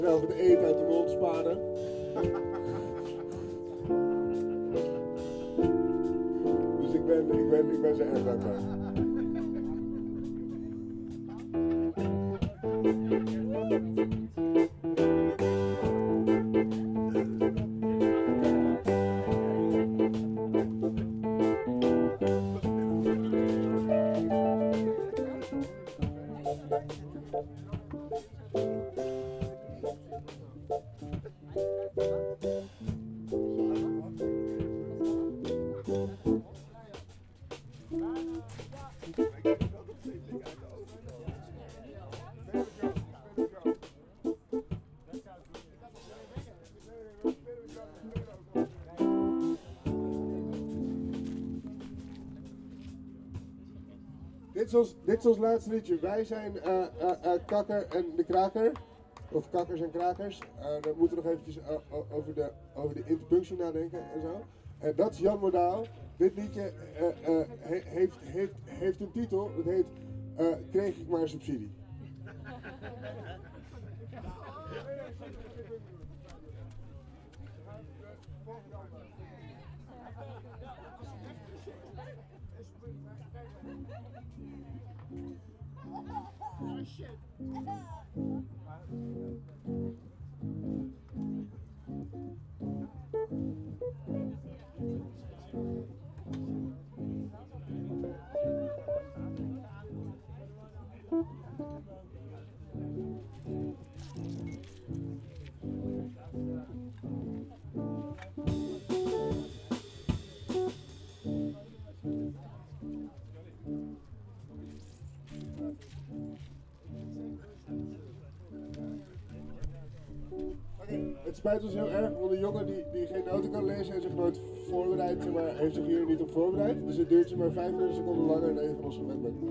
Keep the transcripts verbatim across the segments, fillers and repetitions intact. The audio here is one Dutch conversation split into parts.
Over de eten uit de mond sparen. Dus ik ben, ik ben, ik ben ze erg dankbaar. Dit is, ons, dit is ons laatste liedje. Wij zijn uh, uh, uh, Kakker en de Kraker. Of Kakkers en Krakers. Uh, dan moeten we nog eventjes uh, over, de, over de interpunctie nadenken en zo. Uh, dat is Jan Modaal. Dit liedje uh, uh, he, heeft, heeft, heeft een titel. Het heet uh, Kreeg ik maar subsidie. Oh shit. Het spijt ons heel erg, want een jongen die, die geen noten kan lezen en zich nooit voorbereid, zeg maar, heeft zich hier niet op voorbereid. Dus het duurt ze maar vijfendertig seconden langer dan een van ons gewend bent.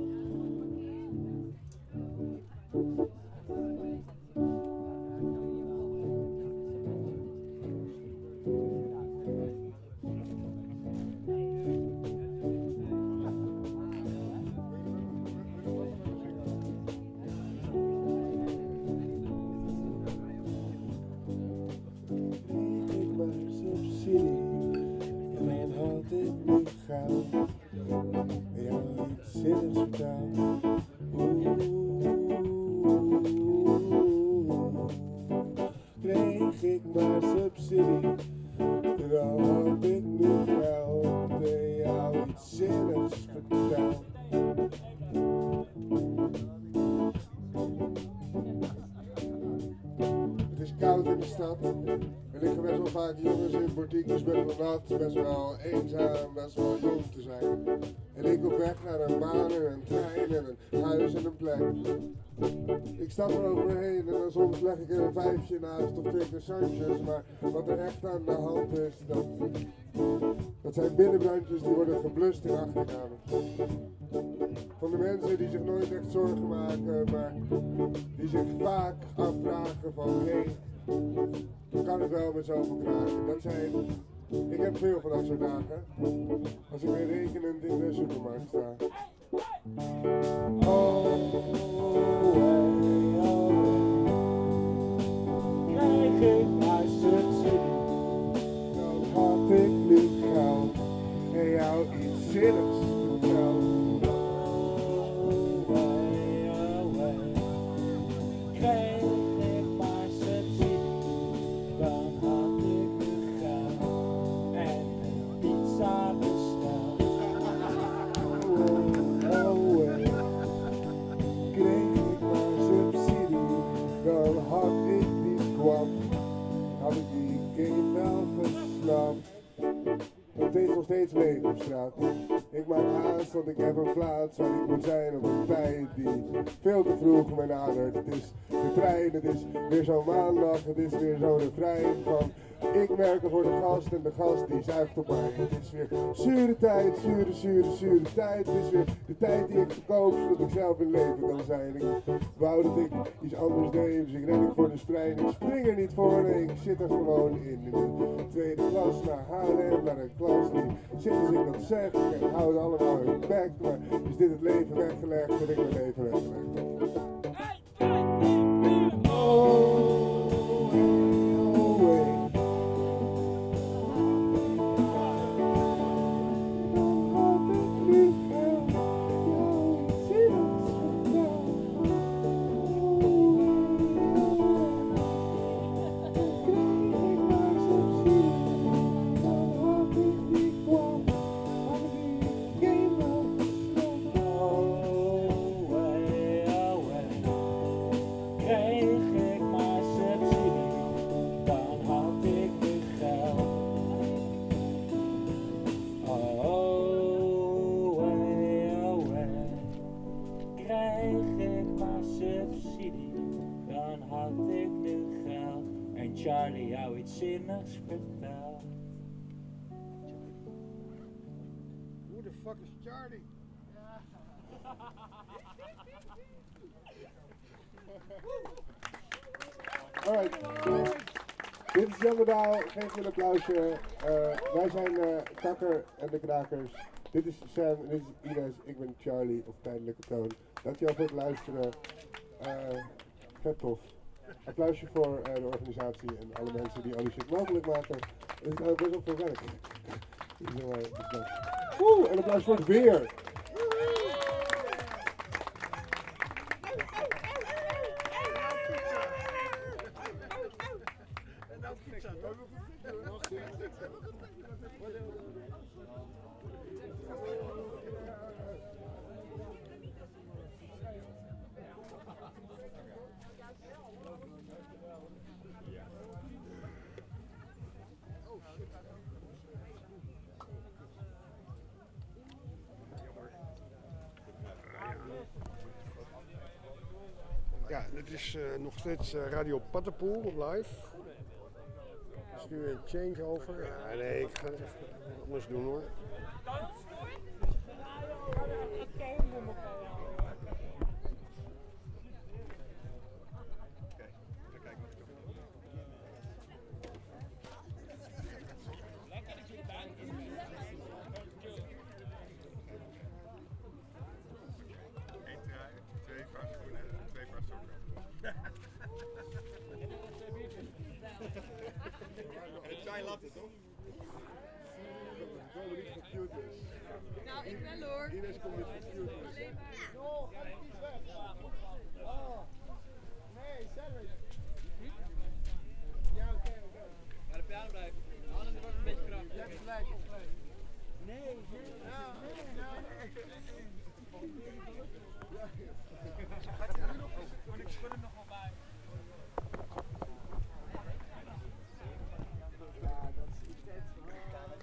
Kreeg ik maar subsidie, dan had ik nu geld en jou iets zinnigs verteld. Het is koud in de stad, er liggen best wel vaak jongens in portiekjes, best wel nat, best wel eenzaam, best wel jong te zijn. En ik op weg naar een baan en een trein en een huis en een plek. Ik stap er overheen en dan soms leg ik er een vijfje naast of twee croissantjes, maar wat er echt aan de hand is, dat, dat zijn binnenbrandjes die worden geblust in achterkamers. Van de mensen die zich nooit echt zorgen maken, maar die zich vaak afvragen van hé, hey, kan het wel met zoveel kraken? Dat zijn, ik heb veel van dat soort dagen, als ik weer rekenend in de supermarkt sta. Oh, krijg ik maar subsidie, dan had ik nu geld en jou iets zinnigs verteld. Krijg ik maar subsidie, dan had ik nu geld en een pizza besteld. Oh, oh, kreeg ik maar subsidie, dan had ik die kwam, had ik die game wel geslapt. Het is nog steeds leeg op straat. Ik maak haast, want ik heb een plaats waar ik moet zijn op een tijd die veel te vroeg me nadert. Het is de trein, het is weer zo'n maandag, het is weer zo'n refrein van ik werk er voor de gast en de gast die zuigt op mij. Het is weer zure tijd, zure, zure, zure tijd. Het is weer de tijd die ik verkoop zodat ik zelf in leven kan zijn. Ik wou dat ik iets anders deed, dus ik ren ik voor de spreid. Ik spring er niet voor, nee, ik zit er gewoon in. In de tweede klas naar H en M, naar een klas die zit als ik dat zeg. En hou het allemaal in bek, maar is dit het leven weggelegd en ik mijn leven weggelegd. Oh. Charlie jou iets zinnigs vertelt. Who the fuck is Charlie? Alright. Dit is Jan Modaal, geef een applausje. Uh, wij zijn uh, Kakker en de Krakers. Dit is Sam en dit is Ines. Ik ben Charlie op tijdelijke toon. Dankjewel voor het luisteren. Uh, vet tof. Applausje voor uh, de organisatie en alle mensen die al die shit mogelijk maken. Het is uh, best wel veel werk. Oeh, en applaus voor het weer. Ja, dit is uh, nog steeds uh, Radio Pattenpoel live. Het is nu een changeover. Ja, nee, ik ga het even anders doen hoor. Nou, ik wel hoor. Ines komt niet voor cute. Alleen maar. No, ga niet iets weg. Oh. Nee, sandwich. Ja, oké, okay, oké. Okay. Maar de piano blijft. Anders wordt het een beetje krachtig. Je hebt gelijk, je hebt gelijk. Nee, nee, nou, nee, nou, nee. Ik schud hem nog wel bij. Ja, dat is intens hoor.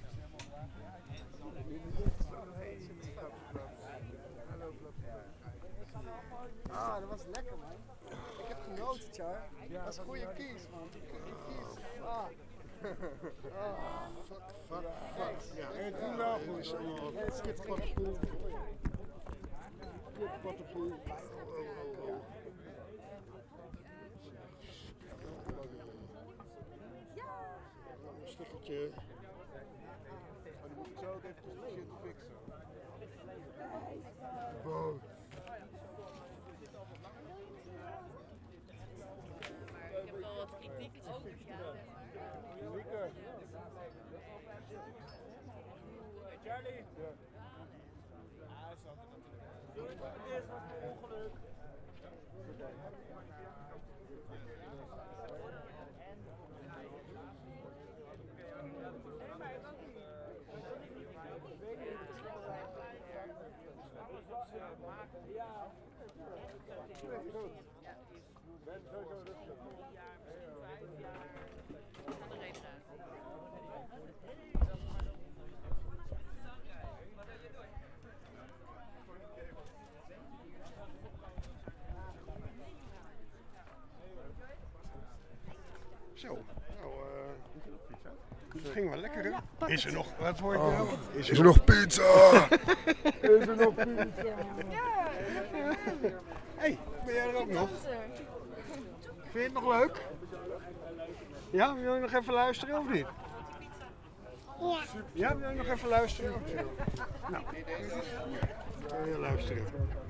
Ah, dat was lekker man. Ik heb genoten, Char. Dat was een goede kies man. Die kies. Ah. Ah. Fuck, fuck, fuck. Ja, en toen wel goed. Skip Pattenpoel. Skip Pattenpoel. Een stukje. Oh, die moet ik zo ook even shit fixen. Boot. Ik heb wel wat kritiek over. Zeker. Hey Charlie. Ja. Ah, dat is altijd natuurlijk. Doe het voor het eerst was een ongeluk. Ja. Ben sowieso rustig. Zo, nou, uh, het ging wel lekker hè? Is er nog, wat hoor ik nou? Is er nog pizza? Is er nog pizza? Ja, Hé, ben jij er ook nog? Vind je het nog leuk? Ja, wil je nog even luisteren of niet? Ja. Ja, wil je nog even luisteren? Nou, wil je luisteren?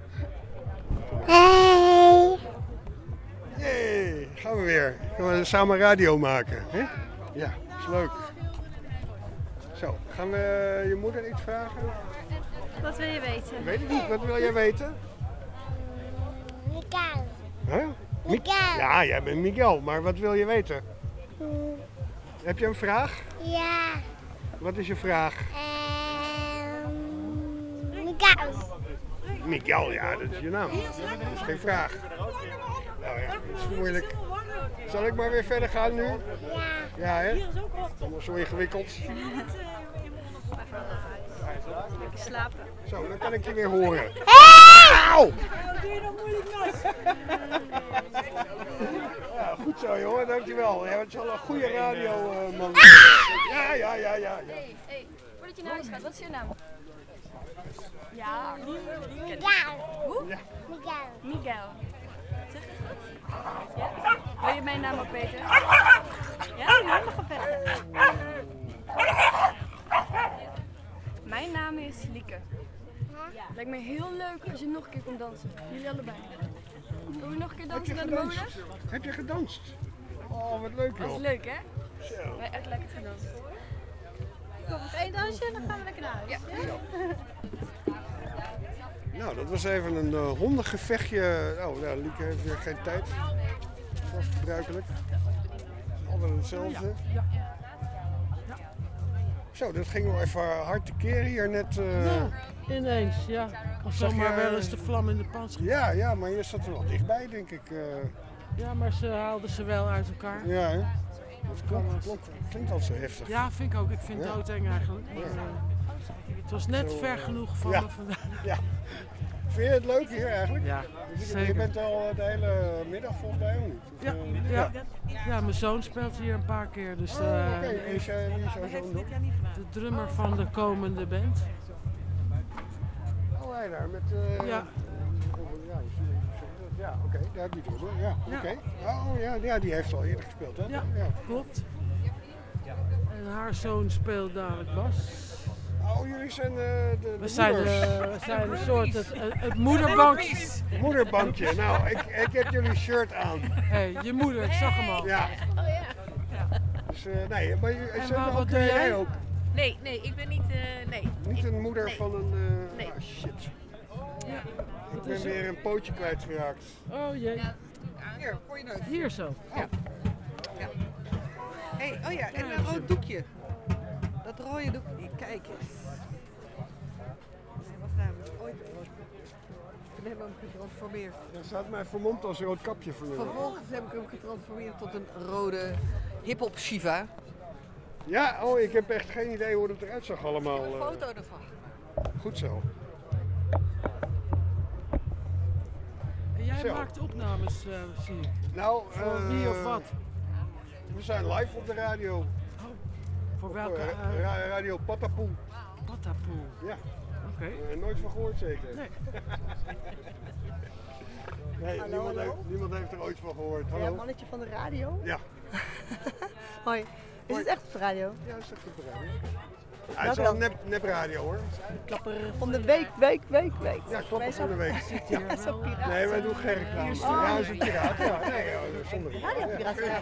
Hey. Jee, gaan we weer. Gaan we samen radio maken, hè? Ja, is leuk. Zo, gaan we je moeder iets vragen? Wat wil je weten? Weet ik niet, wat wil jij weten? Mikael. Huh? Mikael. Ja, jij bent Miguel, maar wat wil je weten? Heb je een vraag? Ja. Wat is je vraag? Um, Mikael. Miguel, ja, dat is je naam. Dat is geen vraag. Nou ja, dat is moeilijk. Zal ik maar weer verder gaan nu? Ja. Ja, hè? Het is allemaal zo ingewikkeld. Lekker slapen. Zo, dan kan ik je weer horen. Hey! Auw! Doe je nog moeilijk nas? Ja, goed. Goed zo, jongen, dankjewel. Jij bent wel een goede radioman. Ja, ja, ja, ja. ja. Hey, hey, voordat je naar huis gaat, wat is je naam? Ja. Miguel. Hoe? Ja. Miguel. Miguel. Zeg je het goed? Ja? Wil je mijn naam ook weten? Ja? Ja, mag wel verder. Mijn naam is Lieke. Lijkt me heel leuk als je nog een keer komt dansen. Jullie allebei. Wil je nog een keer dansen naar de molen? Heb je gedanst? Oh, wat leuk, Dat is joh. leuk, hè? Zo. We hebben echt lekker gedanst. Nog één dansje en dan gaan we lekker naar huis. Ja. Nou, dat was even een uh, hondengevechtje. Oh, nou, Lieke heeft weer geen tijd. Zoals gebruikelijk. Altijd hetzelfde. Zo, dat ging wel even hard te keren hier net. Uh... Ja, ineens, ja. Of Zag zomaar je- wel eens de vlam in de pan schieten. Ja, ja, maar je zat er wel dichtbij, denk ik. Uh... Ja, maar ze haalden ze wel uit elkaar. Ja, hè? Dat klonk, klonk, klinkt al zo heftig. Ja, vind ik ook. Ik vind het Ja. doodeng eigenlijk. Maar, Ja. uh, het was net Zo, ver uh, genoeg van ja. me vandaan. Ja. Vind je het leuk hier eigenlijk? Ja, Je, je zeker. bent al de hele middag volgens mij, of niet? Of, Ja, uh, ja. ja, mijn zoon speelt hier een paar keer. Dus Oh, uh, oké. Wie is, uh, wie is jouw zoon dan? de drummer van de komende band. Oh, hij daar met... Uh... Ja. Oh, ja, ja oké, daar heb je het over. Ja, Ja. oké. Oh ja, ja, die heeft al eerder gespeeld, hè? Ja, klopt. En haar zoon speelt dadelijk bas. Oh, jullie zijn uh, de, de We zijn, moeders. uh, we zijn een soort het, het moederbankje. Moederbankje. Nou, ik, ik heb jullie shirt aan. Hé, hey, je moeder, ik zag hem al. Ja. Dus, uh, nee, maar je, En ze hebben wat ook, doe uh, jij? ook. Nee, nee, ik ben niet, uh, nee. Niet een moeder Nee. van een... Uh, Nee. ah, shit. Ja, Ik ben weer een pootje kwijtgeraakt. oh jee. Hier, voor je neus. Hier zo. Ja. ja. Hey, oh ja, en een rood doekje. Dat rode doekje, kijk eens. Hij was namelijk ooit rood. Toen hebben we hem getransformeerd. Er staat mij vermomd als rood kapje voor jou. Vervolgens heb ik hem getransformeerd tot een rode hip-hop Shiva. Ja, oh, ik heb echt geen idee hoe het eruit zag Ik allemaal. heb een uh, foto ervan. Goed zo. En jij Zo. maakt opnames, uh, zie ik. Nou, Voor uh, wie of wat? We zijn live op de radio. Voor Op, welke? uh, Uh, ra- radio Patapoe. Patapoel. Ja, Oké. uh, nooit van gehoord zeker. Nee. Nee, Hallo, niemand, hallo. Heeft, niemand heeft er ooit van gehoord. Ja, Hallo? mannetje van de radio. Ja, Hoi. Is Hoi. het echt op de radio? ja, is dat op de radio? Ja, het is Welke wel dan? nep, nep radio hoor. Klapper van de week, week, week, week. Ja, klopt van de week. Hier wel, uh, Nee, wij doen geen reclame. Ja, is een piraat. Ja, nee, ja, zonder Radiopiraat, ja.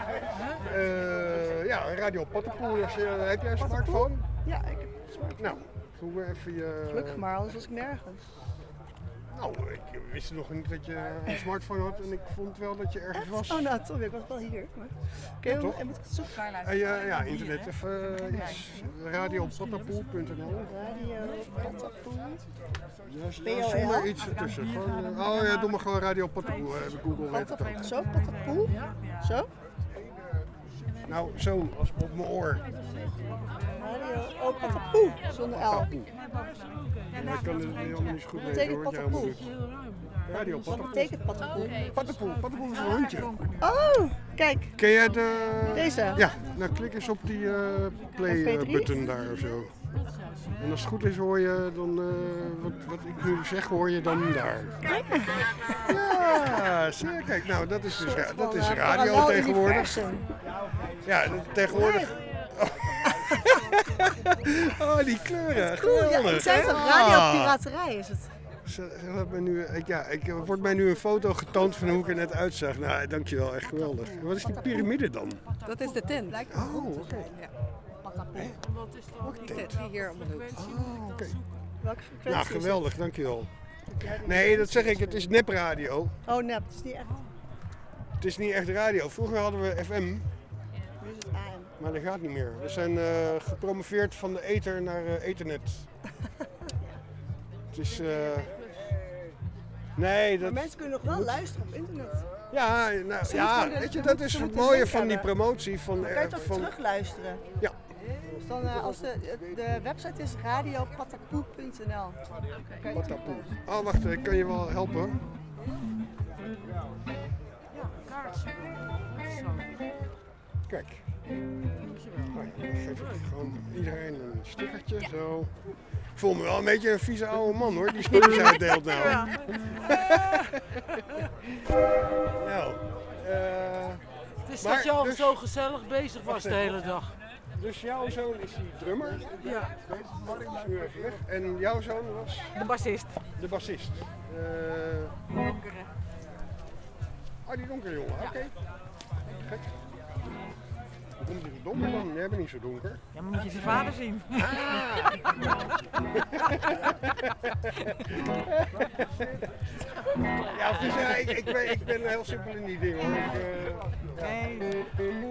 Uh, ja, Radio Patapoe. Als je- Heb jij een smartphone? Ja, ik heb het smartphone. Nou, voeg maar even je... Gelukkig maar, anders was ik nergens. Nou, ik wist nog niet dat je een smartphone had en ik vond wel dat je ergens was. Oh, nou, toch, ik was wel hier. Maar... Oké, Ja, toch? en moet ik het zoeken? En ja, ja, internet. Even uh, iets. radio patapoe punt n l. Radio Patapoe. Ja, ja, zonder iets ertussen. Gewoon, uh, oh ja, doe maar gewoon Radio Patapoe. Uh, Google weet het ook. Zo, Patapoe. Zo? Nou, zo, als op mijn oor. Radio, oh, Patapoe. Zonder L. Patapoe. Ja, ik kan er helemaal niet zo goed Wat weten hoor, betekent wat je allemaal Patapoe? doet. Radio Wat Patapoe. betekent Patapoe? Patapoe, Patapoe is een hondje. Oh, kijk. Ken jij de... Deze? Ja, nou klik eens op die uh, play P uh, drie? button daar of zo. En als het goed is hoor je dan, uh, wat, wat ik nu zeg, hoor je dan daar. Ja, zie je, kijk, nou dat is, dus, ja, dat is Van, uh, radio parallel tegenwoordig. universum. Ja, dat- tegenwoordig. Oh, die kleuren, Cool, ja, geweldig. ik zei toch, Ah. radiopiraterij is het. Ze, ze laat me nu, ik, ja, ik, er wordt mij nu een foto getoond van hoe ik er net uitzag. Nou, dankjewel, echt geweldig. Wat is die piramide dan? Dat is de tent. Oh, oké. Wat is dan Die tent die hier om de hoek. Oh, oké. Welke frequentie Nou, is het? geweldig, dankjewel. Nee, dat zeg ik, het is nepradio. Oh, nep, het is niet echt. Het is niet echt radio. Vroeger hadden we F M, Nu is het A M. maar dat gaat niet meer. We zijn uh, gepromoveerd van de ether naar uh, ethernet. Het is... Uh... Nee, Maar dat... mensen kunnen nog wel luisteren op internet. Ja, nou, Ze ja, moeten de- weet je, ze dat moeten- is ze het moeten mooie link van die hebben. promotie. Van, Dan kan je eh, het ook van, terugluisteren. Ja. Dus dan, uh, als de, de website is radio patapoe punt n l. Patapoe. Oh, wacht, ik kan je wel helpen. Ja, kaartje. Kijk. Nou, dan geef ik gewoon iedereen een stickertje, ja. Zo. Ik voel me wel een beetje een vieze oude man hoor, die spulletjes uitdeelt nou. Ja. nou, uh, het is dat je al dus, zo gezellig bezig was de hele dag. Dus jouw zoon is die drummer? Ja. Nu even weg. En jouw zoon was? De bassist. De bassist. Uh, donkere. Ah, die donkere jongen, oké. Okay. Ja. Gek. Hoe komt hij zo donker dan? Jij bent niet zo donker. Ja, maar moet je zijn vader zien. Ah. ja, dus, ja ik, ik, ben, ik ben heel simpel in die dingen hoor. Ik, uh, ja. Nee.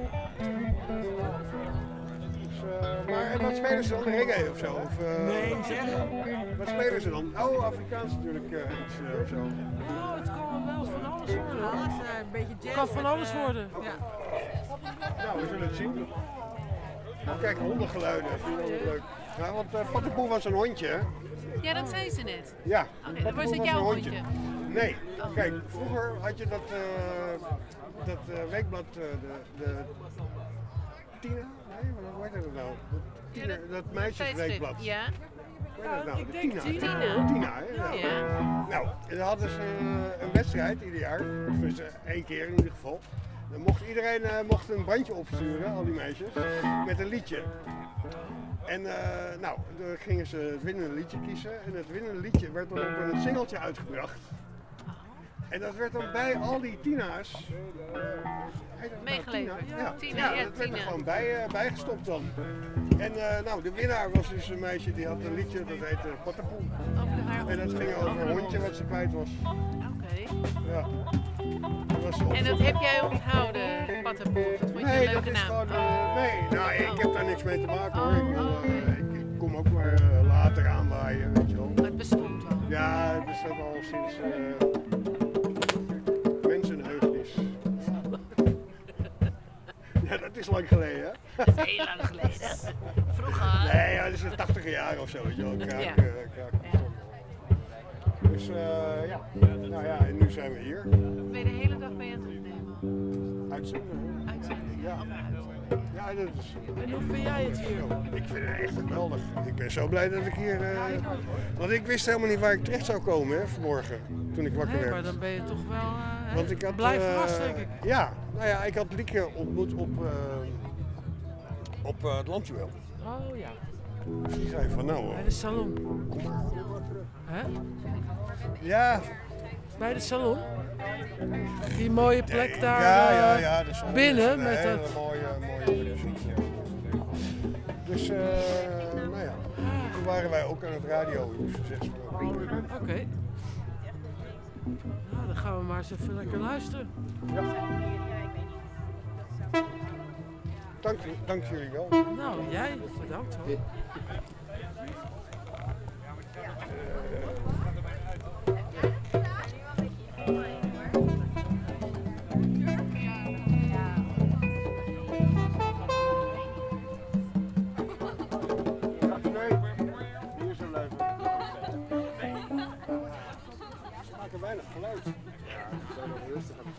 Dus, uh, maar wat spelen ze dan? Reggae of zo? Of, uh, nee, zeg. Wat spelen ze dan? Oh, Afrikaans natuurlijk uh, iets uh, of zo. Oh, het kan wel van alles worden. Alles, uh, een beetje jazz. Het kan van alles worden. Okay. Ja. Nou, we zullen het zien. Kijk, hondengeluiden, vind ik wel leuk. Ja, want uh, Pattenboe was een hondje, hè? Ja, dat zei ze net. Ja, okay, dan was het jouw hondje? hondje. Nee, kijk, vroeger had je dat, uh, dat uh, weekblad, uh, de, de Tina, nee, hoe heet dat nou? Tina, ja, dat, dat meisjesweekblad. Ja. Hoe heet dat nou? De Tina. Tina. Tina, Tina hè? Ja. Ja. Nou, dan hadden ze uh, een wedstrijd ieder jaar, dus uh, één keer in ieder geval. Dan mocht iedereen uh, mocht een bandje opsturen, al die meisjes, met een liedje. En uh, nou, dan gingen ze het winnende liedje kiezen. En het winnende liedje werd dan op een singeltje uitgebracht. En dat werd dan bij al die Tina's. Meegeleverd. Nou, ja, Tina, ja, ja, dat werd Tina. er gewoon bij, uh, bijgestopt dan. En uh, nou, de winnaar was dus een meisje die had een liedje, dat heette Pattenpoe. En dat ging over een hondje wat ze kwijt was. Oké. Okay. Ja. En dat heb jij onthouden, Pattenpoe? Dat vond je nee, een leuke dat is naam? gewoon, uh, nee, nou, ik heb daar niks mee te maken hoor. Ik, uh, ik, ik kom ook maar uh, later aanwaaien, weet je wel. Het bestond al? Ja, het bestaat al sinds uh, mensenheugenis. ja, dat is lang geleden, hè? Dat is heel lang geleden. Vroeger? Nee, ja, dat is de tachtiger jaren of zo, weet je wel. Kraak, ja. uh, kraak, ja. Dus uh, ja, nou ja, en nu zijn we hier. Ben je de hele dag bij aan het opnemen? Uitzenden. Uitzenden? Ja. Ja, dat is... En hoe vind jij het hier? Ik vind het echt geweldig. Ik ben zo blij dat ik hier... Uh, want ik wist helemaal niet waar ik terecht zou komen, hè, vanmorgen, toen ik wakker nee, werd. maar dan ben je toch wel uh, want ik had, blij uh, verrast, denk ik. Ja, nou ja, ik had Lieke ontmoet op, uh, op uh, het Landjuweel. Oh ja. Dus die zei van nou... Uh, Bij de salon. Kom maar. Hè? Ja. Bij de salon? Die mooie plek nee, daar ja, uh, ja, ja, de salon binnen is met een dat... mooie, mooie muziek. Ja. Dus, uh, nou ja, toen waren wij ook aan het radiouur, zes Oké. Okay. Nou, dan gaan we maar eens even lekker luisteren. Ja. Dank, dank jullie wel. Nou, jij bedankt hoor. Weinig geluid. Ja, we zijn nog rustig aan het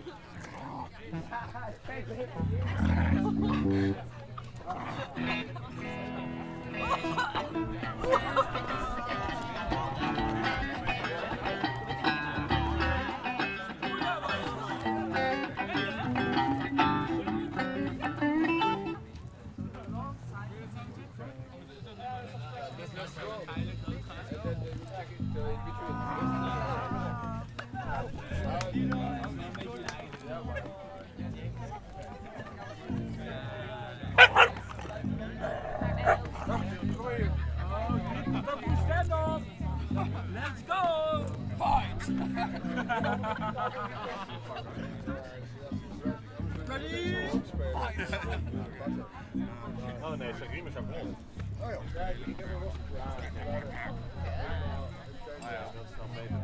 Let's go! Fight! Ready? Fight! Oh nee, zijn riem is ook rond. Oh ja. Ah ja, dat is dan beter.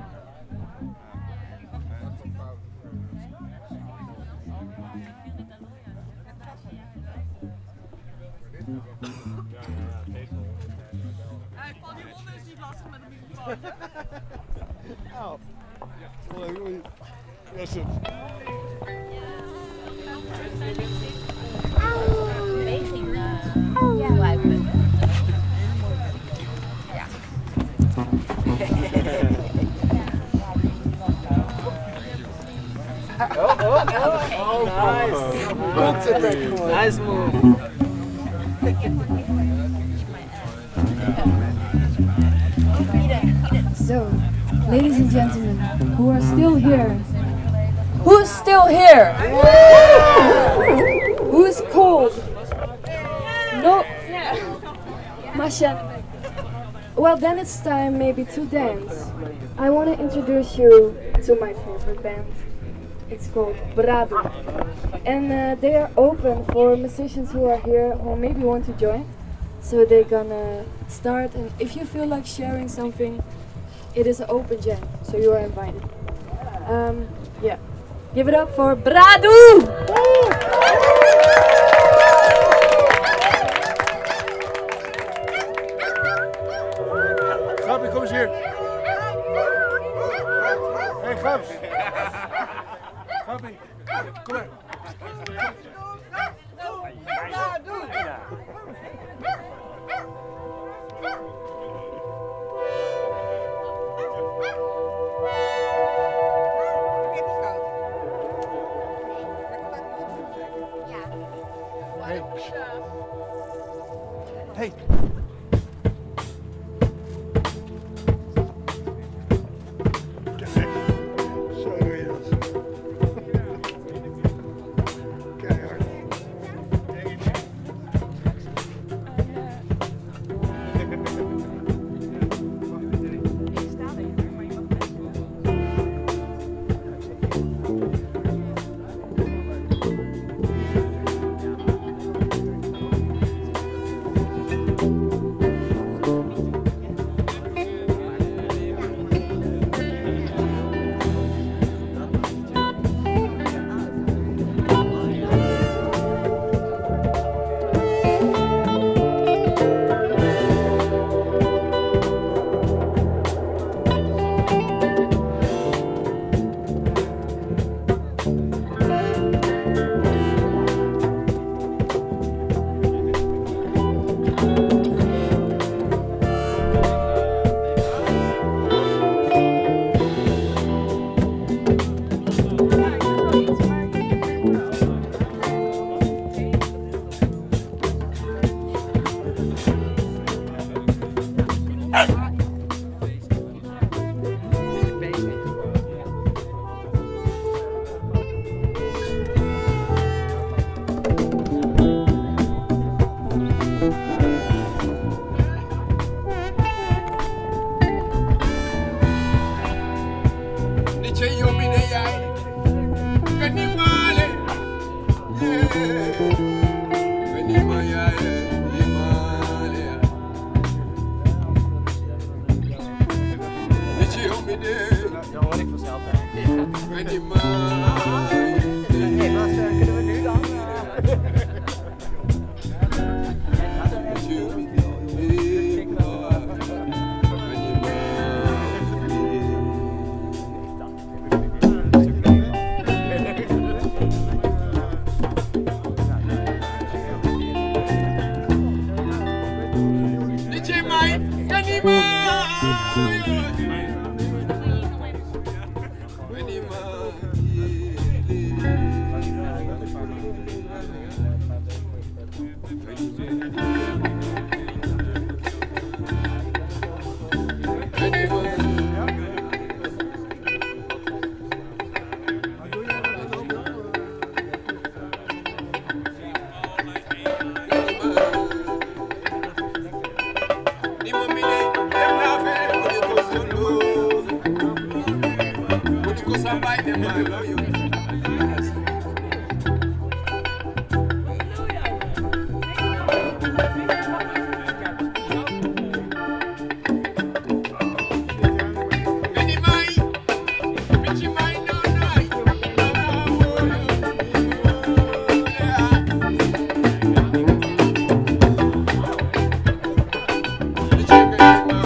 Hey, van die honden is niet lastig met een microfoon. Oh. Dat is het. beweging uh, gebruiken. Ja. Oh, oh, oh, oh, nice. Nice move. So, ladies and gentlemen, who are still here? Who's still here? Who's cold? No? Masha. Well, then it's time maybe to dance. I want to introduce you to my favorite band. It's called Brado. And uh, they are open for musicians who are here who maybe want to join. So they're gonna start, and if you feel like sharing something, it is an open jam, so you are invited. Um, yeah. Give it up for Brado! Gabi, kom eens hier. Hé, hey, Gabs. Gabi, kom maar. Hey. Zo doe je dat. Keihard.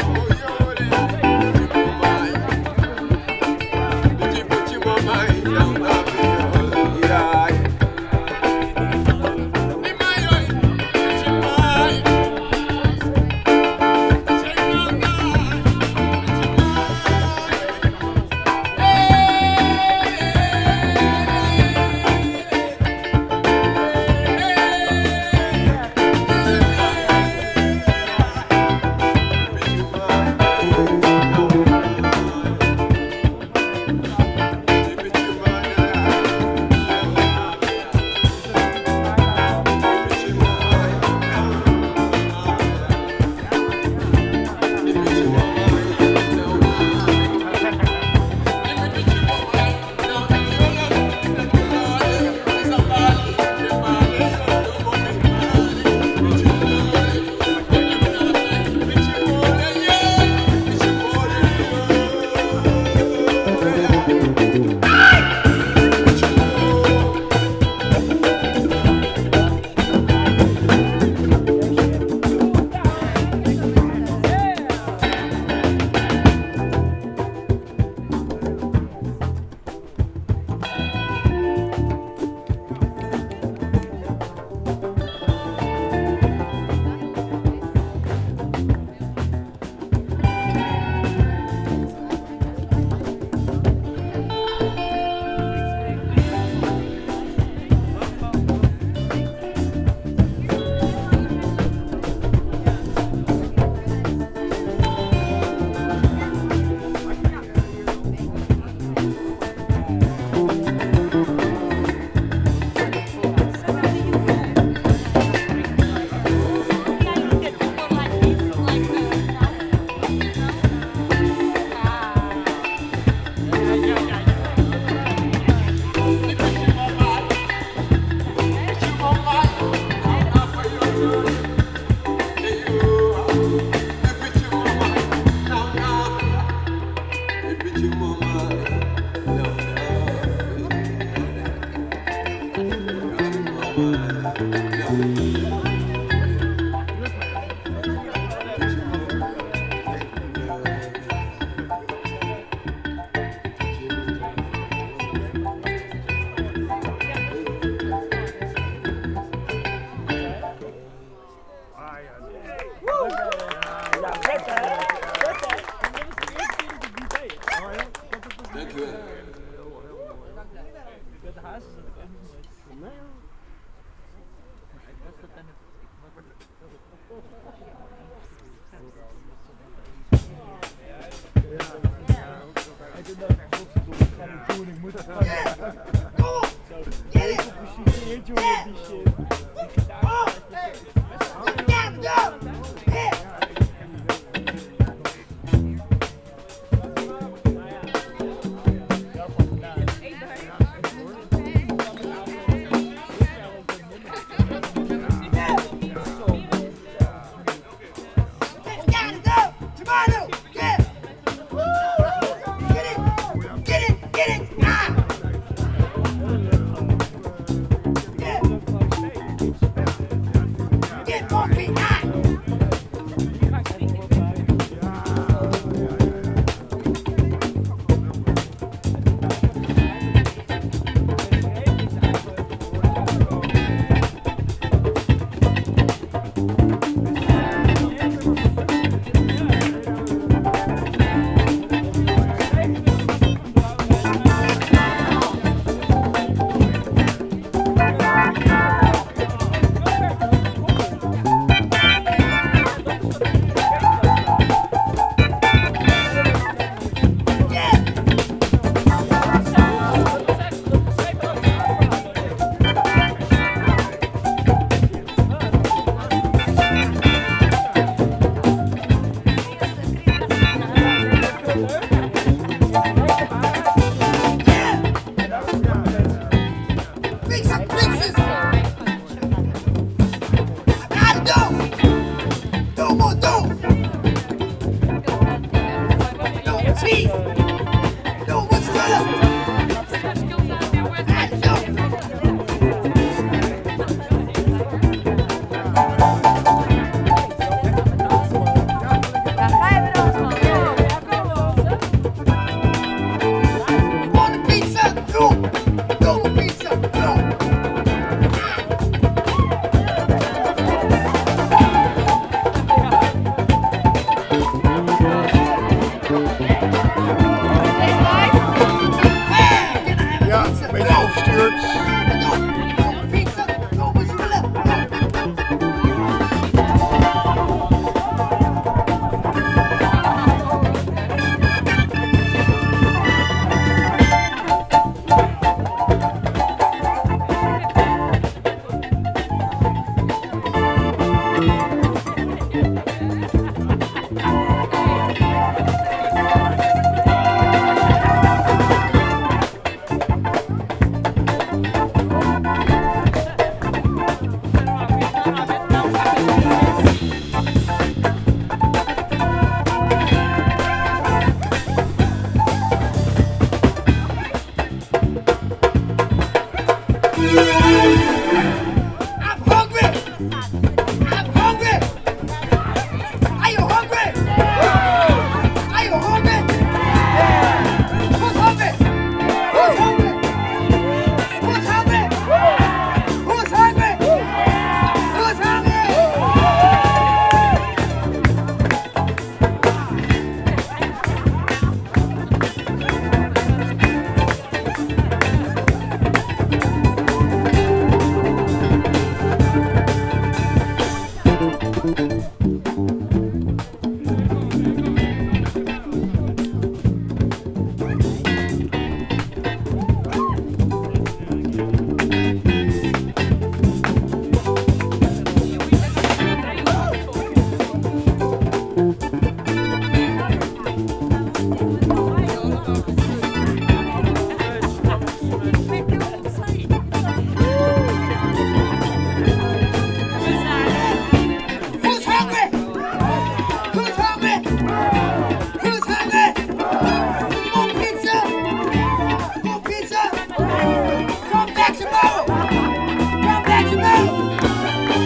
Mama,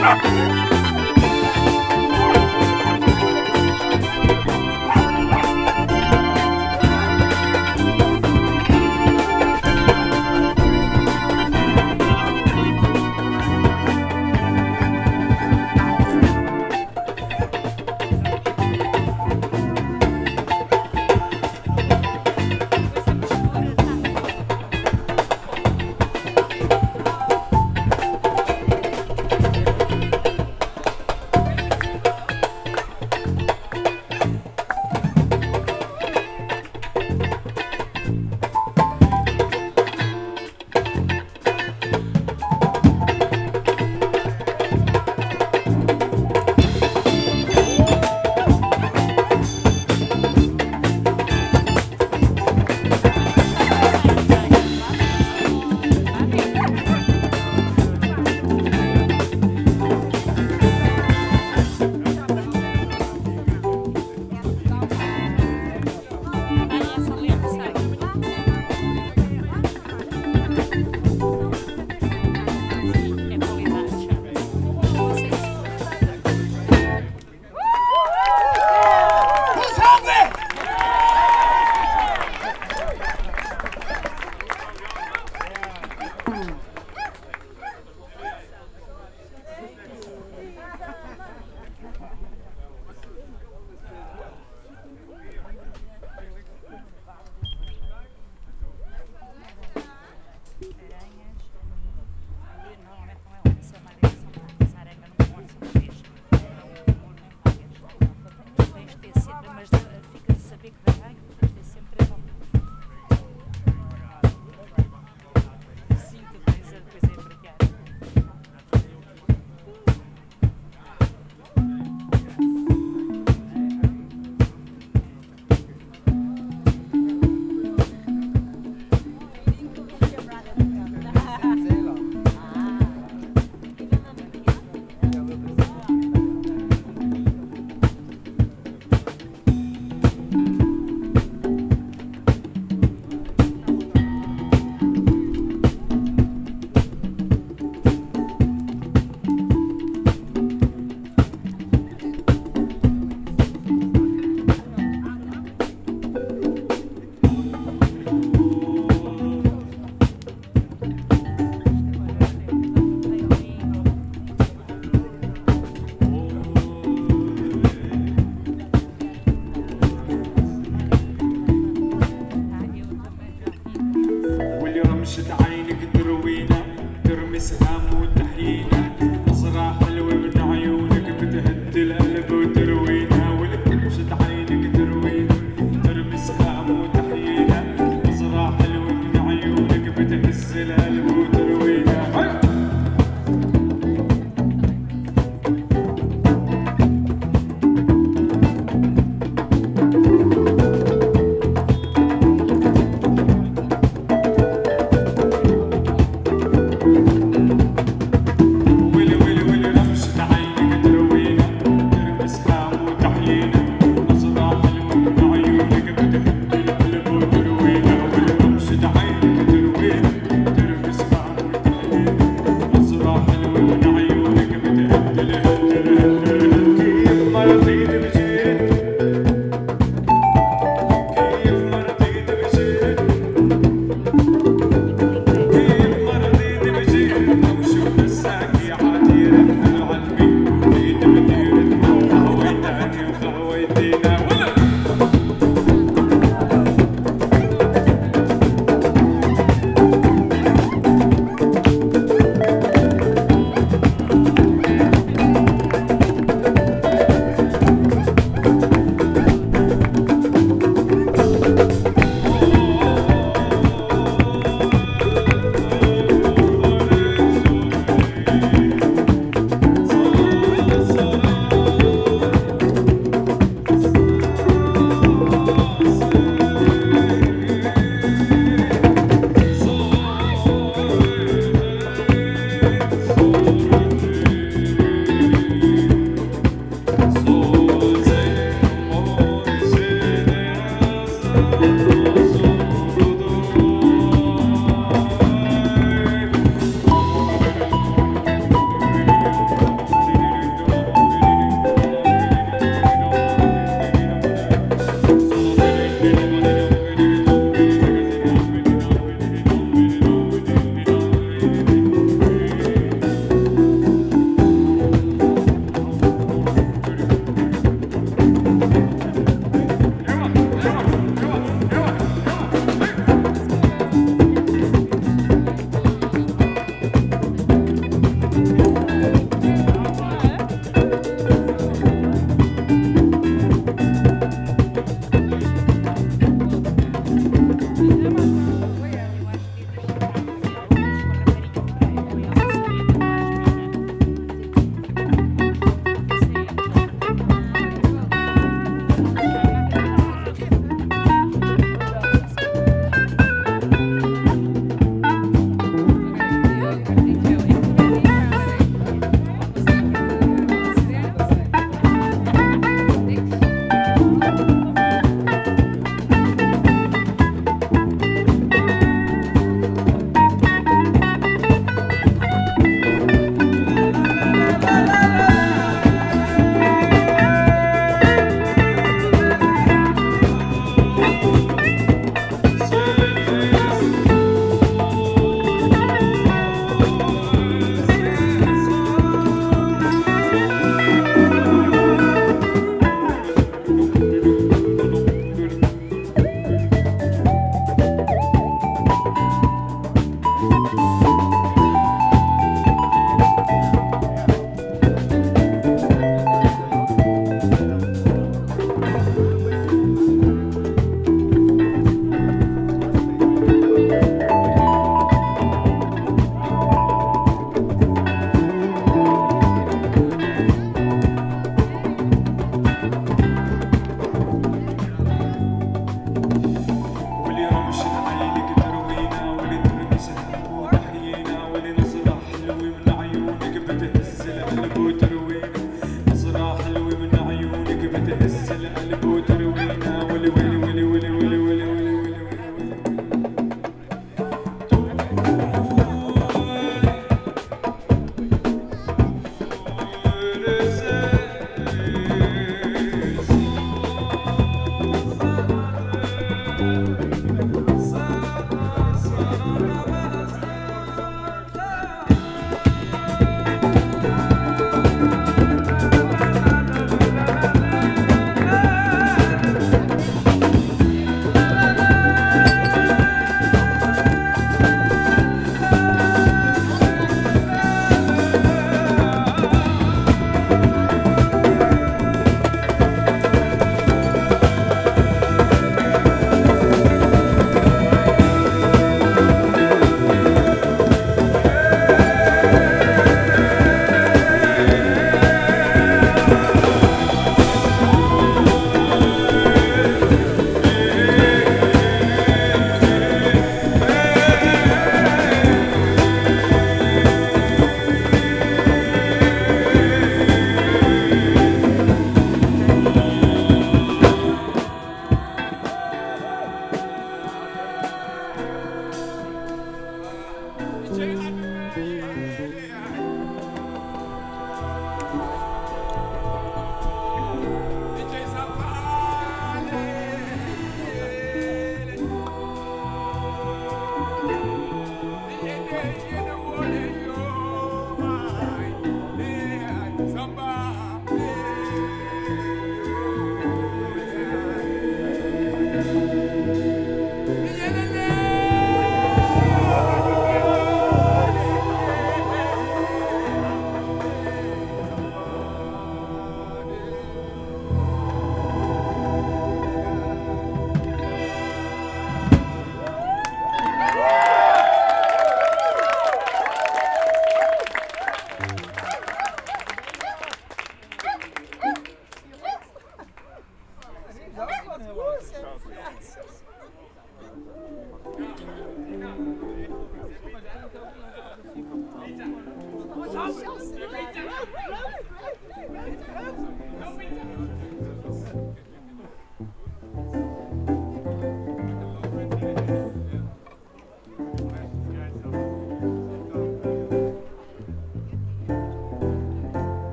Thank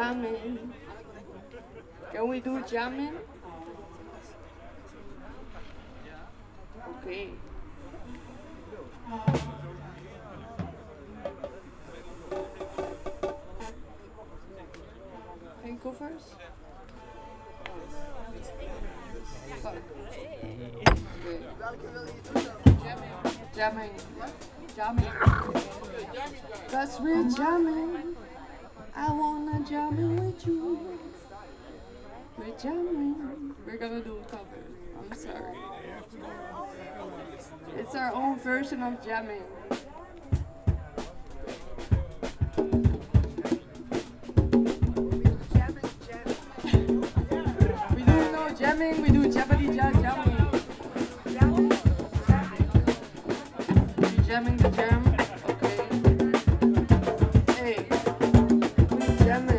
jamming. Can we do jamming? Okay. Can you go first? Fuck. Okay. Jamming. Jamming. Cause we're jamming. I wanna jam with you. We're jamming. We're gonna do a cover. I'm sorry. It's our own version of jamming. We do no jamming, we do jabbity jam jamming. We jamming the jam. Okay. Hey, we jamming.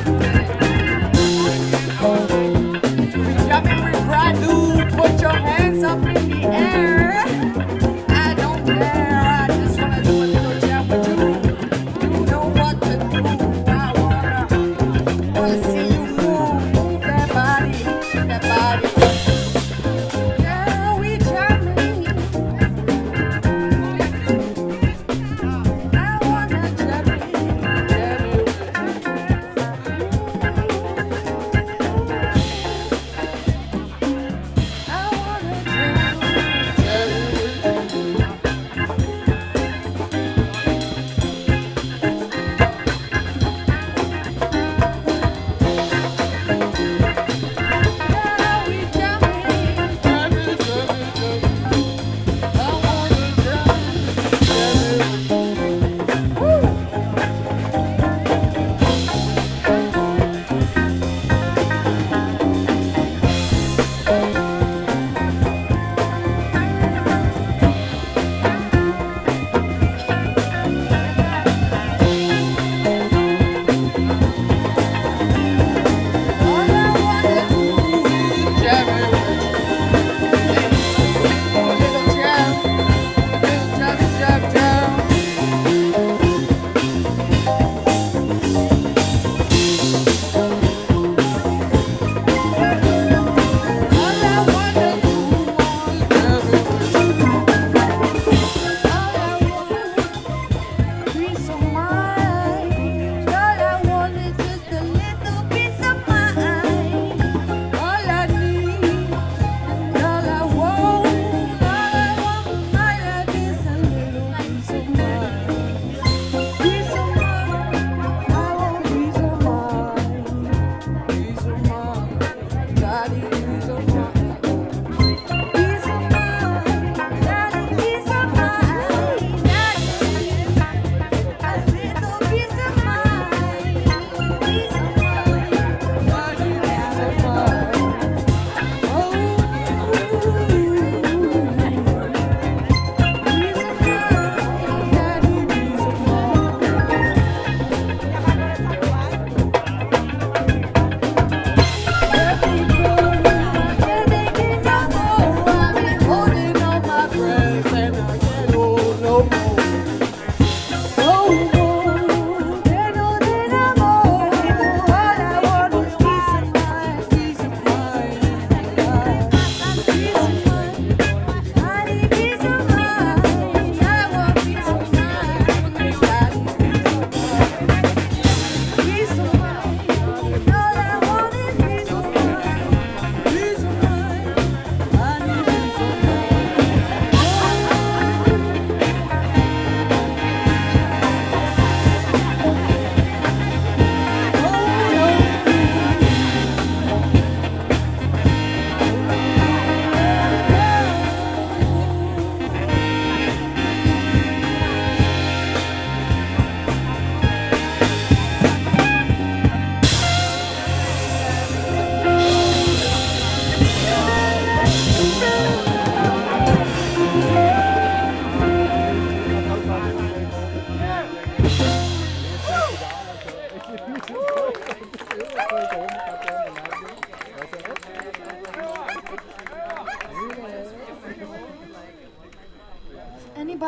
Put your hands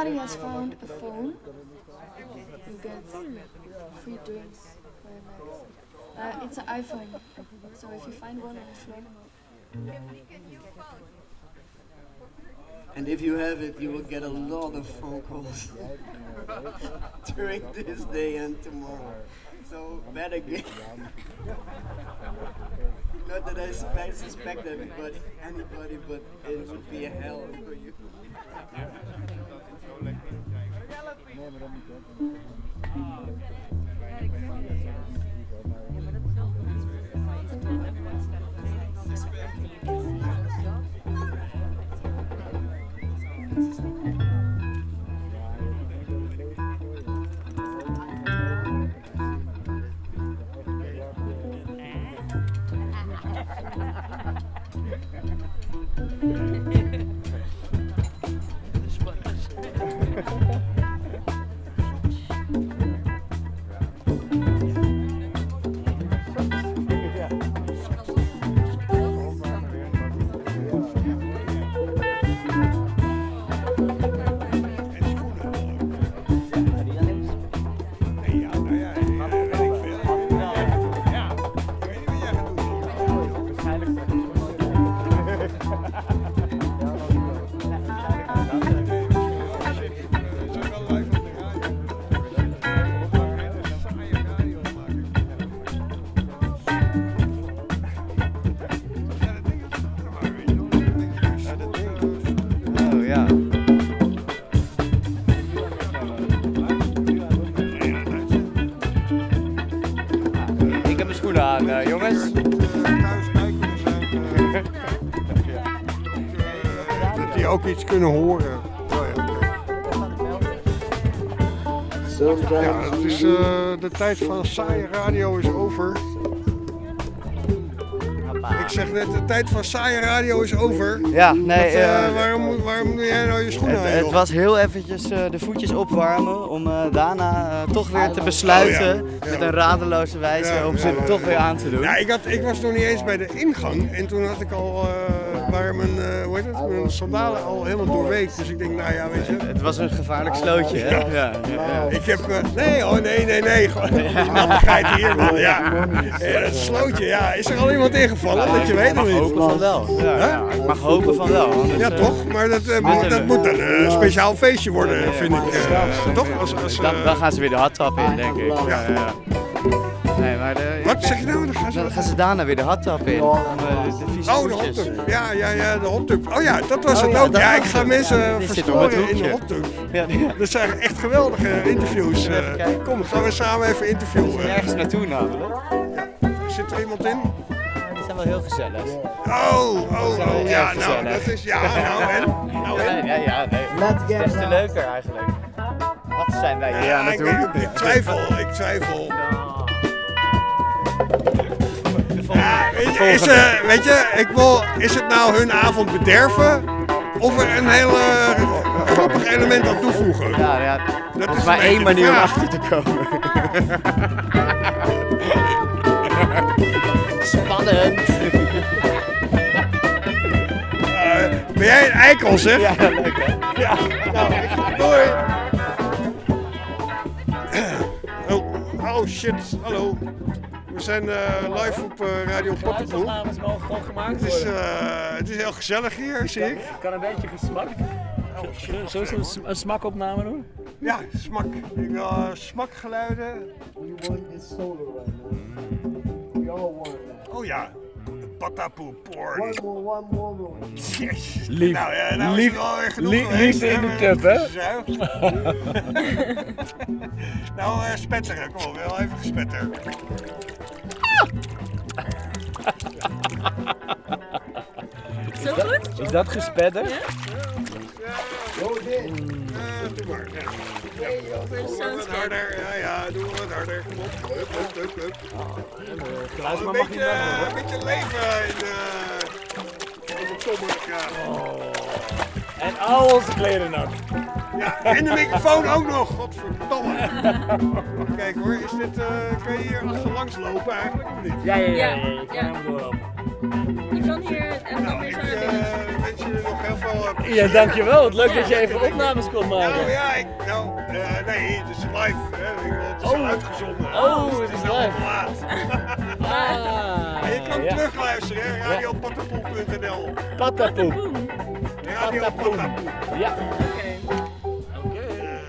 somebody has found a phone, you get free drinks for your medicine. Uh, it's an iPhone, so if you find one on the floor. And if you have it, you will get a lot of phone calls during this day and tomorrow. So better get. Not that I suspect, suspect everybody, anybody, but it would be a hell for you. Ook iets kunnen horen. Oh ja, okay. Ja, het is, uh, de tijd van saaie radio is over. Ik zeg net, de tijd van saaie radio is over. Ja, nee. Wat, uh, uh, waarom, waarom doe jij nou je schoenen aan? Het, het was heel eventjes uh, de voetjes opwarmen om uh, daarna uh, toch weer te besluiten oh, ja. Ja. met een radeloze wijze ja, om ze ja, ja, toch ja. weer aan te doen. Ja, ik, had, ik was nog niet eens bij de ingang en toen had ik al, uh, waren mijn, uh, hoe heet het, mijn sandalen al helemaal doorweekt. Dus ik denk, nou ja, weet je. Het was een gevaarlijk slootje, hè? Ja. Ja, ja, ja. Ik heb, uh, nee, oh nee, nee, nee, gewoon die nattigheid hier, man. Ja. Ja, dat slootje, ja. Is er al iemand ingevallen? Ja, dat je weet ik mag nog niet. hopen van wel. Ja, ja, ik mag hopen van wel. Anders, ja, toch? Maar dat, uh, moet, dat moet een uh, speciaal feestje worden, ja, ja, ja. vind ik. Uh, toch? Als, als, uh, dan, dan gaan ze weer de hardtap in, denk ik. Ja. Ja, ja. Nee, maar de, wat zeg je nou? Dan gaan ze, dan gaan ze daarna weer de hardtap in. Dan, uh, de, de vieze oh, de hottub. Ja, ja, ja, de hottub. Oh ja, dat was oh, het ja, ook. Ja, ik ga mensen verstoren in de hottub. Ja, ja. Dat zijn echt geweldige interviews. Uh, kom, gaan we samen even interviewen. We ergens naartoe namelijk. Ja. Zit er iemand in? Die zijn wel heel gezellig. Oh, oh, oh, ja, nou, dat is, ja, nou en? Nou en? Ja, ja, nee. Het is des te leuker eigenlijk. Wat zijn wij hier ja, aan het doen? Ik, ik twijfel, ik twijfel. Ja, weet je, is, uh, weet je, ik wil, is het nou hun avond bederven of er een heel uh, grappig element aan toevoegen? Ja, ja. Dat is maar één manier om achter te komen. Spannend. Uh, ben jij een eikel, zeg? Ja, leuk hè? Ja, nou, ik ga doei. Oh, oh shit, hallo. We zijn uh, live op uh, Radio Pattenpoel. De mogen gewoon gemaakt het is, uh, het is heel gezellig hier, zie ik. Ik kan een beetje gesmakt. Oh, shit. Zullen we een, sm- een smakopname doen? Ja, smak. Ik wil uh, smakgeluiden. Oh ja. Patapoe porn. One more, one more, more. Yes. Lief. Nou ja, nou lief, is het wel weer genoeg lief, geweest. Liefde in de tub, hè? Nou, uh, spetteren. Kom op, wel even gespetter. Zo goed? Is dat gespetter? Ja? Go dit. Doe maar. Doe wat harder. Ja, ja, doe wat harder. Kom op. Hup, hup, hup, hup. Geluid een beetje, uh, een beetje leven in uh, de zomerkraag. Oh. En al onze kleren nog. Ja, en de microfoon ook nog. Godverdomme. Kijk hoor, is dit, uh, kan je hier achterlangs lopen eigenlijk of niet? Ja, ja, ja. ja, ja. Je kan helemaal doorlopen. Je kan hier en nou, ik uh, wens jullie nog heel veel uh, Ja, dankjewel. Het leuk dat je even opnames kon maken. Nou ja, ik, nou, uh, nee, het is live. Hè. Het is Oh. al uitgezonden. Oh, het is nou live. te laat. Ah, En je kan ja. terugluisteren, hè, radio patapoe punt n l. Patapoe. Radio Patapoe. Patapoe. Ja. Oké.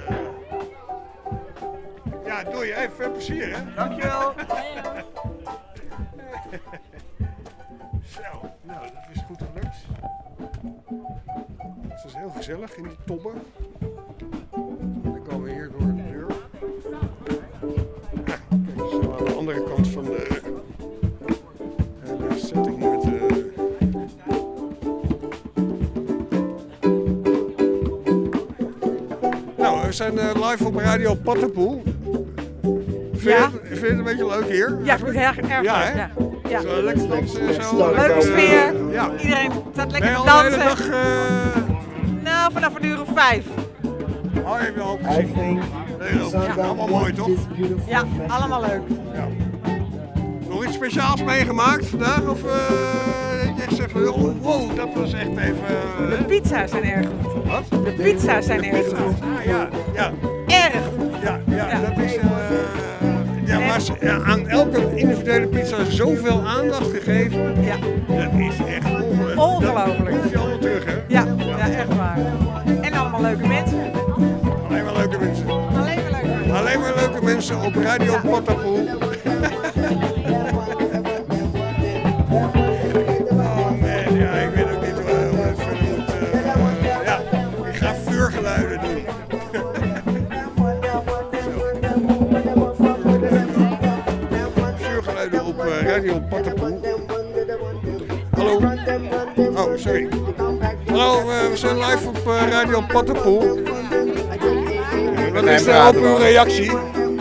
Ja, doe je. Even veel plezier, hè. Dankjewel. Zo, nou, dat is goed gelukt. Het is heel gezellig in die tobben. Dan komen we hier door de deur. Ja, kijk, zo aan de andere kant van de hele setting met de... Nou, we zijn uh, live op Radio Patapoe. Vind je, Ja. het, vind je het een beetje leuk hier? Ja, ik vind het erg, erg Ja, leuk. hè? Ja. Ja. Zo lekker dansen, zo. Leuke sfeer. Ja. Iedereen staat lekker Ben te je al de hele dansen. dag... Uh... Nou, vanaf een uur of vijf. Oh, je hebt wel ook gezien. Nee, dat is allemaal mooi, toch? Ja, allemaal leuk. Ja. Nog iets speciaals meegemaakt vandaag? Of uh, dat je echt zegt van, oh, wow, dat was echt even... Uh, De pizza's zijn erg goed. Wat? De pizza's zijn erg goed. Ah, ja, ja. Erg goed. Ja, ja, ja. Dat is... Uh, ja, maar ze, ja, aan elke individuele pizza zoveel aandacht gegeven. Ja. Dat is echt ongelooflijk. Ongelooflijk. Dat hoef je allemaal terug, hè? Ja, ja, echt waar. En allemaal leuke mensen. Alleen maar leuke mensen. Alleen maar leuke mensen. Alleen maar leuke mensen op Radio ja. Patapoe. Oh man, ja, ik weet ook niet hoe we het verder moet. Uh, ja, ik ga vuurgeluiden doen. Vuurgeluiden op uh, Radio Patapoe. Hallo. Oh, sorry. Hallo, uh, we zijn live op uh, Radio Patapoe. Wat is er op uw reactie?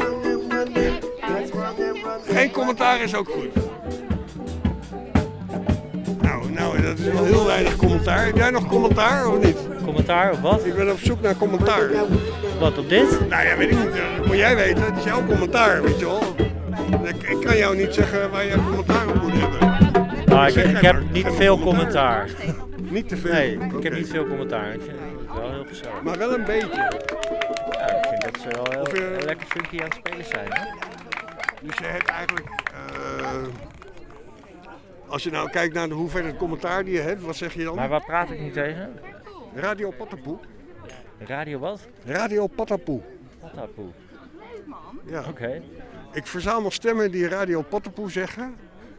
Geen commentaar is ook goed. Nou, nou, dat is wel heel weinig commentaar. Heb jij nog commentaar of niet? Commentaar op wat? Ik ben op zoek naar commentaar. Wat, op dit? Nou ja, weet ik niet. Dat moet jij weten. Het is jouw commentaar, weet je wel. Ik, ik kan jou niet zeggen waar je commentaar op moet hebben. Nou, ik, Zeg ik jij heb maar. niet Geen veel commentaar. Niet te veel? Nee, ik Oké. heb niet veel commentaar. Ik vind het wel heel gezellig. Maar wel een beetje. Ja, ik vind dat ze wel heel, Of je- heel lekker funky aan het spelen zijn. Hè? Dus je hebt eigenlijk... Uh, als je nou kijkt naar de hoeveelheid commentaar die je hebt, wat zeg je dan? Maar waar praat ik nu tegen? Radio Patapoe. Radio wat? Radio Patapoe. Patapoe. Ja. Oké. Okay. Ik verzamel stemmen die Radio Patapoe zeggen.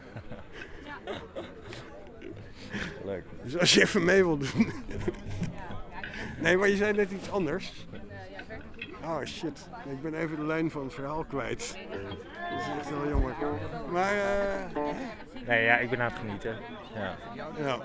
Leuk. Dus als je even mee wilt doen. Nee, maar je zei net iets anders. Oh shit, ik ben even de lijn van het verhaal kwijt. Dat is echt wel jammer. Maar uh... nee, ja, ik ben aan het genieten. Ja. Ja. Ja.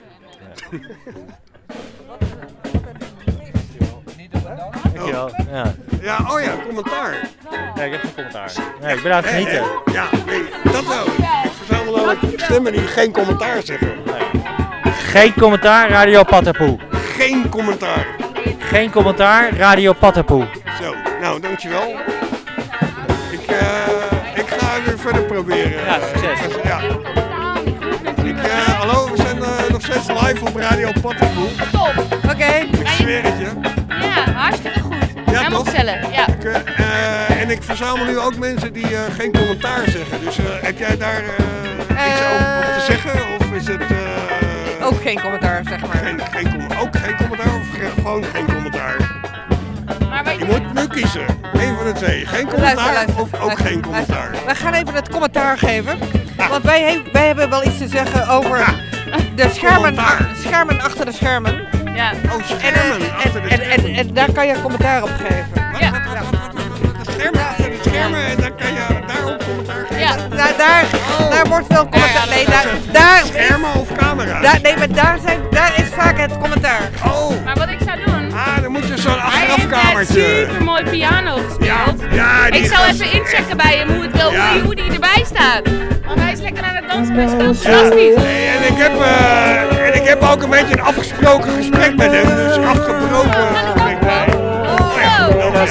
Dankjewel. Ja. Ja, oh ja, commentaar. Nee, ik heb geen commentaar. Nee, ik ben aan het genieten. Ja, nee, dat wel. Ik verzamel ook stemmen die geen commentaar zeggen. Nee. Geen commentaar, Radio Patapoe. Geen commentaar. Geen commentaar, Radio Patapoe. Zo, nou dankjewel. Ik, uh, ik ga het weer verder proberen. Ja, succes. Ja. Ik, uh, hallo, we zijn uh, nog steeds live op Radio Patapoe. Top. Oké. Okay. Ik zweer het je. Ja, hartstikke goed. Ja, helemaal toch? gezellig. Ja. Ik, uh, en ik verzamel nu ook mensen die uh, geen commentaar zeggen. Dus uh, heb jij daar uh, iets uh, op te zeggen? Of is het... Uh, ook geen commentaar, zeg maar. Geen, geen com- ook geen commentaar of ge- gewoon geen commentaar? Maar weet je moet nu kiezen. Eén van de twee. Geen commentaar luister, luister, of ook luister, geen commentaar. Wij gaan even het commentaar geven. Ah. Want wij, he- wij hebben wel iets te zeggen over ah. de schermen, a- schermen achter de schermen. Ja. Oh, schermen en, achter de en, schermen. En, en, en daar kan je een commentaar op geven. Wat, ja. wat, wat, wat, wat, wat, wat, de schermen achter de schermen en dan kan je daarop commentaar geven? Ja. Daar, daar, oh. daar wordt wel commentaar. Nee, daar, daar schermen is, of camera's? Daar, nee, maar daar, zijn, daar is vaak het commentaar. Oh. Maar wat ik zou doen... Ah, dan moet je zo'n Hij achterafkamertje. heeft net super mooi piano gespeeld. Ja, ja, die ik zal gast... even inchecken bij hem hoe, het wel, ja. hoe, die, hoe die erbij staat. Want hij is lekker aan het dansen en speelt fantastisch. Nee, en ik heb, uh, en ik heb ook een beetje een afgesproken gesprek met hem. Dus afgebroken gesprek. Nee. Oh, ja.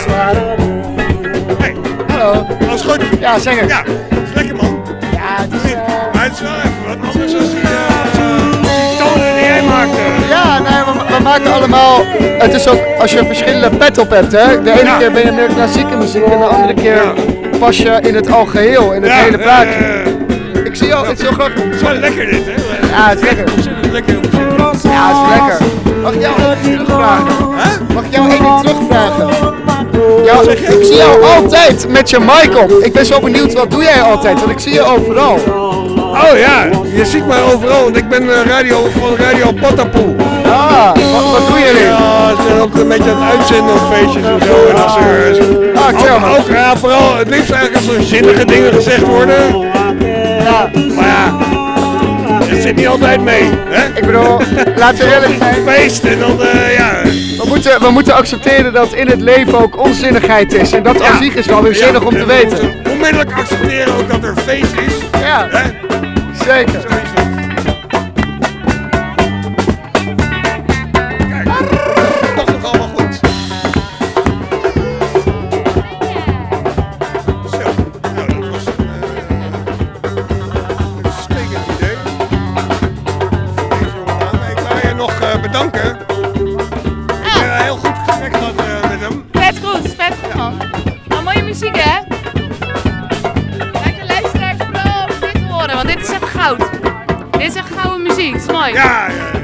Hey. Hallo. Alles goed? Ja, zeker. Ja, dat is lekker man. Ja, het is... Uh... Maar het is wel even wat anders dan die, uh, die tonen die jij maakte. Ja, nee, we, we maken maken allemaal, het is ook als je verschillende pet op hebt, hè. De ene ja. keer ben je meer klassieke muziek en de andere keer ja. pas je in het algeheel, in het ja, hele plaatje. Uh, uh, Ik zie jou, het is heel grappig. Het is wel lekker dit, hè? Ja, het is lekker. Ontzettend lekker. Ja, het is lekker. Mag ik jou één ding terugvragen? Huh? Mag ik jou één ding terugvragen? Ja, ik zie jou altijd met je mic op. Ik ben zo benieuwd, wat doe jij altijd? Want ik zie je overal. Oh ja, je ziet mij overal, want ik ben uh, radio van Radio Patapoe. Ah, wat, wat doe je nu? Ja, ik ben ook een beetje aan het uitzenden op feestjes en zo. En als er uh, ah, ook, ook ja, vooral het liefst eigenlijk als er zinnige dingen gezegd worden. Ja. Maar ja, het zit niet altijd mee. Hè? Ik bedoel, laten we eerlijk zijn. Feest en dan, uh, ja. We moeten, we moeten accepteren dat in het leven ook onzinnigheid is. En dat ja. aan zich is wel weer zinnig ja, om te weten. We moeten onmiddellijk accepteren ook dat er feest is. Ja, hè? Zeker. Kijk, dat is toch allemaal goed. Zo, nou dat was een uh, uitstekend idee. Ik ga je nog uh, bedanken. Ik heb een heel goed gesprek gehad uh, met hem. Vet goed, vet goed man. Nou, mooie muziek hè? Kijk de luisteraars vooral over dit horen, want dit is echt goud. Dit is echt gouden muziek, dat is mooi. Ja, ja, ja.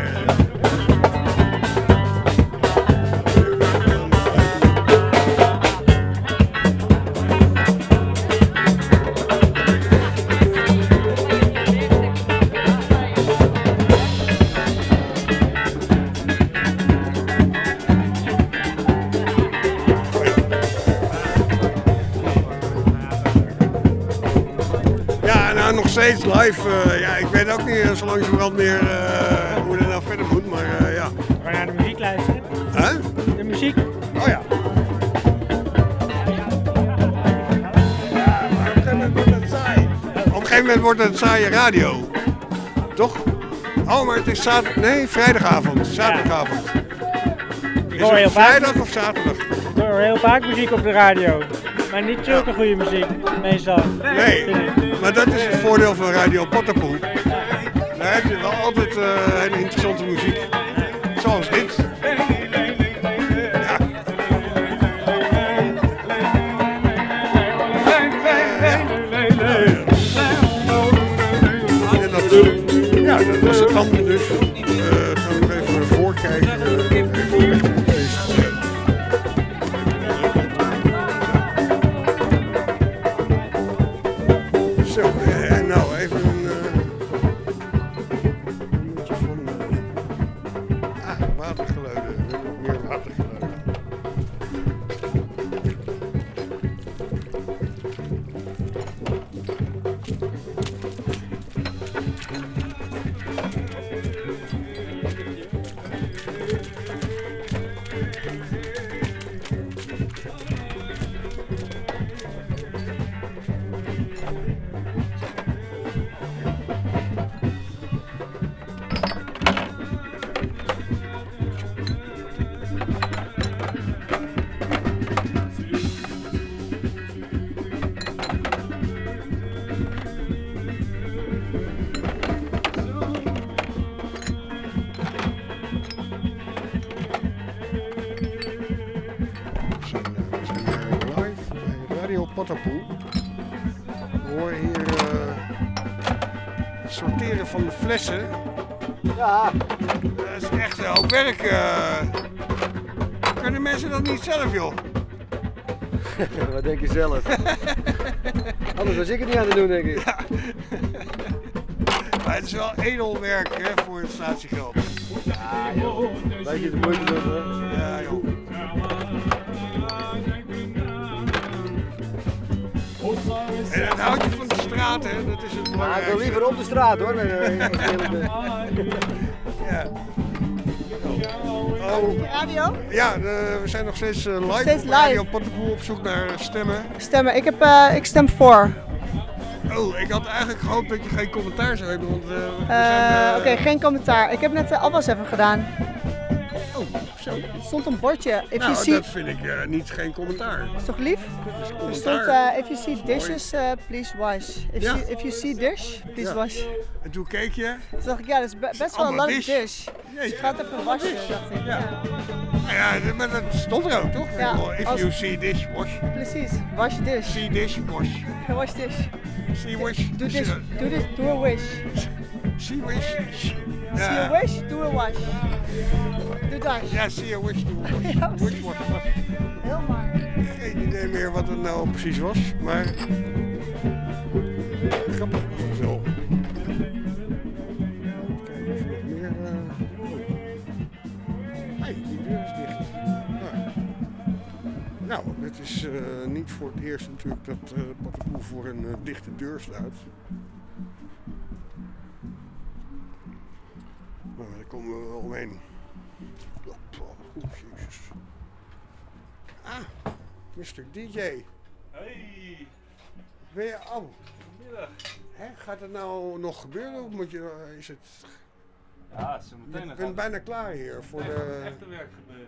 Nog steeds live, uh, ja, ik weet ook niet uh, zo langzamerhand meer uh, hoe dat nou verder moet, maar uh, ja. We gaan naar de muziek luisteren. Huh? De muziek. Oh ja. Ja, maar op een gegeven moment wordt het saai. Op een gegeven moment wordt het saaie radio. Toch? Oh, maar het is zaterdag, nee, vrijdagavond, zaterdagavond. Ja. Is het vrijdag of zaterdag? Ik hoor heel vaak muziek op de radio. Maar niet zulke ja. goede muziek, meestal. Nee, maar dat is het voordeel van Radio Patapoe. Daar heb je wel altijd uh, hele interessante muziek. Zoals dit. Ja. En dat, ja, dat was het dan dus. Uh, gaan we even voorkijken. Zo, en nou even een minuutje uh, van uh, ah, watergeluiden. We hebben nog meer watergeluiden. Patapoe. We horen hier uh, het sorteren van de flessen. Ja. Dat is echt een hoop werk. Uh. Kunnen mensen dat niet zelf, joh? Wat denk je zelf? Anders was ik het niet aan het doen, denk ik. Ja. Maar het is wel edel werk, hè, voor het statiegeld. Ja, joh. Weet je de moeite doen, hè? Ja, joh. En het houtje van de straat, hè, dat is het belangrijkste. Maar ik wil liever op de straat, hoor. Nee, nee, nee, ja. Oh. Radio? Ja, de, we zijn nog steeds uh, live. Steeds live. Radio Patapoe op zoek naar stemmen. Stemmen, ik, heb, uh, ik stem voor. Oh, ik had eigenlijk gehoopt dat je geen commentaar zou hebben, want uh, we uh, zijn... Uh... Oké, okay, geen commentaar. Ik heb net uh, afwas even gedaan. Oh. zo. Er stond een bordje. If nou, you see... dat vind ik uh, niet geen commentaar. Is toch lief? Dat is Er commentaar. stond, uh, if you see dishes, uh, please wash. If, Ja. you, if you see dish, please Ja. wash. En toen keek je. Toen dacht ik, ja, dat is be- best wel een allemaal lang dish. dish. Dus ik ga het even wassen, dish. dacht ik. Ja. Ja. Nou ja, maar dat stond er ook, toch? Ja, If als- you see dish, wash. Precies, wash dish. See dish, wash. Wash dish. See wish. Doe dish, doe dish, doe a wish. See wish. See a wish, doe a wash. Doe dash. Ja, see a wish, doe a wash. Ja, Wish, wash, wash. Heel maar. Geen idee meer wat het nou precies was, maar grappig wel. Kijken of er nog meer. Uh... Hey, die deur is dicht. Nou, nou het is uh, niet voor het eerst natuurlijk dat uh, Pattenkoe voor een uh, dichte deur sluit. Maar daar komen we wel omheen. Oh, jezus. Ah, mister D J. Hey. Ben je oh. Goedemiddag. Hè, gaat het nou nog gebeuren of moet je, is het... Ja, zo meteen. Ik ben bijna klaar hier voor de Echte werk gebeuren.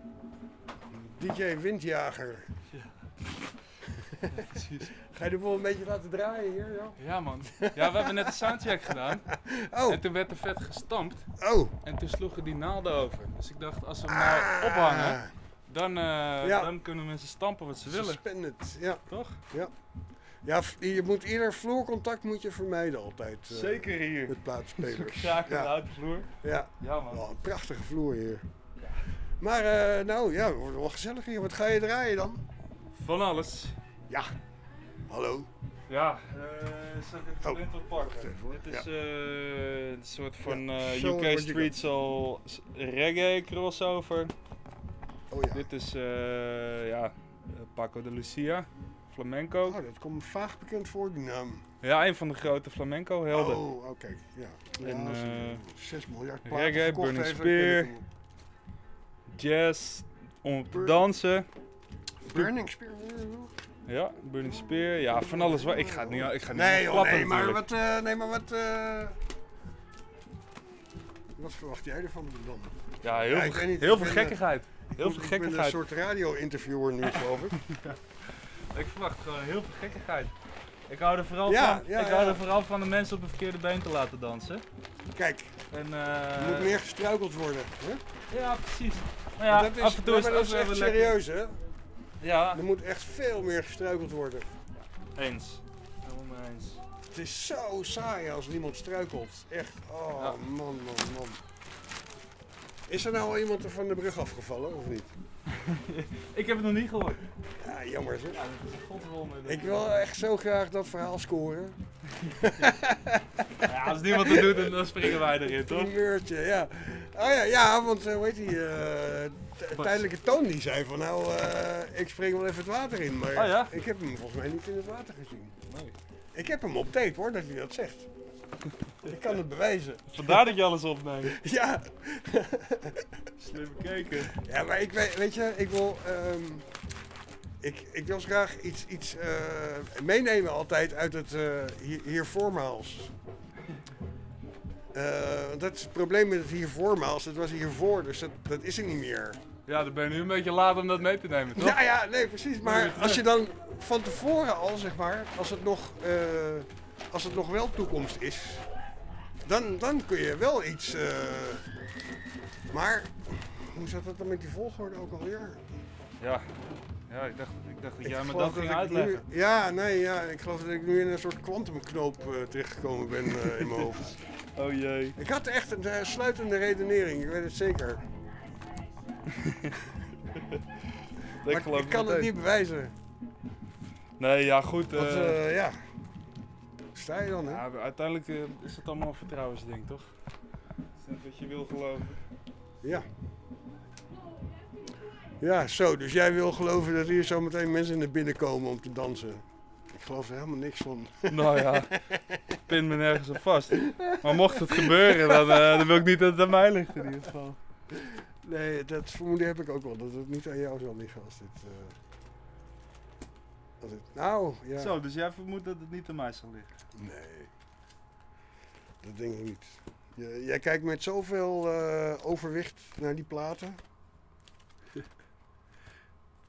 D J Windjager. Ja. Ja, precies. Ga je de boel een beetje laten draaien hier? Ja, Ja man. Ja, we hebben net een soundcheck gedaan. Oh. En toen werd er vet gestampt. Oh. En toen sloegen die naalden over. Dus ik dacht, als we hem nou ophangen, dan, uh, Ja. dan kunnen mensen stampen wat ze willen. Suspended, ja. Toch? Ja. Ja, f- je moet ieder vloercontact moet je vermijden altijd. uh, Zeker hier. Met plaatsspelers. Zaken aan de houten vloer. Ja. Ja, man. Wel een prachtige vloer hier. Maar uh, nou ja, het wordt wel gezellig hier. Wat ga je draaien dan? Van alles. Ja. Hallo. Ja, uh, zal ik even Oh, blind wat pakken? wacht even, hoor. Dit is Ja. uh, een soort van Ja, uh, show U K what you Street got. Soul s- reggae crossover. Oh ja. Dit is uh, ja, uh, Paco de Lucia, flamenco. Oh, dat komt me vaag bekend voor, die naam. Ja, een van de grote flamenco helden. Oh, oké. Ja. En Ja, als hij uh, zes miljard platen reggae, verkocht Burning heeft, dan Spear, ken ik jazz, om op te Bur- dansen. Burning Spear. Ja, Burning Spear. Ja, van alles waar. Ik ga het niet, ik ga het niet Nee, joh, klappen nee, maar natuurlijk. wat, uh, nee, maar wat, uh, wat verwacht jij ervan dan? Ja, heel Ja, veel, ik weet niet, heel ik veel ben, gekkigheid. Ik Heel moet- veel Ik ben een gekkigheid. soort radio-interviewer nu, geloof ik. Ik verwacht gewoon heel veel gekkigheid. Ik hou er vooral, Ja, van, ja, ik hou ja. er vooral van de mensen op een verkeerde been te laten dansen. Kijk, En, uh, er moet meer gestruikeld worden. Hè? Ja, precies. Maar ja, dat is, af en toe is maar het dat ook is wel echt weer lekker. serieus, hè? Ja. Er moet echt veel meer gestruikeld worden. Eens. Helemaal mee eens. Het is zo saai als niemand struikelt. Echt, oh Ja. man, man, man. Is er nou al iemand er van de brug afgevallen, of niet? Ik heb het nog niet gehoord. Ja, jammer zeg. Ja, dat is een godronde. Ik wil echt zo graag dat verhaal scoren. Ja, als niemand het doet, dan- dan springen wij erin, toch? Een beurtje, ja. Oh ja, ja, want uh, hoe heet die, uh, t- tijdelijke Toon die zei van nou, uh, ik spring wel even het water in. Maar Oh ja? ik heb hem volgens mij niet in het water gezien. Nee. Ik heb hem op tape hoor, dat hij dat zegt. Ik kan het bewijzen. Vandaar dat je alles opneemt. Ja. Slim bekeken. Ja, maar ik weet, weet je, ik wil, um, ik, ik wil graag iets, iets uh, meenemen altijd uit het uh, hier, hiervoormaals. Uh, dat is het probleem met het hiervoormaals. Het was hiervoor, dus dat, dat is er niet meer. Ja, dan ben je nu een beetje laat om dat mee te nemen, toch? Ja, ja, nee, precies. Maar als je dan van tevoren al, zeg maar, als het nog, uh, als het nog wel toekomst is, dan, dan kun je wel iets. Uh, maar hoe zat dat dan met die volgorde ook alweer? Ja, ja ik, dacht, ik dacht dat Ik jij me geloof dat ging ik uitleggen. Nu, ja, nee, ja, ik geloof dat ik nu in een soort kwantumknoop uh, terechtgekomen ben uh, in mijn hoofd. Oh jee. Ik had echt een uh, sluitende redenering, ik weet het zeker. Maar ik, ik kan het niet bewijzen. Nee, ja goed. Want, Uh, uh, ja. Sta je dan, hè? Ja, uiteindelijk uh, is het allemaal een vertrouwensding, toch? Het is net wat je wil geloven. Ja. Ja, zo. Dus jij wil geloven dat hier zo meteen mensen naar binnen komen om te dansen? Ik geloof er helemaal niks van. Nou ja, pin me nergens op vast. Maar mocht het gebeuren, dan, uh, dan wil ik niet dat het aan mij ligt in ieder geval. Nee, dat vermoeden heb ik ook wel. Dat het niet aan jou zal liggen als dit... Uh, als dit nou, ja. Zo, dus jij vermoedt dat het niet aan mij zal liggen? Nee. Dat denk ik niet. Je, jij kijkt met zoveel uh, overwicht naar die platen.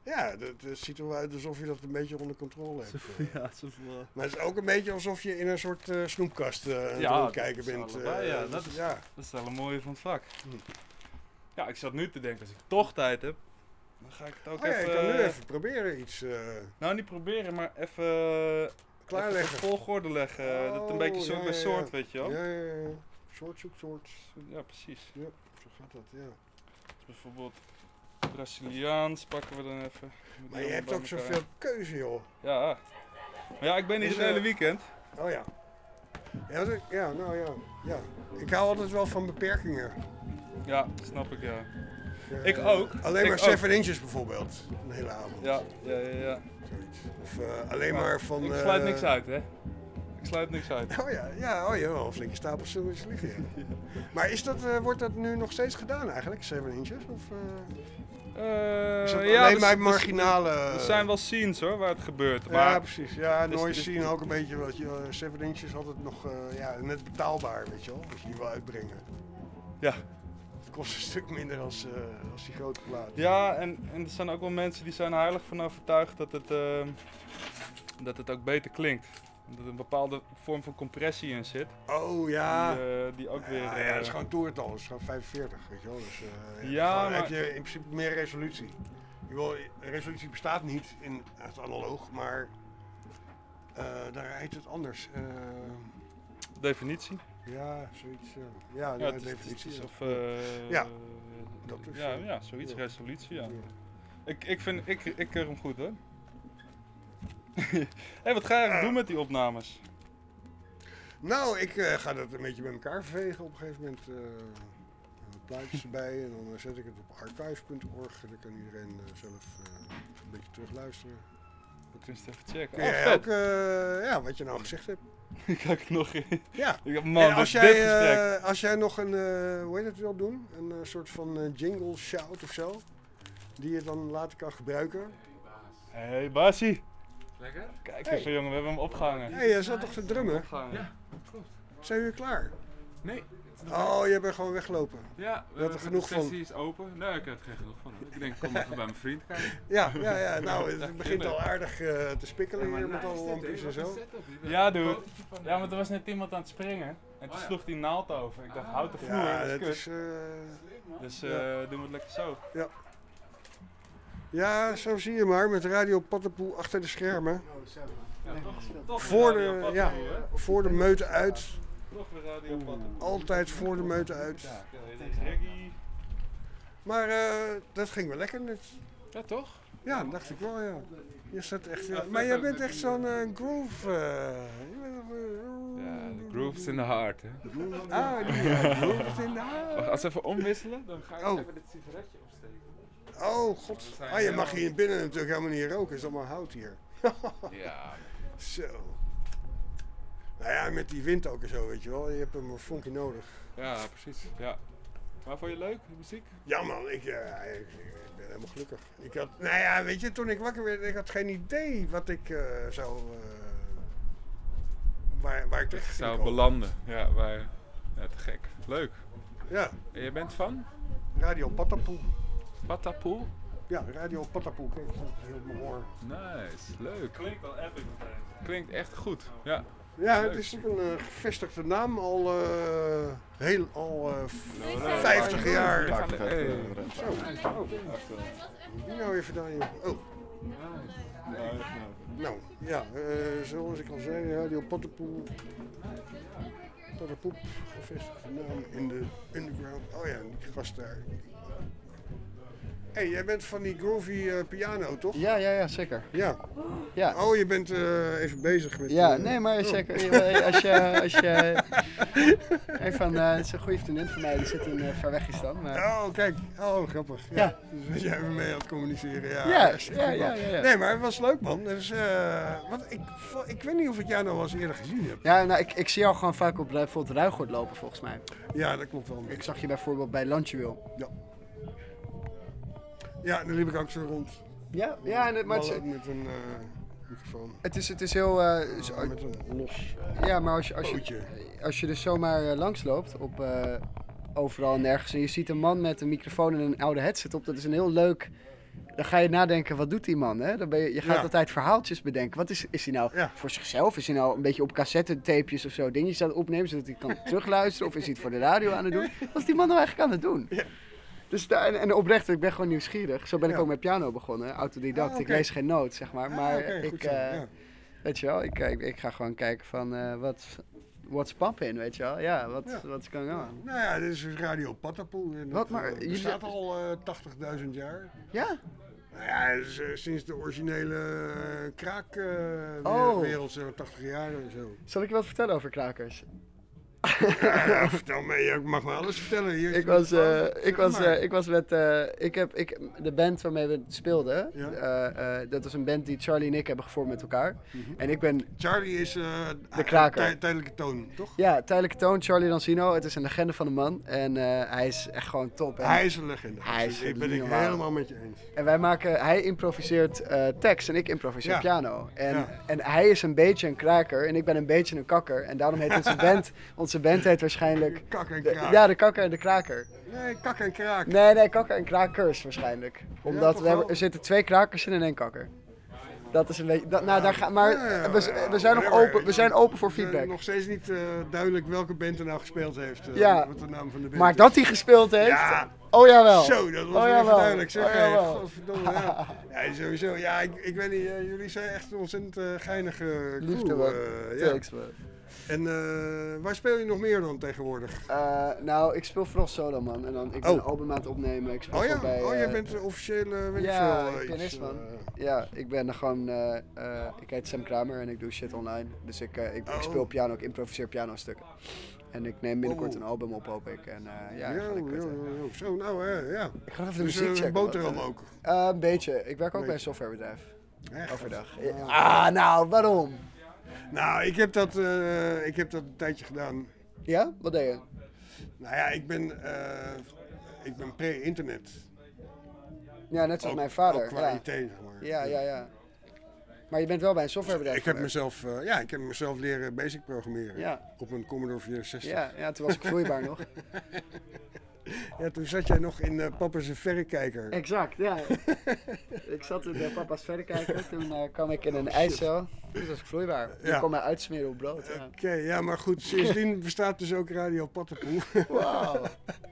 Ja, dat, dat ziet er wel uit alsof je dat een beetje onder controle hebt. Ja, alsof, uh... Maar het is ook een beetje alsof je in een soort uh, snoepkast uh, aan ja, het kijken bent. Allebei, uh, ja, dat, dat, is, ja. dat is wel een mooie van het vak. Hm. Ja, ik zat nu te denken, als ik toch tijd heb, dan ga ik het ook oh, even... Ja, ik kan nu even proberen iets... Uh... Nou, niet proberen, maar even... Klaarleggen. Even volgorde leggen. Oh, dat het een beetje soort ja, bij ja, soort, ja. weet je wel. Ja, ja, ja. Soort zoekt soort. Ja, precies. Ja, zo gaat dat, ja. Dus bijvoorbeeld Braziliaans pakken we dan even. Maar je hebt ook zoveel keuze, joh. Ja. Maar ja, ik ben niet het hele weekend. Oh ja. Ja, ja, nou ja. ja. Ik hou altijd wel van beperkingen. Ja, snap ik, ja. Uh, ik ook. Alleen ik maar seven inches bijvoorbeeld. Een hele avond. Ja, ja, ja. ja. Zoiets. Of uh, alleen ja, maar van... Ik sluit uh, niks uit, hè. Ik sluit niks uit. Oh ja, ja, oh ja, wel een flinke stapel zullen liggen. Ja. Maar is dat, uh, wordt dat nu nog steeds gedaan eigenlijk, seven inches? Of, uh, uh, is dat ja, alleen dus, bij marginale... Er zijn wel scenes hoor, waar het gebeurt. Ja, maar precies. Ja, dus, noise dus, scene ook een beetje, wat je, seven inches altijd nog uh, ja, net betaalbaar, weet je wel, als je die wil uitbrengen. Ja. Het kost een stuk minder als, uh, als die grote plaat. Ja, en, en er zijn ook wel mensen die zijn er heilig van overtuigd dat het, uh, dat het ook beter klinkt. Dat er een bepaalde vorm van compressie in zit. Oh ja. Die, uh, die ook ja, weer... Ja, uh, dat is gewoon toerental, dat is gewoon vijfenveertig, weet je wel. Dus uh, ja, gewoon, maar... heb je in principe meer resolutie. Je wil, resolutie bestaat niet in het analoog, maar uh, daar heet het anders. Uh, definitie? Ja, zoiets. Uh, ja, ja, ja het, definitie. Het is, of, uh, ja, dat is, ja, ja, zoiets, ja. resolutie, ja. ja. Ik, ik vind, ik, ik keur hem goed hoor. Hé, hey, wat ga je eigenlijk uh, doen met die opnames? Nou, ik uh, ga dat een beetje met elkaar vervegen op een gegeven moment. Uh, plaatjes erbij en dan uh, zet ik het op archive punt org en dan kan iedereen uh, zelf uh, een beetje terugluisteren. We kunnen het even checken. Kun jij oh, ook, uh, ja, wat je nou gezegd hebt. Ik ga ik nog in. Ja. Ik heb, man, en als dit, jij, dit gesprek. Uh, als jij nog een, uh, hoe heet het wil doen, een uh, soort van uh, jingle shout of zo, die je dan later kan gebruiken. Hé, hey, Basie. Lekker? Kijk hey. even jongen, we hebben hem opgehangen. Hé, hey, jij zat toch te drummen? Opgehangen. Ja, goed. Zijn jullie klaar? Nee. Oh, je bent gewoon weggelopen. Ja, je had er genoeg van. De sessie is open. Nee, ik heb er geen genoeg van. Ik denk, kom even bij mijn vriend kijken. Ja, ja, ja. Nou, het begint al aardig uh, te spikkelen hier met alle lampjes en zo. Ja, dude. Ja, maar er was net iemand aan het springen. En toen oh, ja. sloeg die naald over. Ik dacht, ah, houd de vloer, ja, dat is dat is, uh, Dus uh, ja. doen we het lekker zo. Ja. Ja, zo zie je maar, met Radio Pattenpoel achter de schermen. Ja, toch, toch voor, de, ja, voor de meute uit. Toch weer Radio Pattenpoel. Altijd voor de meute uit. Ja, deze reggae. Maar uh, dat ging wel lekker net. Ja, toch? Ja, dat dacht ik wel, ja. Je staat echt, ja. Maar jij bent echt zo'n uh, groove. Uh, ja, de groove's in the heart, hè? Ah, die uh, groove's in the heart. Wacht, als we even omwisselen, dan ga ik oh. even dit sigaretje opsteken. Oh, god. Ah, je mag hier binnen natuurlijk helemaal niet roken. Het is allemaal hout hier. Ja. Zo. Nou ja, met die wind ook en zo, weet je wel. Je hebt hem een funky nodig. Ja, precies. Ja. Maar vond je leuk, de muziek? Ja man, ik, uh, ik, ik ben helemaal gelukkig. Ik had, nou ja, weet je, toen ik wakker werd, ik had geen idee wat ik uh, zou... Uh, waar, waar ik terecht zou komen. belanden. Ja, waar... Ja, te gek. Leuk. Ja. En je bent van? Radio Pattenpoel. Pattenpoel? Ja, Radio Pattenpoel. Kijk, dat is op mijn oor. Nice, leuk. Klinkt wel epic meteen. Klinkt echt goed, ja. Ja, het is ook een uh, gevestigde naam, al, uh, heel, al uh, vijftig jaar. Hey. Zo, oh. Die nou even daar, joh. Oh. Nou, ja, uh, zoals ik al zei, Radio Pattenpoel. Pattenpoel, gevestigde naam in de underground. Oh ja, die gast daar. Hé, hey, jij bent van die groovy uh, piano, toch? Ja, ja, ja, zeker. Ja. ja. Oh, je bent uh, even bezig met... Ja, uh, nee, maar oh. zeker. Als je... Als je een van, uh, het is een goede vriendin van mij, die zit in uh, Verwegistan. Maar... Oh, kijk. Oh, grappig. Ja. ja. Dus was jij even mee aan het communiceren. Ja, ja, ja, ja, ja, ja. Nee, maar het was leuk, man. Dus, uh, wat, ik, ik weet niet of ik jou nou wel eens eerder gezien heb. Ja, nou, ik, ik zie jou gewoon vaak op bijvoorbeeld Ruigoord lopen, volgens mij. Ja, dat klopt wel. Ik zag je bijvoorbeeld bij Landjewil. Ja. Ja, dan liep ik ook zo rond. Ja, ja, en, maar het, met een uh, microfoon. Het is, het is heel... Uh, zo, met een los Ja, maar als je, als je, als je dus zomaar uh, langsloopt op uh, overal en nergens en je ziet een man met een microfoon en een oude headset op, dat is een heel leuk dan ga je nadenken, wat doet die man? Hè? Dan ben je, je gaat Ja. altijd verhaaltjes bedenken. Wat is, is hij nou Ja. voor zichzelf? Is hij nou een beetje op cassettetapejes of zo dingetjes aan het opnemen, zodat hij kan terugluisteren? Of is hij het voor de radio aan het doen? Wat is die man nou eigenlijk aan het doen? Ja. Dus daar, en, en oprecht, ik ben gewoon nieuwsgierig. Zo ben ik Ja. ook met piano begonnen, autodidact. Ah, oké. Ik lees geen noot, zeg maar. Ah, Maar oké, goed ik, zo, eh, ja. weet je wel, ik, ik, ik ga gewoon kijken van, eh wat... What's poppin', weet je wel? Ja, wat Ja. what's going on? Nou ja, dit is Radio Patapoe. En Wat, dat, maar eh, jullie- bestaat al uh, tachtigduizend jaar. Ja? Nou ja, het is, eh, sinds de originele uh, kraakwereld, Oh. wereld, zo tachtig jaar en zo. Zal ik je wat vertellen over krakers? Ja, ja, vertel me, je mag me alles vertellen. Hier is Ik de was, eh, microfoon. ik Zeg was, maar. eh, ik was met, eh, ik heb, ik, de band waarmee we speelden, Ja. eh, eh, dat is een band die Charlie en ik hebben gevormd met elkaar. Mhm. En ik ben Charlie is uh, de kraker. tij- tijdelijke toon, toch? Ja, tijdelijke toon, Charlie Dancino. Het is een legende van een man en eh, hij is echt gewoon top. En Hij is een legende. Hij is Ik ben niet ik normaal. helemaal met je eens. En wij maken, hij improviseert eh, tekst en ik improviseer Ja. piano. En, Ja. en hij is een beetje een kraker en ik ben een beetje een kakker. En daarom heet onze band, onze band heet waarschijnlijk... Kak en de- kraak. ja, de kakker en de kraker. Nee, kak en kraak. Nee, nee, kakker en krakers waarschijnlijk. Omdat toch we hebben, wel? er zitten twee krakers in en één kakker. Dat is een beetje... Dat, nou, daar ga, maar Ja, ja, we, ja, we zijn nog whatever. open, we zijn open voor Het is, eh, feedback. nog steeds niet uh, duidelijk welke band er nou gespeeld heeft. Uh, Ja. Wat de naam van de band Maar is. dat hij gespeeld heeft? Ja. Oh jawel. Zo, dat was oh, wel jawel. even duidelijk. Zeg, oh, hey, jawel. godverdomme, ja. Ja, sowieso. Ja, ik, ik weet niet, uh, jullie zijn echt een ontzettend uh, geinige crew. Liefde, man. uh, ja. Thanks, man. En uh, waar speel je nog meer dan tegenwoordig? Uh, nou, ik speel vooral solo, man. En dan, ik ben Oh. een album aan het opnemen. Ik speel Oh ja, voorbij, oh, jij uh, bent officieel, uh, weet ja, ik veel, uh, pianist, iets, man. uh, Ja, ik ben er gewoon... Uh, uh, ik heet Sam Kramer en ik doe shit online. Dus ik, uh, ik, ik Oh. speel piano, ik improviseer pianostukken. En ik neem binnenkort Oh. een album op, hoop ik. En uh, ja, Ja, ik ga lekker ja, kwijt. ja, ja. Zo, nou hè, ja. Ik ga even de Dus, muziek uh, checken. boterham wat, uh, ook? Uh, een beetje. Ik werk ook bij een Beetje. softwarebedrijf. Echt? Overdag. Ah, nou, waarom? Nou, ik heb dat, uh, ik heb dat een tijdje gedaan. Ja? Wat deed je? Nou ja, ik ben, uh, ik ben pre-internet. Ja, net zoals Ook- mijn vader. ook qua ja. I T, zeg maar. Ja, ja, ja. Maar je bent wel bij een softwarebedrijf Ik heb gewerkt. mezelf, uh, ja, ik heb mezelf leren basic programmeren. Ja. Op een Commodore vierenzestig. Ja, ja, toen was ik vloeibaar nog. Ja, toen zat jij nog in uh, papa's verrekijker. Exact, ja. Ik zat in de papa's verrekijker, toen uh, kwam ik in een ijscel. Toen was ik vloeibaar. Toen Ja. kon mij uitsmeren op brood. Ja. Oké, okay, ja, maar goed, sindsdien bestaat dus ook Radio Patapoe. Wauw.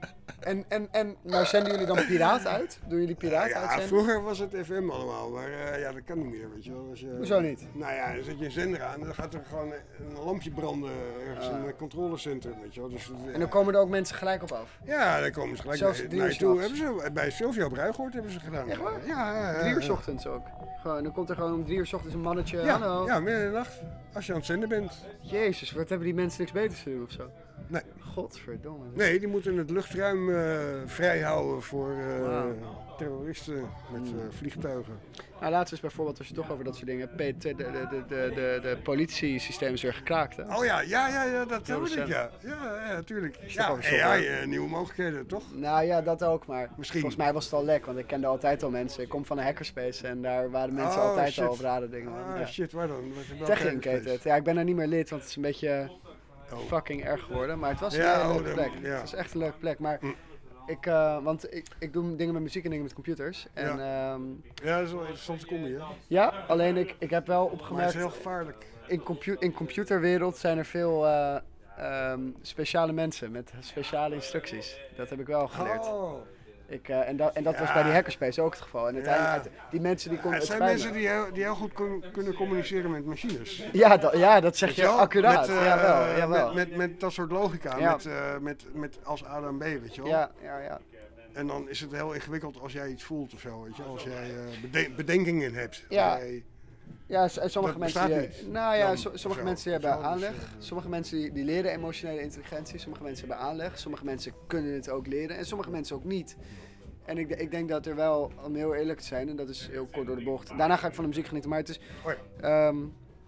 En, en, en, maar zenden jullie dan piraat uit? Doen jullie piraat Ja, uitzenden? vroeger was het F M allemaal, maar uh, ja, dat kan niet meer, weet je wel. Als je, Hoezo niet? Nou ja, dan zet je een zender aan en dan gaat er gewoon een lampje branden ergens Ah. in een controlecentrum, weet je wel. Dus, uh, En dan komen er ook mensen gelijk op af? ja, dan komen ze gelijk Zelfs naar, drie naar uur je toe. s'nachts? Hebben ze, bij Sylvia Bruigoort hebben ze gedaan. Echt waar? Ja, ja, ja, Drie uur ja. 's ochtends ook. Gewoon, dan komt er gewoon om drie uur 's ochtends een mannetje. Ja, Hallo. ja, midden in de nacht. Als je aan het zenden bent. Jezus, wat hebben die mensen niks beters te doen of zo? Nee. Godverdomme. Nee, die moeten het luchtruim uh, vrij houden voor uh, Wauw. terroristen met uh, vliegtuigen. Nou, laatst is bijvoorbeeld, als je het toch over dat soort dingen hebt, de, de, de, de, de, de politiesysteem is weer gekraakt, hè? Oh ja, ja, ja, ja dat Heel hoor ik, recent. ja. Ja, ja, tuurlijk. Is toch Ja, over ja, software? ja, nieuwe mogelijkheden, toch? Nou ja, dat ook, maar Misschien. volgens mij was het al lek, want ik kende altijd al mensen. Ik kom van een hackerspace en daar waren mensen Oh, altijd shit. al over rare dingen. Ah, ja. shit, waar dan? Welke Techlink heet hackerspace? het. Ja, ik ben er niet meer lid, want het is een beetje Oh. fucking erg geworden. Maar het was een Ja, hele oh, leuke dan- plek. ja. Het was echt een leuke plek, maar... Mm. Ik, uh, want ik, ik doe dingen met muziek en dingen met computers. En, Ja. ehm, Ja, dat is wel een interessante combi, hè? ja, alleen ik, ik heb wel Maar het opgemerkt... is heel gevaarlijk. In, compu in computerwereld zijn er veel uh, um, speciale mensen met speciale instructies. Dat heb ik wel geleerd. Oh. Ik, uh, en, da en dat Ja. was bij die hackerspace ook het geval. En uiteindelijk, Ja. uit- die mensen die Ja, konden... het het zijn spijt mensen me. die heel, die heel goed kun- kunnen communiceren met machines. Ja, da ja, dat zeg Weet je wel? accuraat. Met, uh, jawel, jawel. Met, met, met dat soort logica, Ja. met, uh, met, met als A dan B, weet je wel. Ja, ja, ja. En dan is het heel ingewikkeld als jij iets voelt of zo, weet je wel. Als jij uh, beden bedenkingen hebt. Ja. Jij- Ja, s- en sommige Dat mensen die, bestaat niet. nou ja, Dan so- sommige zo, mensen die hebben zo, dus, aanleg. eh, Sommige mensen die, die leren emotionele intelligentie. Sommige mensen hebben aanleg. Sommige mensen kunnen het ook leren. En sommige mensen ook niet. En ik, ik denk dat er wel, om heel eerlijk te zijn, en dat is heel kort door de bocht. Daarna ga ik van de muziek genieten, maar het is... Oh ehm,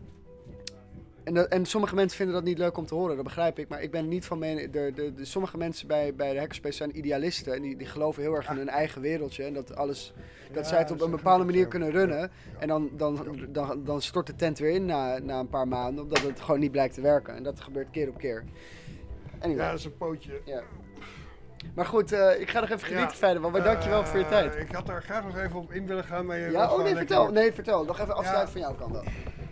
en, dat- en sommige mensen vinden dat niet leuk om te horen, dat begrijp ik. Maar ik ben niet van mening... De, de, de, sommige mensen bij, bij de hackerspace zijn idealisten. En die, die geloven heel erg in hun eigen wereldje. En dat, alles, dat Ja, zij het op dat een is bepaalde ook manier zo. kunnen runnen. En dan, dan, dan, dan stort de tent weer in na, na een paar maanden. Omdat het gewoon niet blijkt te werken. En dat gebeurt keer op keer. Anyway. Ja, dat is een pootje. Ja. Maar goed, uh, ik ga nog even genieten Ja, verder, maar uh, dankjewel voor je tijd. Ik had daar graag nog even op in willen gaan, maar je Ja, was oh nee, lekker- vertel. Nee, vertel. Nog even afsluiten Ja. van jouw kant dan.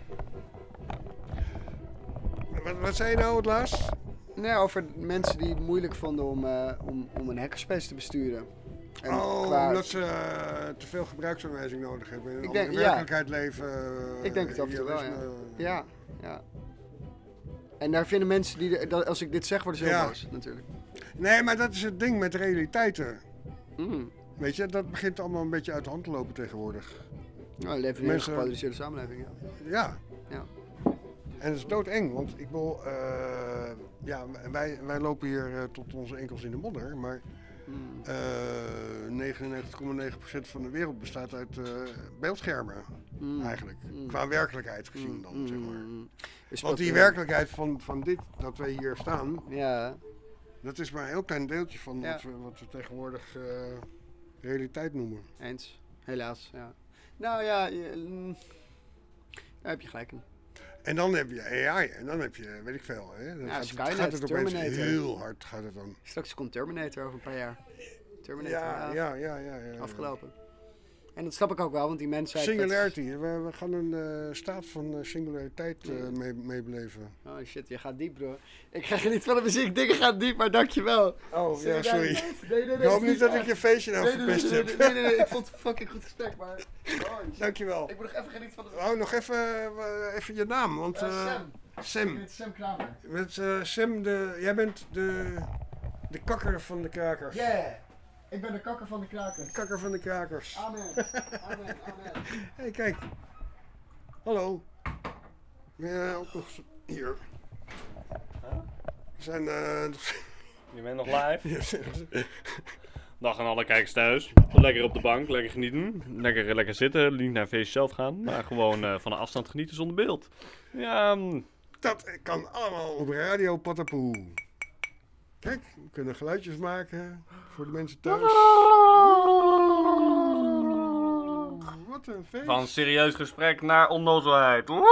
Wat, wat zei je nou het laatst? Nee, over mensen die het moeilijk vonden om, uh, om, om een hackerspace te besturen. En oh, qua- omdat ze uh, te veel gebruiksaanwijzing nodig hebben. In een Ik andere denk- ja. werkelijkheid leven. uh, Ik denk het af en toe wel, ja. idealisme. Ja, ja. En daar vinden mensen die, dat, als ik dit zeg, worden ze heel Ja. boos, natuurlijk. Nee, maar dat is het ding met realiteiten. Mm. Weet je, dat begint allemaal een beetje uit de hand te lopen tegenwoordig. Nou, we leven in een hele Mensen- gepolariseerde samenleving, ja. Ja. Ja. En het is doodeng, want ik bedoel, uh, ja, wij, wij lopen hier uh, tot onze enkels in de modder, maar Mm. uh, negenennegentig komma negen procent van de wereld bestaat uit uh, beeldschermen, Mm. eigenlijk. Mm. Qua werkelijkheid gezien Mm. dan, zeg maar. Mm. Is Want wat, die uh, werkelijkheid van, van dit, dat wij hier staan, ja. dat is maar een heel klein deeltje van Ja. wat, we, wat we tegenwoordig uh, realiteit noemen. Eens, helaas, ja. Nou ja, je, mm, daar heb je gelijk in. En dan heb je A I en dan heb je, weet ik veel, hè. Dan Ja, gaat, Skynet, het, gaat het opeens Terminator. heel hard, gaat het dan. Straks komt Terminator over een paar jaar. Terminator, Ja, ja, ja, ja, ja. afgelopen. En dat snap ik ook wel, want die mensheid... dat- Singularity, we, we gaan een uh, staat van uh, singulariteit uh, mee, meebeleven. Oh shit, je gaat diep, bro. Ik ga genieten van de muziek, dingen gaan diep, maar dankjewel. Oh, ja, sorry. Nee, nee, nee, Ik hoop nee, niet dat nee, ik je feestje nou nee, nee, verpest nee, heb. Nee, nee, nee, nee, ik vond het een fucking goed gesprek, maar... Oh, Dankjewel. ik moet nog even genieten van de... Oh, nog even, uh, even je naam, want... Uh, Uh, Sam. Sam. Ik heet Sam Kramer. Met, uh, Sam, de, jij bent de, de kakker van de krakers. Yeah, ik ben de kakker van de krakers. De kakker van de krakers. Amen, amen, amen. Hé, hey, kijk. Hallo. Ja, ook nog zo- hier. We zijn... Uh, Je bent nog live? Ja, zijn- Dag aan alle kijkers thuis. Lekker op de bank, lekker genieten. Lekker, lekker zitten, niet naar het feest zelf gaan. Maar gewoon uh, van de afstand genieten zonder beeld. Ja, um... Dat kan allemaal op Radio Patapoe. Kijk, we kunnen geluidjes maken voor de mensen thuis. Wat een feest. van serieus gesprek naar onnozelheid. Nou,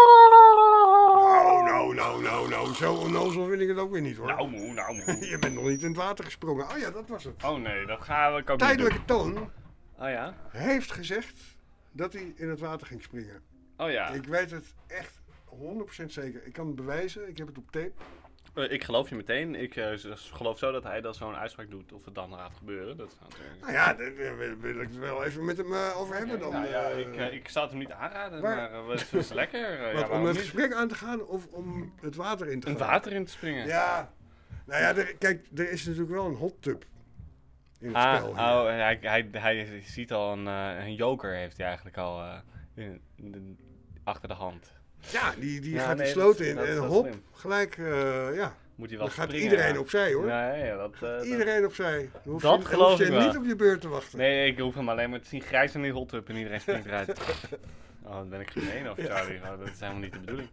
nou, nou, nou, nou. Zo onnozel vind ik het ook weer niet hoor. Nou moe, nou moe. Je bent nog niet in het water gesprongen. Oh ja, dat was het. Oh nee, dat gaan we ook niet Tijdelijke doen. Toon Oh ja? heeft gezegd dat hij in het water ging springen. Oh ja. Ik weet het echt honderd procent zeker. Ik kan het bewijzen. Ik heb het op tape. Uh, ik geloof je meteen. Ik uh, geloof zo dat hij dan zo'n uitspraak doet of het dan gaat gebeuren. Dat is natuurlijk... Nou ja, daar daar wil wil ik het wel even met hem uh, over hebben dan. Nou ja, uh, ik, uh, ik zou het hem niet aanraden, waar- maar uh, het is lekker. Uh, Wat, ja, om waarom het niet? gesprek aan te gaan of om het water in te Een gaan? water in te springen. Ja. Nou ja, er, kijk, er is natuurlijk wel een hot tub in het Ah, spel. hier. oh, hij, hij, hij ziet al een, uh, een joker heeft hij eigenlijk al uh, in, in de, achter de hand. Ja, die, die Ja, gaat nee, die sloot dat- in dat is en wel hop, slim. gelijk, uh, ja. Moet hij wel Dan gaat springen, iedereen ja. opzij hoor. Ja, ja, dat, uh, dat- Iedereen opzij. Dan hoef dat je, geloof hoef je ik wel. niet op je beurt te wachten. Nee, ik hoef hem alleen maar te zien grijs in die hot tub en iedereen springt eruit. Oh, dan ben ik gemeen of Charlie. Oh, dat is helemaal niet de bedoeling.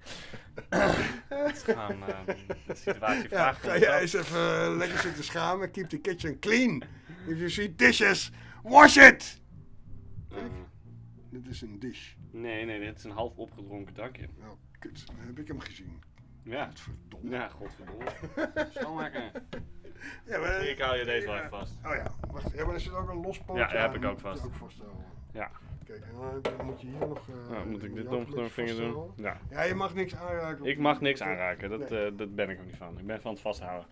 Het is gewoon uh, de situatie Ja, vraagt. ga jij eens even uh, lekker zitten schamen. Keep the kitchen clean. If you see dishes, wash it! Kijk, dit is een dish. Nee, nee, dit is een half opgedronken dakje. Nou, kut. Dan heb ik hem gezien. Ja. Godverdomme. Ja, godverdomme. Schoonmaken. Ja, maar, Ik hou je deze wel ja. even vast. Oh ja, wacht. Ja, maar er zit ook een los pootje Ja, die heb aan. ik Die ook moet je vast. ook vasthouden. Ja. Kijk, en dan moet je hier nog... Uh, Nou, moet ik dit jouw om met mijn vinger doen? vasthouden. Ja. Ja, je mag niks aanraken. Ik mag niks aanraken, dat, Nee. uh, dat ben ik ook niet van. Ik ben van het vasthouden.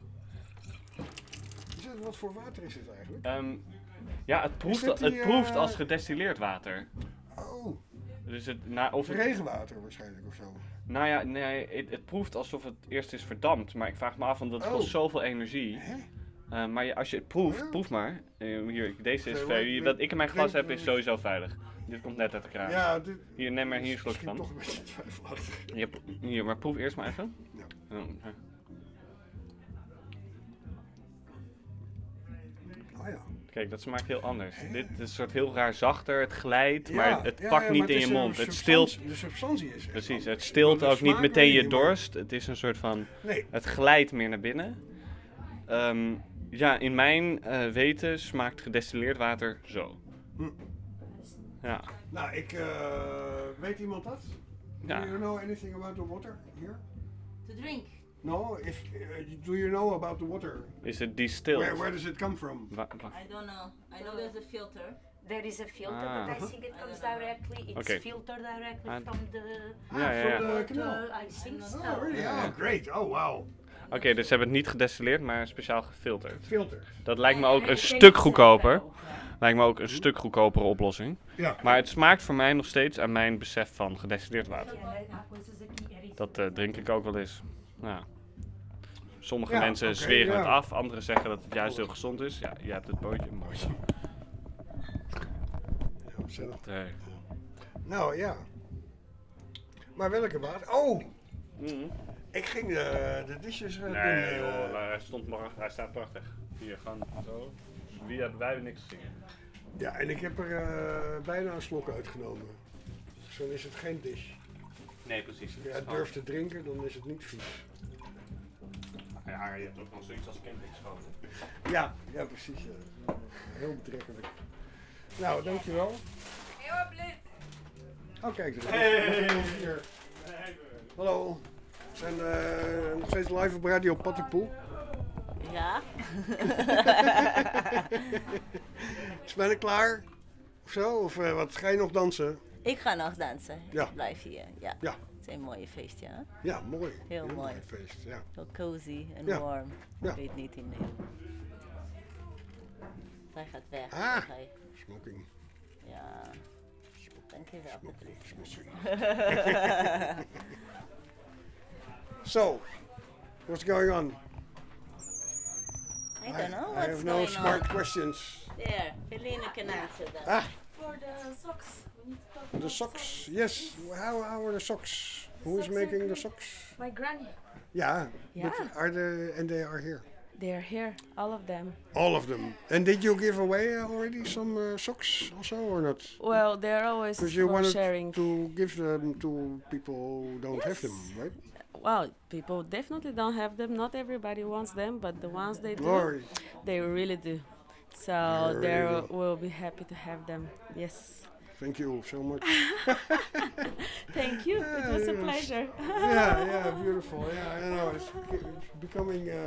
Is het, wat voor water is het eigenlijk? Um, ja, het proeft, dit die, het proeft uh, als gedestilleerd water. Oh, Dus het, nou, of het, regenwater waarschijnlijk of zo. nou ja, nee, het, het proeft alsof het eerst is verdampt. Maar ik vraag me af, want dat Oh. kost zoveel energie. Uh, maar je, als je het proeft, proef maar. Uh, hier, deze is Oké, veilig. maar- Wat ik in mijn glas denk- heb is sowieso veilig. Dit komt net uit de kraan. Ja, dit- Hier, neem maar hier een slokje Misschien van. toch een beetje twijfelachtig. Je, pro- hier, maar proef eerst maar even. Ja. En dan, hè. Oh ja. Kijk, dat smaakt heel anders. Dit is een soort heel raar zachter, het glijdt, Ja, maar het ja, pakt ja, maar niet het in is je een mond. Het substantie- stilt. De substantie is er. Precies, Want- het stilt want de ook niet smaak meteen weet je je, maar- dorst. Het is een soort van. Nee. Het glijdt meer naar binnen. Ehm, ja, in mijn uh, weten smaakt gedestilleerd water zo. Hm. Ja. Nou, ik... Uh, weet iemand dat? Ja. Do you know anything about the water here? To drink. No, if uh, do you know about the water? Is it distilled? Where, where does it come from? Wa- wa- I don't know. I know there's a filter. There is a filter, Ah. but I think it comes directly. It's Okay. filtered directly And- from the. Ja, ja, ja. From the water, canal. I think so. Oh, really? Oh, great. Oh, wow. Oké, okay, dus ze hebben het niet gedestilleerd, maar speciaal gefilterd. Filter. Dat lijkt me ook een stuk goedkoper. Lijkt me ook een stuk goedkopere oplossing. Ja. Maar het smaakt voor mij nog steeds aan mijn besef van gedestilleerd water. Dat uh, drink ik ook wel eens. Ja. Sommige Ja, mensen oké, zweren ja. het af, anderen zeggen dat het juist heel gezond is. Ja, jij hebt het bootje. Mooi. Zelf. Dat, uh, Nou ja. Maar welke water? Oh! mm. Ik ging de, de dishes uh, doen. Nee uh, joh, hij, stond maar, hij staat prachtig. Hier, gewoon zo. Wie hebben wij hebben niks te zingen. Ja, en ik heb er uh, bijna een slok uitgenomen. Dus dan is het geen dish. Nee, precies. Als je het durft te drinken, dan is het niet vies. Ja, je hebt ook nog zoiets als camping schoon. Ja, ja precies. Ja. Heel betrekkelijk. Nou, dankjewel. Heel blij. Oh, kijk eens. Hey. Hier. Hallo. We zijn uh, nog steeds live op Radio Pattenpoel. Ja. Is ben ik klaar? Of zo? Of uh, wat? Ga je nog dansen? Ik ga nog dansen. Ja. Ik blijf hier. Ja. Ja. Het is een mooie feestje, hè? Ja, mooi. Heel, Heel mooi. mooi feest, ja. Heel cozy en Ja. warm. Ja. Ik weet niet in de... Zij gaat weg. Ah. Zij- Smoking. Ja. Dankjewel, Patrice. So, what's going on? I don't know I what's have no going smart on. questions. There, Feline can answer that. Ah. For the socks, we need to talk The socks, yes. How, how are the socks? Who is Socks are making the good. socks? My granny. Yeah, Yeah. but are they, and they are here. They're here, all of them. All of them. And did you give away already some uh, socks also or not? Well, they're always Because you for wanted sharing. to give them to people who don't have them, right? Well, people definitely don't have them. Not everybody wants them, but the ones they do, Glory. they really do. So They they really do. will be happy to have them. Yes. Thank you so much. Thank you. It was a yes. pleasure. yeah, yeah, beautiful. Yeah, I know. It's, it's becoming uh,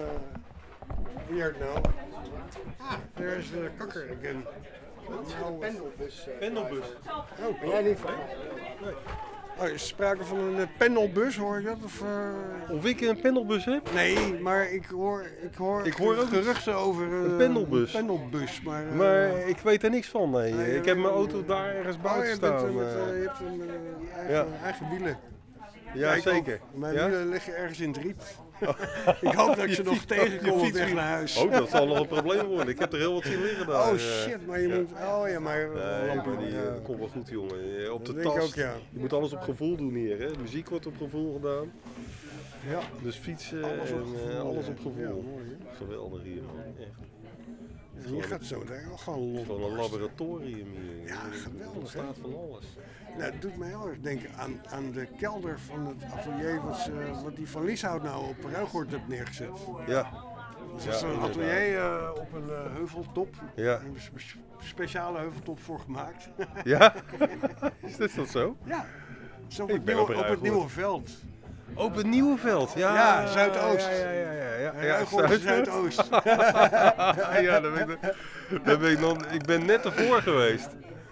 weird now. Ah, there's the kakker again. Een pendelbus. uh, Pendelbus. driver. Oh, Ben jij niet van? Nee. Oh, is er sprake van een uh, pendelbus, hoor je dat? Of, uh... Of ik een pendelbus heb? Nee, maar ik hoor, ik hoor, Ik hoor ook geruchten over uh, een pendelbus. Een pendelbus, maar... uh, Maar ik weet er niks van, nee. Nee, ik heb uh, mijn auto daar ergens oh, buiten je, bent, staan. uh, met, eh. uh, je hebt een uh, eigen, Ja. eigen wielen. Ja, ik zeker. ook. Mijn Ja? wielen liggen ergens in het riet. ik hoop dat ik ze Je nog fiets- tegenkom je op fiets- weg naar huis. Oh, dat zal nog een probleem worden. Ik heb er heel wat zien liggen daar. Oh eh. shit, maar je Ja. moet... Oh ja, maar... Nee, lampen, maar die ja. eh, komt wel goed, jongen. Eh, Op de Dat denk ik tast. ook, ja. Je moet alles op gevoel doen hier, hè. Muziek wordt op gevoel gedaan. Ja. Dus fietsen Alles op en gevoel, eh, alles ja. op gevoel. Ja, mooi, hè? Geweldig hier, man. Echt. Ja, hier gaat het zo meteen wel gewoon los. Gewoon een laboratorium hier. Ja, geweldig, Er staat van alles. Nou, het doet mij heel erg denken aan, aan de kelder van het atelier wat, ze, wat die van Lieshout nou op Ruigoord heeft neergezet. Ja. Dus dat is Ja, een inderdaad. atelier uh, op een uh, heuveltop. Ja. Daar hebben ze een spe- speciale heuveltop voor gemaakt. Ja? Is dat dat zo? Ja. Zo op, Ik het ben nieuwe, op op het Ruigoord. nieuwe veld. Op het nieuwe veld, ja. Ja, Zuidoost. Ja, ja, ja. ja, ja, ja. Ruigoord is Zuidoost. ja, daar ben ik, daar ben ik, nog, ik ben net ervoor geweest.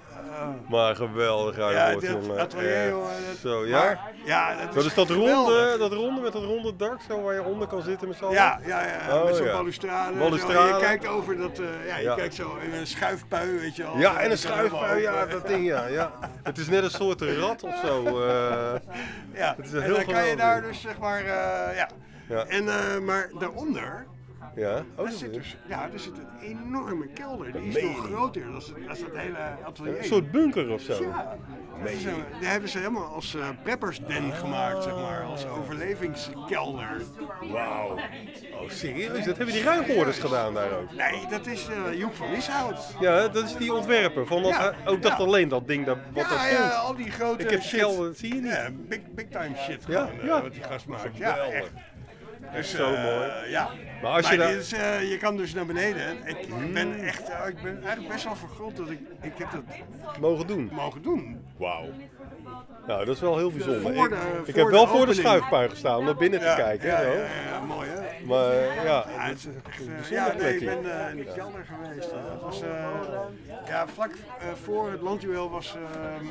Maar geweldig Ruigoord, dit jongen. atelier, Echt. jongen, dat- Zo, ja? maar- ja, dat dat is is dat geweldig. ronde, dat ronde met dat ronde dak, zo waar je onder kan zitten met z'n allen? Ja, ja, ja, Oh, met zo'n ja. balustrade. Balustrade. Zo. Je kijkt over dat, uh, ja, je Ja. kijkt zo in een schuifpui, weet je wel. Ja, en een Dat is helemaal schuifpui, ja, open. dat ding, ja, ja. Het is net een soort rad of zo. eh. Ja, Het is een en heel dan kan je geweldig daar ding. dus zeg maar, uh, ja. Ja. En, uh, maar daaronder, Ja, oh, daar dat zit is- dus, ja, er zit een enorme kelder. Die is meen nog je niet? groter dan dat, dat hele atelier. Een soort bunker of zo. Ja, dat is een- die hebben ze helemaal als uh, preppersden gemaakt, zeg maar, als overlevingskelder. Wauw. Oh, serieus? Dat hebben die ruimwoorders gedaan daar ook? Nee, dat is uh, Joep van Lieshout. Ja, dat is die ontwerper. Van dat, Ja, ook dacht ja. alleen dat ding dat, wat daar Ja, stond. ja, al die grote Ik heb shit. kelder, zie je niet? Ja, big, big time shit Ja, gewoon, uh, ja. wat die gast maakt. Ja, Geweldig. echt. Echt Dus, zo eh, mooi. Ja. Maar als je Maar daar... dit is, eh, je kan dus naar beneden. Ik ben echt, eh, ik ben eigenlijk best wel verguld dat ik, ik heb dat mogen doen. mogen doen. Wauw. Nou, dat is wel heel bijzonder. Voor ik de- ik voor heb de wel voor de opening. schuifpui gestaan om naar binnen te Ja, kijken. ja, zo. ja, ja, ja, mooi hè? Maar ja, Ja, het is het een is echt, eh, bijzonder ja, nee, ik plekje. ben eh, in de kelder geweest. hè. Het was, eh, ja, vlak eh, voor het landjuweel was ehm,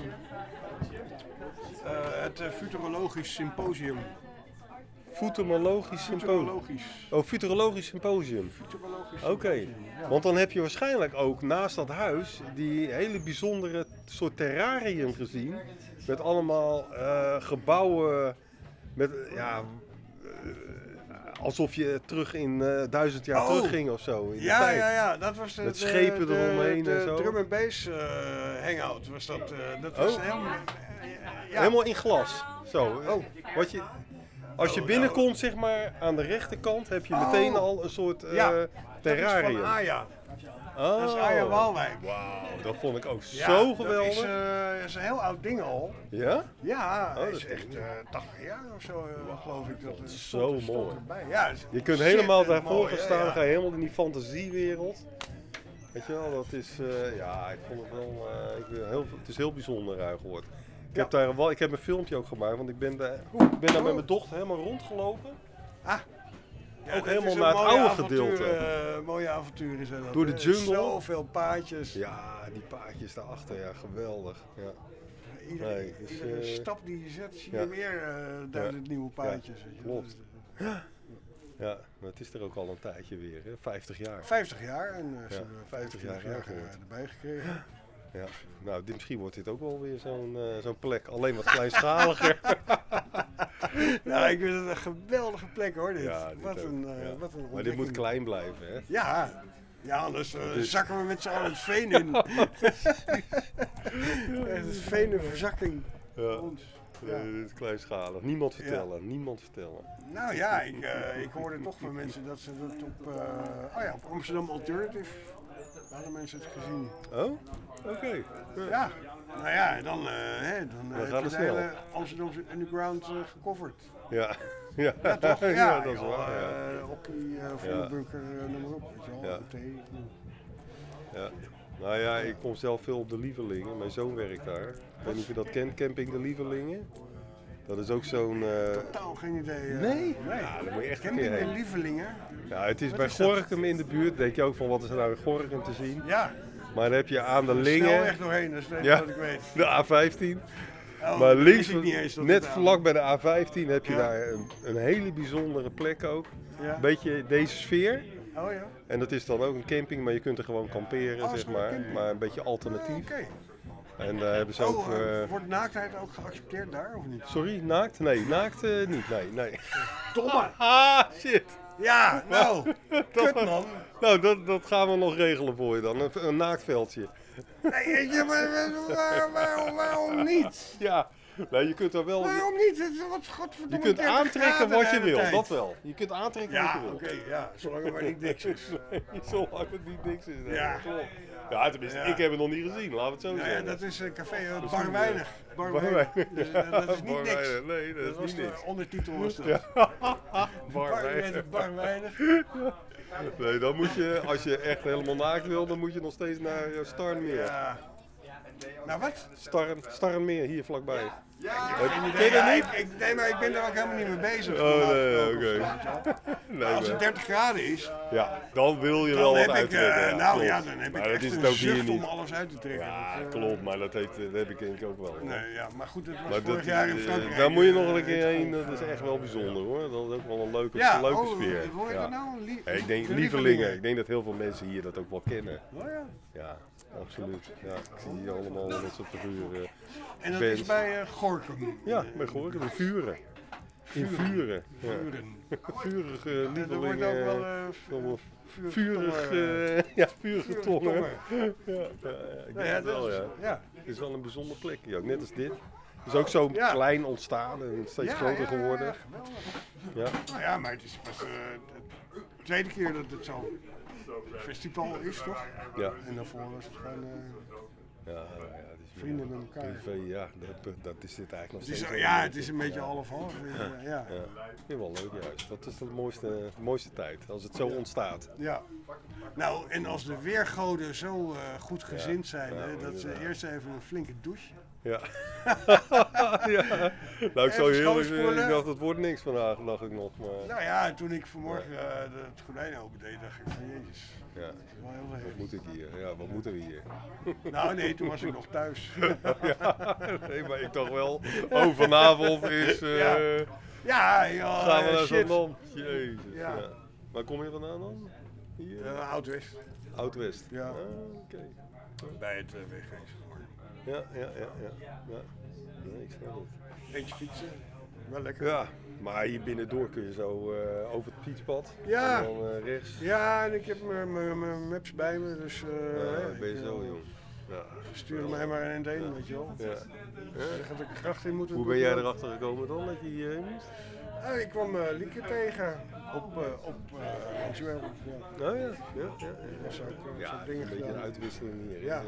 eh, het eh, Futurologisch Symposium. Futurologisch symposium. Futurologisch. Oh, futurologisch symposium. Futurologisch Oké, symposium, ja. want dan heb je waarschijnlijk ook naast dat huis die hele bijzondere soort terrarium gezien. Met allemaal eh, gebouwen, met, ja, eh, alsof je terug in eh, duizend jaar Oh. terug ging of zo. In de Ja, tijd. ja, ja, dat was de, Met de- schepen de, eromheen de en zo. drum and bass eh, hangout was dat. eh, dat was Oh. helemaal, ja. Helemaal in glas. Zo. Oh. Wat je, als je Oh, binnenkomt, zeg maar, aan de rechterkant heb je meteen Oh. al een soort eh, Ja, terrarium. Dat is van Aya. Oh. Dat is Aya Waalwijk. Wauw, dat vond ik ook Ja, zo geweldig. Dat is, eh, is een heel oud ding al. Ja? Ja, Oh, hij dat is is echt eh, tachtig jaar of zo, eh, geloof ik. Dat is Zo mooi. erbij. Ja, het is Je kunt helemaal ontzettend daarvoor mooi, gaan hè, staan, ja. ga je helemaal in die fantasiewereld. Weet je wel, dat is, eh, ja, ik vond het wel, eh, ik ben heel, het is heel bijzonder uh, geworden. Ik, heb daar wel, ik heb een filmpje ook gemaakt, want ik ben daar, ik ben daar met mijn dochter helemaal rondgelopen. Ah. Ja, ook dat helemaal is naar een het mooie oude avontuur, gedeelte. eh, mooie avonturen zijn dat. Door de hè. jungle. Zoveel paadjes. Ja, die paadjes daarachter, ja, geweldig. Ja. Iedere, Nee, dus, iedere eh, stap die je zet, zie ja. je weer uh, duizend nieuwe paadjes. Ja, weet je. klopt. Dat is, eh, Ja, maar het is er ook al een tijdje weer, hè? vijftig jaar. vijftig jaar en uh, ze Ja, hebben vijftig jaar jaar gehoord. erbij gekregen. Ja, nou, dit, misschien wordt dit ook wel weer zo'n uh, zo'n plek, alleen wat kleinschaliger. Nou, ik vind het een geweldige plek hoor, dit. Ja, dit wat, ook, een, uh, ja. wat een Maar dit moet ontdekking. klein blijven, hè? Ja, ja anders uh, Dus- zakken we met z'n allen het veen in. Echt het veen in verzakking. Ja. Ons. Ja. Ja. Dit is kleinschalig. Niemand vertellen, niemand vertellen. Nou ja, ik, uh, ik hoorde toch van mensen dat ze dat op, uh, oh ja, op Amsterdam Alternative hadden mensen het gezien. Oh? Oké. Okay. Ja, nou ja, en dan, uh, hè, dan uh, Dan heb gaat je het de snel. hele Amsterdamse Underground uh, gecoverd. Ja. Ja. Ja, toch? Ja, Ja, dat is joh, waar, ja. uh, Hockey, uh, Vondelbunker, uh, noem maar op. Weet je wel, Ja. O T. Ja. Nou ja, ik kom zelf veel op de Lievelingen. Mijn zoon werkt daar. Ik weet niet of je dat kent, Camping de Lievelingen. Dat is ook zo'n... Uh... Totaal geen idee. Uh, Nee? nee. Ja, daar moet je echt een Camping keer de heen. Lievelingen. Ja, het is Wat bij is dat? Gorinchem in de buurt. Denk je ook van, wat is er nou in Gorinchem te zien? Ja. Maar dan heb je aan de Een Lingen... snelweg doorheen, dat is het enige Ja, wat ik weet. de A vijftien. Oh, maar dat links, wist ik niet eens dat net het vlak bij de A vijftien heb je Ja. daar een, een hele bijzondere plek ook. Ja. Een beetje deze sfeer. Oh ja. En dat is dan ook een camping, maar je kunt er gewoon kamperen, Oh, zeg is het maar. een camping? Maar een beetje alternatief. Oké. En daar hebben ze ook... Oh, uh, eh, wordt naaktheid ook geaccepteerd daar of niet? Sorry, naakt? Nee, naakt uh, niet. Nee, nee. Domme! Ah, shit! Ja, nou, kut man. Nou, dat, dat gaan we nog regelen voor je dan. Een, een naaktveldje. Nee, je, maar, waar, waarom, waarom niet? Ja, nee, je kunt er wel... Waarom niet? Het is wat godverdomme Je kunt dertig aantrekken graden wat de je hele wil, tijd. dat wel. Je kunt aantrekken Ja, wat je wil. oké, ja, zolang het maar niet niks is. Nee, zolang het niet niks is. Nee, Ja. dat klopt. Ja, tenminste, Ja. ik heb het nog niet gezien, laten we het zo Nou ja, zeggen. dat is een café uh, Dat is Bar een, Weinig. eh, Bar Bar Weinig. Weinig. Dus, uh, dat is niet Bar niks. Weinig, nee, dat is was niet de niks. ondertitel was dat. Ja. Bar Bar Weinig. Weinig. Bar Weinig. Nee, dan moet je, als je echt helemaal naakt wil, dan moet je nog steeds naar uh, Starnmeer. Ja. Nou wat? Starren, Starnmeer, hier vlakbij. Ja, Heb- ik, ken je dat ja, niet? ik, ik, nee, maar ik ben daar ook helemaal niet mee bezig. Oh normaal nee, gesproken, oké. of zo, weet je wel. Nee, Maar als het maar- dertig graden is, Ja, dan wil je dan wel wat heb ik, uittrekken. eh, ja, nou klopt. ja, dan heb Maar ik dat echt is een het ook hier zucht om niet. alles uit te trekken. Ja, Dat, eh, klopt, maar dat, heeft, dat heb ik denk ik ook wel. hoor. Nee, ja, maar goed, het was Maar vorig dat, jaar in eh, Frankrijk. daar moet je nog eh, een keer het heen, golf, dat is eh, echt wel bijzonder hoor. Dat is ook wel een leuke, Ja, leuke oh, sfeer. hoe heet ja. dat nou? Lie- Ja, ik denk de lievelingen. Lievelingen. Ik denk dat heel veel mensen hier dat ook wel kennen. Oh ja. Ja, absoluut. Ja, ik zie hier allemaal dat soort figuren. En dat bands. is bij uh, Gorinchem. Ja, bij Gorinchem, de vuren. In vuren. Ja. Vuren. Vurige Er wordt lievelingen. ook wel uh, allemaal vuur, Vurig, tongen, eh, ja, vurige vurige tongen. tongen. Ja, ja, ja, ik Nou denk ja, het wel, dat is- ja. ja. Het is wel een bijzonder plekje ook, net als dit. Het is ook zo Ja. klein ontstaan en steeds Ja, groter ja, geworden. ja, geweldig. Ja. Nou ja, maar het is pas uh, de tweede keer dat het zo'n festival is, toch? Ja. En daarvoor was het gewoon... Uh, Ja, ja, het is Vrienden met elkaar. Privé, ja, dat, dat is dit eigenlijk nog Het is, steeds. ja, wel het is een beetje half-half. Ja. Ja. Ja. Ik vind het wel leuk juist. Dat is de mooiste, de mooiste tijd, als het zo ontstaat. Ja. Nou, en als de weergoden zo uh, goed gezind zijn, Ja, hè, dat ze inderdaad. eerst even een flinke douche. Ja. ja. Nou, ik zou je heel schoonspoelen. ik dacht, dat wordt niks vandaag, dacht ik nog. Maar... Nou ja, toen ik vanmorgen uh, de, het gordijn opendeed, dacht ik van jezus. Ja. Dat is wel heel Wat heftig. moet ik hier? Ja, wat moeten we hier? Nou nee, toen was ik nog thuis. ja, nee, maar ik dacht wel, oh vanavond is... Uh, ja. Ja, joh, gaan we naar shit. zo'n land. Jezus. Ja. Ja. Waar kom je vandaan dan? Hier? Uh, Oud-West. Oud-West? Ja. Ah, oké. Bij het uh, weggeven. Ja, ja, ja, ja. ja. Nee, ik snap het. Eentje fietsen. Wel lekker. Ja, maar hier binnendoor kun je zo uh, over het fietspad. Ja. En dan uh, rechts. Ja, en ik heb mijn maps bij me, dus... Uh, ja, ja, ben je ik, zo, uh, joh. Ja. Ze sturen mij maar in het heen, weet je wel. Ja. Ja. Zeggen dat ik er gracht in moet. Hoe ben jij erachter gekomen dan, dat je hierheen moest? Uh, ik kwam uh, Lieke tegen op, uh, op uh, Antwerpen. Ja. Oh ja, ja, ja. ja. Dat zou ik, uh, ja, zo'n dingen een beetje gedaan. een uitwisseling hier. Ja.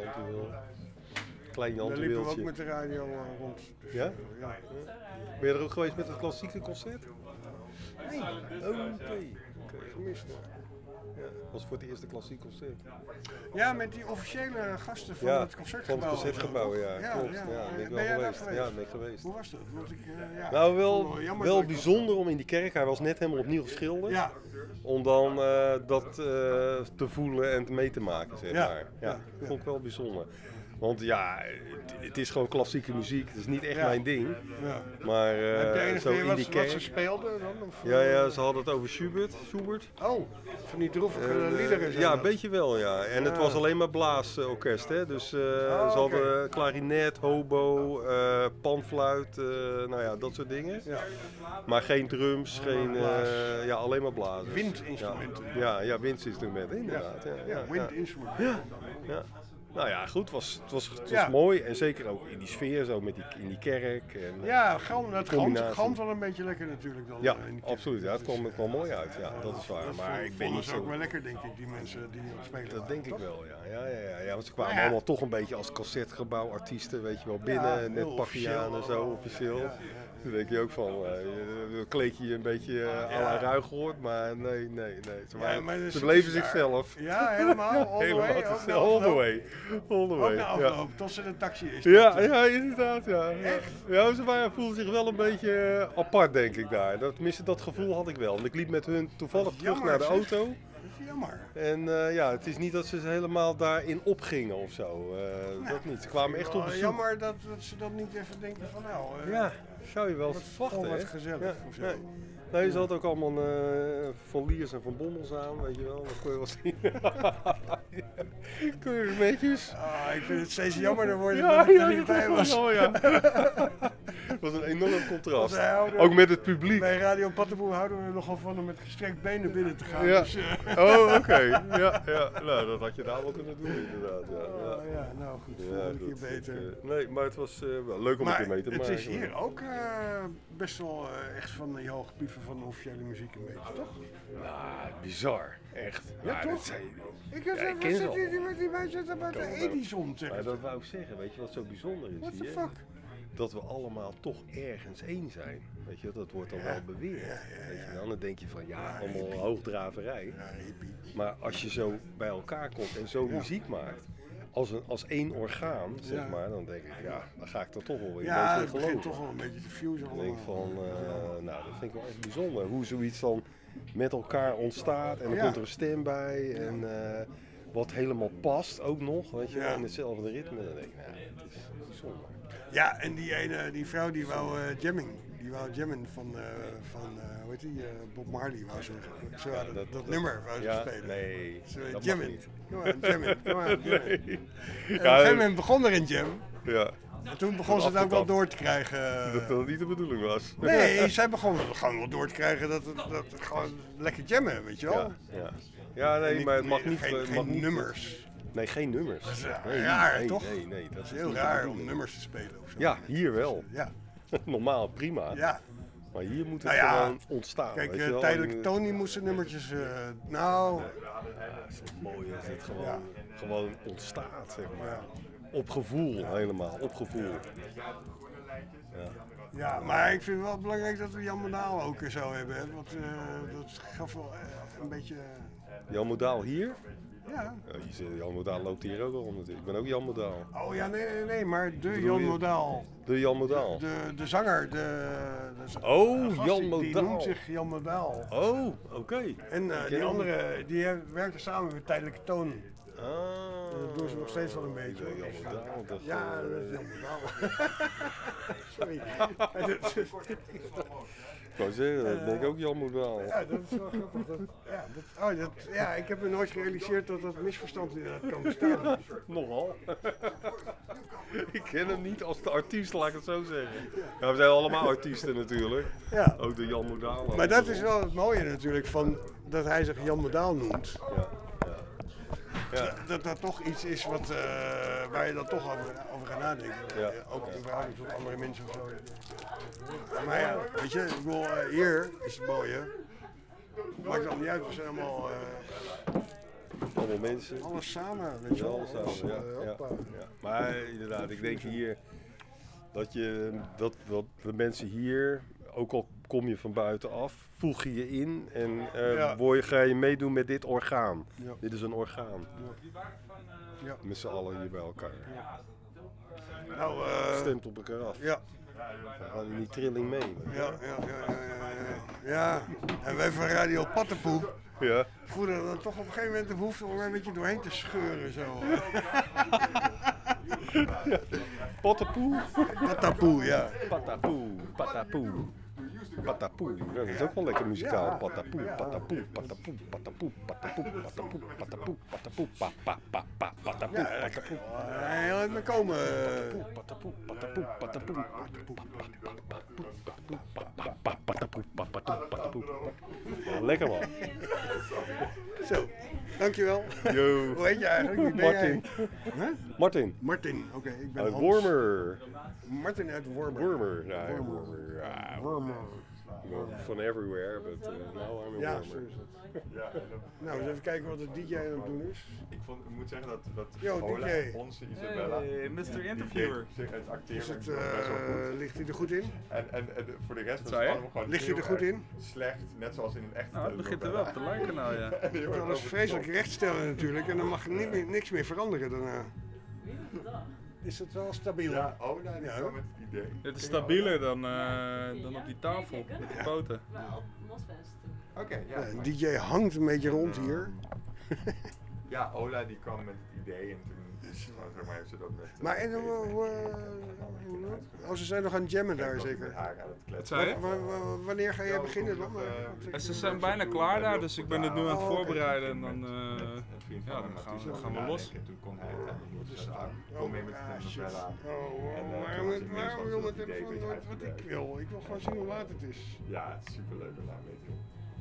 Klein Daar liepen we Janteweeltje. ook met de radio uh, rond. Dus, Ja? Uh, ja? Ja? Ben je er ook geweest met het klassieke concert? Nee. Oh, oké. Okay. Okay. Gemist. Ja, dat was voor het eerste klassiek concert. Ja, met die officiële gasten van ja, het concertgebouw. Van het concertgebouw, ja, ja, klopt. ja. Ja, ben ik Ben wel jij daar geweest. geweest? Ja, ben ik geweest. Hoe was dat? Want ik, uh, ja, nou, ik wel, vond het jammer wel dat ik- bijzonder om in die kerk, hij was net helemaal opnieuw geschilderd. Ja. Om dan uh, dat uh, te voelen en mee te maken, zeg Ja. maar. Ja, Ja, ja. vond ik wel bijzonder. Want ja, het, het is gewoon klassieke muziek, het is niet echt Ja. mijn ding. Ja. Maar uh, Heb je enig zo idee in wat, die ze- wat kerk... ze speelden dan? Of, Ja, ja, uh, ze hadden het over Schubert. Schubert. Oh, van die droevige En, uh, liederen zijn ja, dat. een beetje wel, ja. En het Ja. was alleen maar blaasorkest, hè. Dus uh, Oh, ze oké. hadden klarinet, hobo, uh, panfluit, uh, nou ja, dat soort dingen. Ja. Maar geen drums, Alleen geen, maar blaas. uh, ja, alleen maar blazers. Windinstrumenten. Ja, ja, ja windinstrumenten, inderdaad. Ja, Ja, ja, windinstrumenten. Ja. Ja. Nou ja, goed, het was, het was, het was Ja. mooi. En zeker ook in die sfeer, zo met die, in die kerk. En, Ja, galm, dat galmt, combinatie. galmt wel een beetje lekker natuurlijk dan. Ja, uh, in die kerk. absoluut. Ja, het kwam, het kwam mooi uit. Ja, dat is waar. Dat Maar vonden- ik ben vonden niet ze ook zo... wel lekker, denk ik, die mensen die aan het spelen Dat waren, denk ik toch? wel, ja. Ja, ja, ja, ja. Want ze kwamen Nou ja. allemaal toch een beetje als concertgebouwartiesten, weet je wel, binnen. Ja, net heel pakje aan en officieel. zo, officieel. Ja, ja, Dan denk je ook van, uh, je kleed je je een beetje uh, à la Ja. Ruigoord, maar nee, nee, nee. Ze, Ja, waren- maar dan ze zitten bleven ze daar. zichzelf. Ja, helemaal, all the way, helemaal ook na zichzelf. All the afloop. way. All the Ook way. na ja. afloop, tot ze de taxi is. Ja, ja, inderdaad, ja. Ja, ja ze waren, voelden zich wel een beetje uh, apart, denk ik, daar. Dat, tenminste, dat gevoel had ik wel. Want ik liep met hun toevallig terug jammer, naar de zeg. auto. Dat is jammer. En uh, ja, het is niet dat ze helemaal daarin opgingen of zo. Uh, dat niet. Ze kwamen echt op Wel bezoek. jammer dat, dat ze dat niet even denken van nou... uh, Ja, zou je wel wat- verwachten, oh, wat hè? gezellig Ja, of zo. nee. Nee, ze had ook allemaal uh, Van Liers en Van Bommels aan, weet je wel. Dat kon je wel zien. Keurige Ah, ik vind het steeds jammerder worden Ja, dat ik ja, er niet bij was. Oh, ja. Het was een enorm contrast. Want wij houden- Ook met het publiek. Bij Radio Pattenboer houden we nogal van om met gestrekt benen binnen te gaan. Ja. Dus, uh, Oh, oké. Ja, ja. Nou, dat had je daar wel kunnen doen, inderdaad. Ja, ja. Oh, ja, nou goed, Ja, volgende keer goed. beter. Uh, nee, maar het was uh, wel leuk om maar een keer mee te het maken. is hier ook uh, best wel uh, echt van die hoge pieven van de officiële muziek een beetje, toch? Nou, bizar. Echt. Ja, toch? Dat zijn, Ik heb ja, ik even ken ze zit al. hier met die mensen bij de Kan wel. Edison, zeg Maar het. dat wou ik zeggen, weet je wat zo bijzonder is What the hier? fuck? Dat we allemaal toch ergens één zijn. Weet je, dat wordt dan Ja. wel beweerd. Ja, ja, Weet je, ja. wel. Dan denk je van ja, Ja, allemaal hippie. hoogdraverij. Ja, hippie. Maar als je zo bij elkaar komt en zo Ja. muziek maakt, als, een, als één orgaan, zeg Ja. maar, dan denk ik, ja, dan ga ik er toch wel weer Ja, een het beetje in begint geloven. toch wel een beetje te fusen Dan allemaal. denk ik van, uh, nou, dat vind ik wel echt bijzonder. Hoe zoiets dan met elkaar ontstaat en dan Ja. komt er een stem bij en uh, wat helemaal past ook nog, weet je, Ja. wel, in hetzelfde ritme. Dan denk ik, nou, het is bijzonder. Ja, en die ene, die vrouw die wou uh, jamming. Die wou jammen van, uh, van uh, hoe heet die, uh, Bob Marley wou zeggen. Ze wou dat, dat, dat nummer wou ze ja, spelen. Nee, Ze dat mag jammen. niet. Come on, jammen, come on, jammen. Nee. En Ja, op een gegeven moment begon er een jam. Ja. En toen begon ze het ook wel door te krijgen. Dat dat niet de bedoeling was. Nee, zij begon gewoon wel door te krijgen dat het, dat het gewoon lekker jammen, weet je wel. Ja, ja. ja nee, niet- maar het mag niet... geen- het geen mag niet nummers. Nee, geen nummers. Dat is ja, nee, raar, nee, toch? Nee, nee, dat is is heel niet de raar om bedoeling. nummers te spelen of zo. Ja, hier wel. Ja. Normaal, prima. Ja. Maar hier moet het Nou ja, gewoon ontstaan. Kijk, weet uh, je wel. tijdelijk En, Tony moesten nummertjes, uh, nou... Ja, het is toch mooi als het gewoon, Ja. gewoon ontstaat, zeg maar. Ja. op gevoel helemaal, op gevoel. Ja. Ja, maar ik vind het wel belangrijk dat we Jan Modaal ook zo hebben. Hè? Want uh, dat gaf wel uh, een beetje... Jan Modaal hier? Ja. Uh, je zegt, Jan Modaal loopt hier ook al rond. Ik ben ook Jan Modaal. Oh ja, nee, nee, nee, maar de Jan Modaal. De Jan Modaal. De, de zanger, de... de oh, de Jan Modaal. Die noemt zich Jan Modaal. Oh, oké. Okay. En uh, die andere, die werken samen met Tijdelijke Toon. Ah. Dat doen ze nog steeds wel een beetje. Jan Modaal. Dat ja, dat is Jan Modaal. Sorry. Ik wou zeggen, dat ben ik ook Jan Modaal. Ja, dat is wel grappig. Dat, ja, dat, oh, dat, ja, ik heb me nooit gerealiseerd dat dat misverstand inderdaad kan bestaan. Nogal. Ik ken hem niet als de artiest, laat ik het zo zeggen. Ja, we zijn allemaal artiesten natuurlijk. Ja. Ook de Jan Modaal. Maar dat is wel het mooie natuurlijk, van dat hij zich Jan Modaal noemt. Ja. Ja. Dat, dat dat toch iets is wat, uh, waar je dan toch over, over gaat nadenken. Ja. Ook in verhouding tot andere mensen of zo. Maar ja, weet je, ik bedoel, uh, hier is het mooie. Maakt het niet uit, we zijn allemaal... Uh, allemaal mensen. Alles samen, weet je wel. Alles samen, ja, ja, ja. Maar inderdaad, ik denk hier dat, je, dat, dat de mensen hier, ook al kom je van buitenaf, voeg je je in en uh, ja. word je, ga je meedoen met dit orgaan. Ja. Dit is een orgaan. Ja. Ja. Met z'n allen hier bij elkaar. Ja. Nou, uh, stemt op elkaar af. Ja. We gaan in die trilling mee. Ja, ja, ja, ja, ja, ja. Ja, en wij van Radio Pattenpoe ja. voelen dan toch op een gegeven moment de behoefte om er een beetje doorheen te scheuren. Zo. Pattenpoe? Pattenpoe, ja. Pattenpoe, Pattenpoe. Patapoe, ja, dat is ook wel lekker muzikaal. Ja. Patapoe, patapoe, patapoe, patapoe, patapoe, patapoe, patapoe, patapoe, patapoe, patapoe, patapoe. Heel uit me komen. Patapoe, patapoe, patapoe, patapoe, patapoe, patapoe. Lekker man. Zo, dankjewel. Yo. Hoe heet je eigenlijk? Wie ben Martin. Huh? Martin. Martin, oké. Okay, ik ben uit Hans. Wormer. Martin uit Wormer. Wormer, ja, Wormer. Ja, Wormer. From everywhere, but uh, now I'm in ja, Wormer. Zo is het. Ja, nou, eens even kijken wat de D J aan het doen is. Ik, vond, ik moet zeggen dat, dat Yo, Ola, D J. onze Isabella, hey, mister Interviewer. zich het acteren Is het, uh, best wel goed. ligt hij er goed in? En, en, en voor de rest was het allemaal gewoon ligt hij er goed in? Slecht, net zoals in een echte nou, het begint er wel op te lijken nou, ja. Je moet alles vreselijk rechtstellen natuurlijk en dan mag niet meer, niks meer veranderen daarna. Is het wel stabiel? Ja, Ola die ja, kwam met het idee. Het is stabieler dan, uh, dan op die tafel met die poten. Oké, okay, ja. ja. Een D J hangt een beetje rond hier. Ja, Ola die kwam met het idee en toen zeg maar, heeft ze dat met... Maar en, uh, uh, oh, ze zijn nog aan het jammen daar zeker? Wat zei je? Wanneer ga jij beginnen dan? Uh, ze zijn bijna klaar daar, dus ik ben het nu aan het voorbereiden en dan, uh, ja, dan gaan, we, gaan we los. En toen kon hij uiteindelijk niet kom mee met de Isabella. Waarom wil mijn telefoon nooit wat ik wil? Ik wil gewoon zien hoe laat het is. Ja, het is superleuk om daar mee te doen.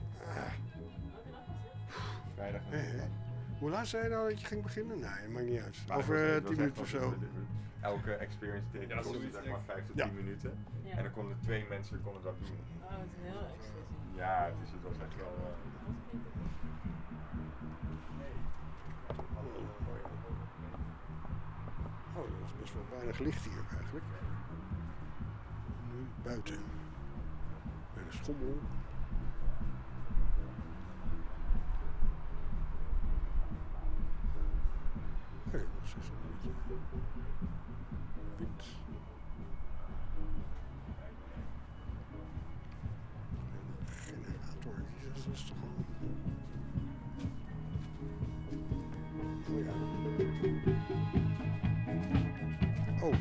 Vrijdag. Hoe laat zei je nou dat je ging beginnen? Nee, dat maakt niet uit. Over uh, tien minuten of zo. Elke experience day ja, kostte zeg maar vijf tot tien ja. minuten. Ja. En dan konden twee mensen konden dat doen. Oh, het is heel extra. Ja, het, is, het was echt wel... Uh... Oh, er is best wel weinig licht hier eigenlijk. Nu buiten. Bij de schommel. Nee, dat is een beetje wind. Generator, dat is toch gewoon... Oh ja. Oh.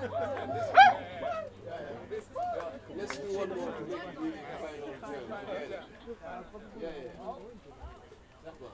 Let's do one more to make it really final jam. Yeah, yeah. Zeg maar.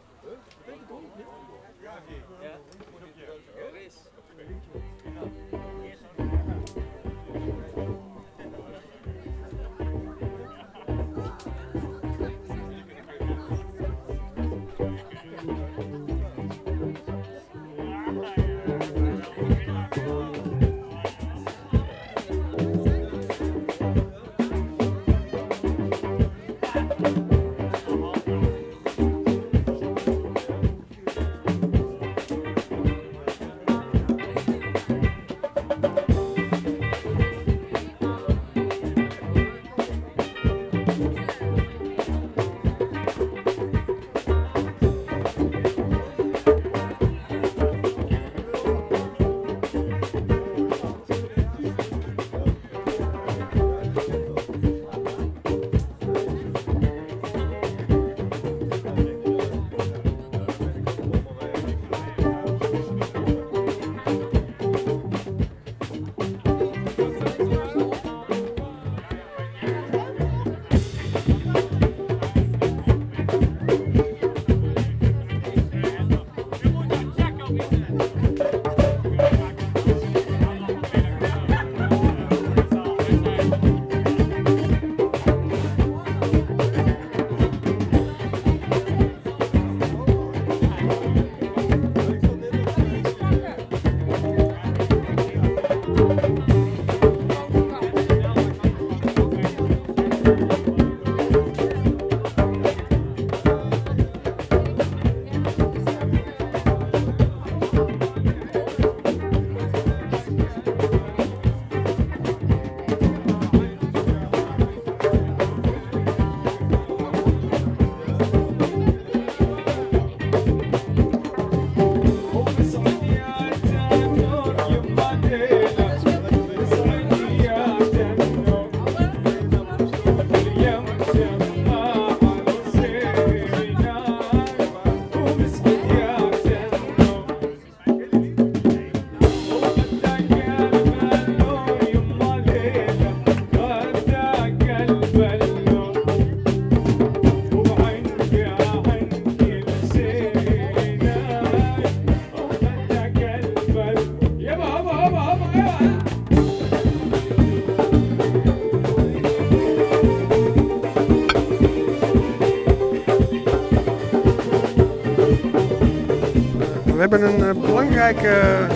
We hebben een uh, belangrijke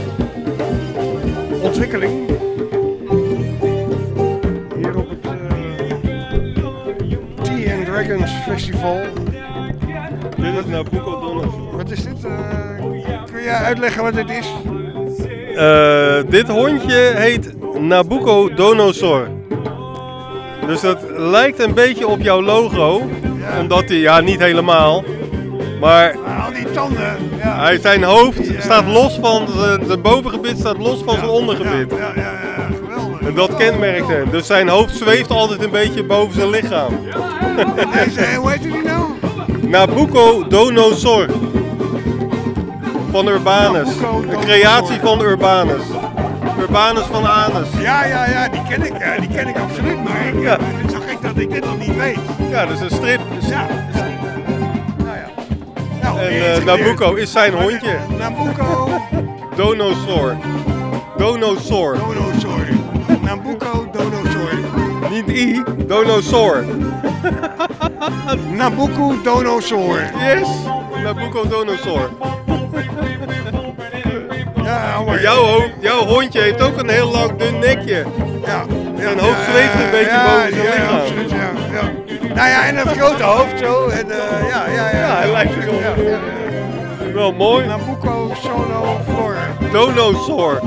ontwikkeling hier op het uh, Tea and Dragons Festival. Dit is Nabucodonosor. Wat is dit? Uh, kun jij uitleggen wat dit is? Uh, dit hondje heet Nabucodonosor. Dus dat lijkt een beetje op jouw logo, ja. Omdat hij, ja niet helemaal, maar al die tanden. Ja. Hij, zijn hoofd ja. staat los van, zijn bovengebit staat los van ja. zijn ondergebit. Ja, ja, ja, ja, geweldig. En dat kenmerkt hem. Dus zijn hoofd zweeft altijd een beetje boven zijn lichaam. En deze, hoe heet die nou? Nabucodonosor. Van Urbanus. Een creatie van Urbanus. Urbanus van Anus. Ja, ja, ja, die ken ik, ja, die ken ik absoluut. Maar ik, ja. het is zo gek dat ik dit nog niet weet. Ja, dat is een strip. Ja. Nou, en uh, Nabucco is zijn hondje. Nabucco. Donosor. Donosor. Donosor. Nabucco Donosor. Niet I, Donosor. Nabucco Donosor. Yes, Nabucco Donosor. Ja, maar jouw, hoofd, jouw hondje heeft ook een heel lang dun nekje. Ja. Zijn hoofd zweeft een beetje ja, boven zijn ja, lichaam. Absoluut, ja, ja. Nou ja, en dat grote hoofd zo. En, uh, ja, ja, ja, ja, hij lijkt er wel. Ja, ja, ja. Wel mooi. Nabucco Sonosor. Donosor.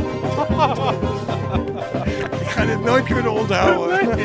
Ik ga dit nooit kunnen onthouden. Nee.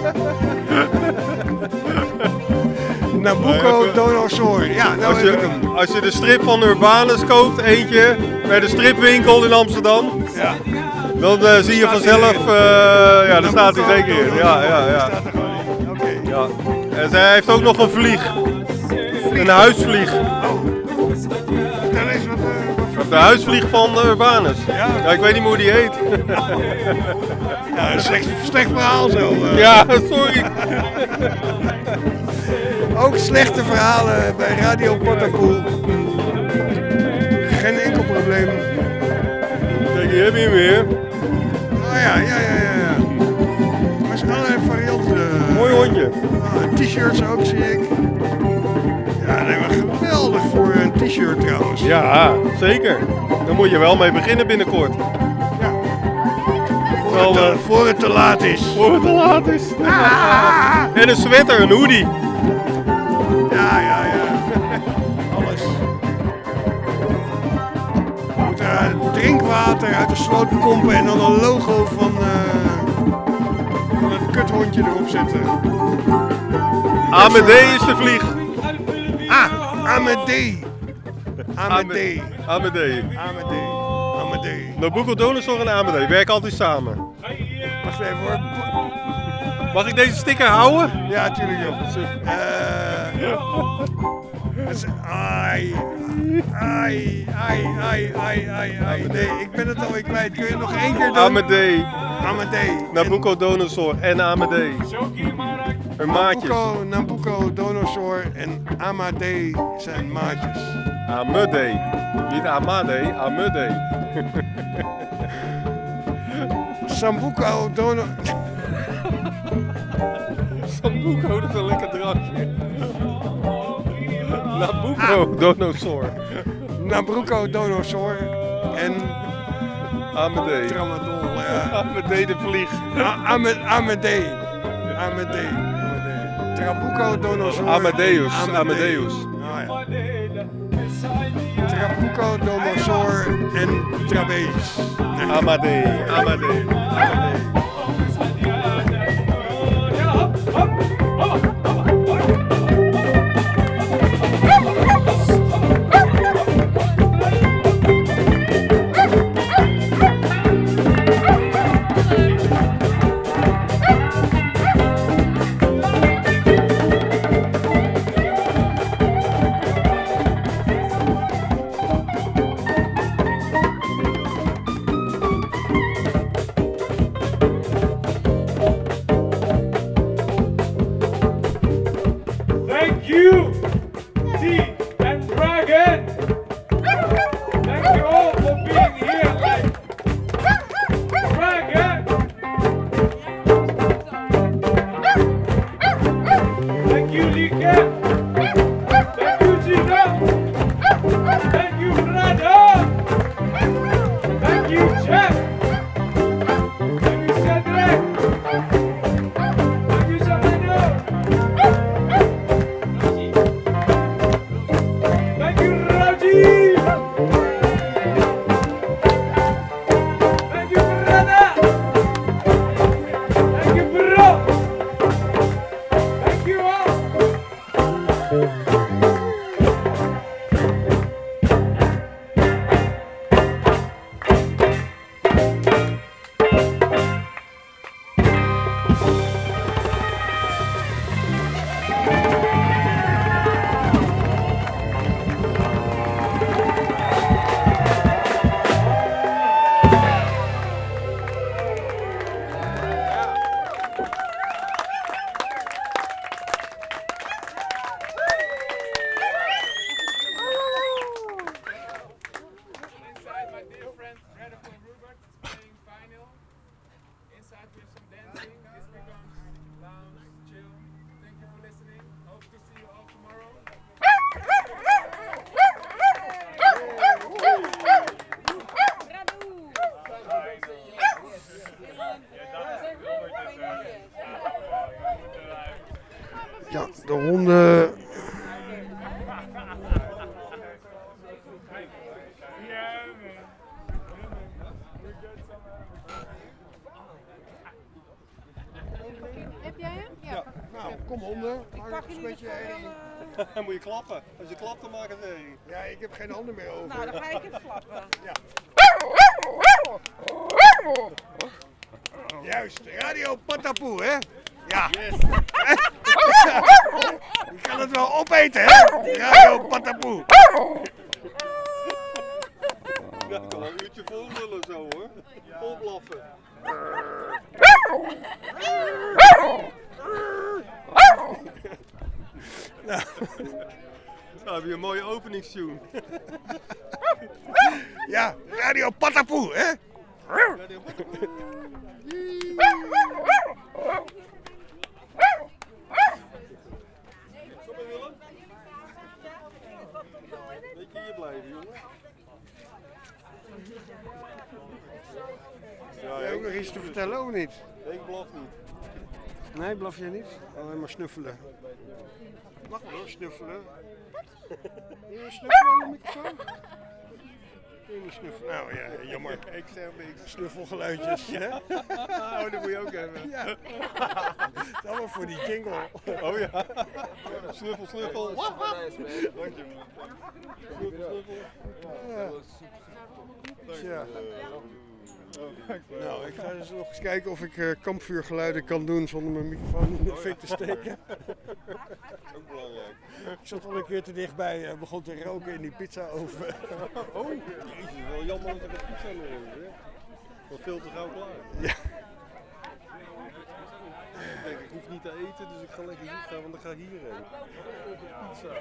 Nabucco Donosor. Ja, nou als, je, als je de strip van Urbanus koopt, eentje, bij de stripwinkel in Amsterdam, ja. dan uh, zie je vanzelf, uh, ja, daar staat hij zeker in. Ja, ja, ja. Okay. Ja. En hij heeft ook nog een vlieg. Een huisvlieg. Oh. Vertel eens wat, uh, wat voor Of de huisvlieg van uh, Urbanus. Ja. ja, ik weet niet meer hoe die heet. Ja, een slecht, slecht verhaal zo. Uh. Ja, sorry. Ook slechte verhalen bij Radio Patapoel. Geen enkel probleem. Kijk, hier heb je hem weer. Oh ja, ja, ja, ja. Maar er zijn allerlei varianten. Mooi hondje. Uh, T-shirts ook, zie ik. Ja, nee, maar geweldig voor een t-shirt trouwens. Ja, zeker. Daar moet je wel mee beginnen binnenkort. Ja. Voor, Wel, het, te, uh, voor het te laat is. Voor het te laat is. Ah. En een sweater, een hoodie. Ja, ja, ja. Alles. Je moet er drinkwater uit de sloot pompen en dan een logo van, uh, van het kuthondje erop zetten. Amédée is de vlieg. Ah, Amédée. Amédée. Amédée. Amédée. Amédée. Nabucodonosor en Amédée werken altijd samen. Wacht even hoor. Mag ik deze sticker houden? Ja, tuurlijk joh. Uh, ai, ai, ai, ai, ai, ai, ai. Nee, ik ben het alweer kwijt. Kun je het nog één keer doen? Amédée. Amédée. Nabucodonosor en Amédée. Hun maatjes. Nabucco, Nabucodonosor en Amédée zijn maatjes. Amédée. Niet Amadee, Amédée. Sambuco Dono... Sambuco, dat is een lekker drankje. Nabucodonosor. Nabucodonosor en... Amédée. Tramadol, ja. Amédée de vlieg. Amédée. Amédée. Amédée. Trabucodonosor. Amadeus. Amadeus. Oh, ja. Trabucodonosor en Trabees. Nee. Amédée. Amédée. Ja, de honden. Heb jij hem? Ja. Ja. Nou, kom honden. Ik pak je een beetje herrie. Dan moet je klappen. Als je klapt, dan maak het herrie. Ja, ik heb geen handen meer over. Nou, dan ga ik even klappen. Ja. Juist, Radio Patapoe, hè? Ja. Yes. Je kan het wel opeten, hè? Radio Patapoe. Ja, ik kan wel een uurtje vol lullen zo hoor. Vol blaffen. Nou, nou heb je een mooie openingstune. Ja, Radio Patapoe, hè? Radio Patapoe. Kom maar Willem. Beetje hier blijven, jongen. Ja, heb je ook nog iets te vertellen of niet? Ik blaf niet. Nee, blaf jij niet? Alleen maar snuffelen. Mag wel snuffelen. Wil je snuffelen aan de microfoon? Wil je snuffelen? Nou ja, jammer. Ik zeg niks. Snuffelgeluidjes, hè? Oh, dat moet je ook hebben. Ja. Dat is allemaal voor die jingle. Oh ja. Snuffel, snuffel. Dank je. Snuffel, snuffel. Ja. Tja. Nou, ik ga dus nog eens kijken of ik uh, kampvuurgeluiden kan doen zonder mijn microfoon in de fik te steken. Ook belangrijk. Ik zat al een keer te dichtbij en begon te roken in die pizzaoven. Oh, jezus, wel jammer dat er de pizza nog is, hè? Wat veel te gauw klaar. Ja. Ik denk, ik hoef niet te eten, dus ik ga lekker hier gaan, want dan ga ik hierheen. Pizza.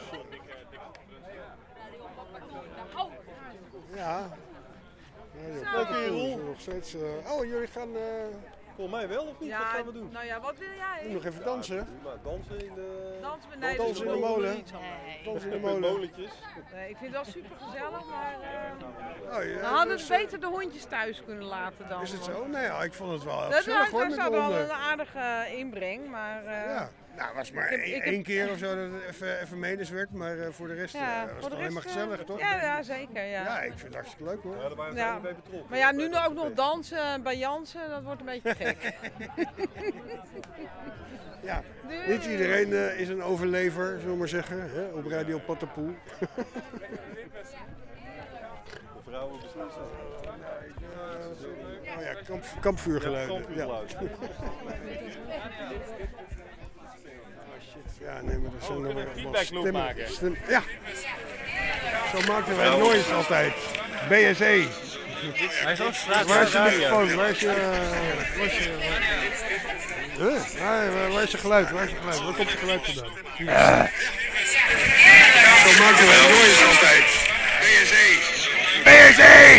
Ja. Zo. Oké, Roel. Nog steeds, uh... Oh, jullie gaan... Uh... Volgens mij wel, of niet? Ja, wat gaan we doen? Nou ja, wat wil jij? Nog even dansen. Maar dansen in de... Dansen met nee, dansen in de molen. Nee. Dansen in de Met molen. molentjes. Nee, ik vind het wel super gezellig, maar uh, oh, ja, we hadden dus, beter de hondjes thuis kunnen laten dan. Is het zo? Nee, ja, ik vond het wel Dat gezellig hoor, daar met zat de wel honden. een aardige inbreng, maar... Uh, ja, nou, het was maar ik heb- één, ik heb- één keer of zo dat het even, even menens werd, maar uh, voor de rest Ja, uh, was voor het de alleen maar rest, gezellig, uh, toch? Ja, ja, zeker, ja. Ja, ik vind het hartstikke leuk hoor. Ja, daar waren we Ja. niet bij betrokken. Maar ja, nu ook nog dansen bij Jansen, dat wordt een beetje gek. Ja, Nee. niet iedereen uh, is een overlever, zullen we maar zeggen, hè, op Radio Patapoe. De vrouwen beslissen. Oh ja, kamp, kampvuurgeluiden. Ja, kampvuurgeluid. Ja. Ja, nee, maar dat zijn Oh, we nog kunnen wel een feedbackloop stemmen- maken. stem- ja, zo maakten wij noise altijd. B S E. Hij is ook straat. Waar is je microfoon? Waar is je... uh, Waar is je... Huh? Waar, waar- waar is je geluid? Waar is je geluid? Waar komt je geluid vandaan? Hier. Zo maakten wij noise altijd. B S E. B S E.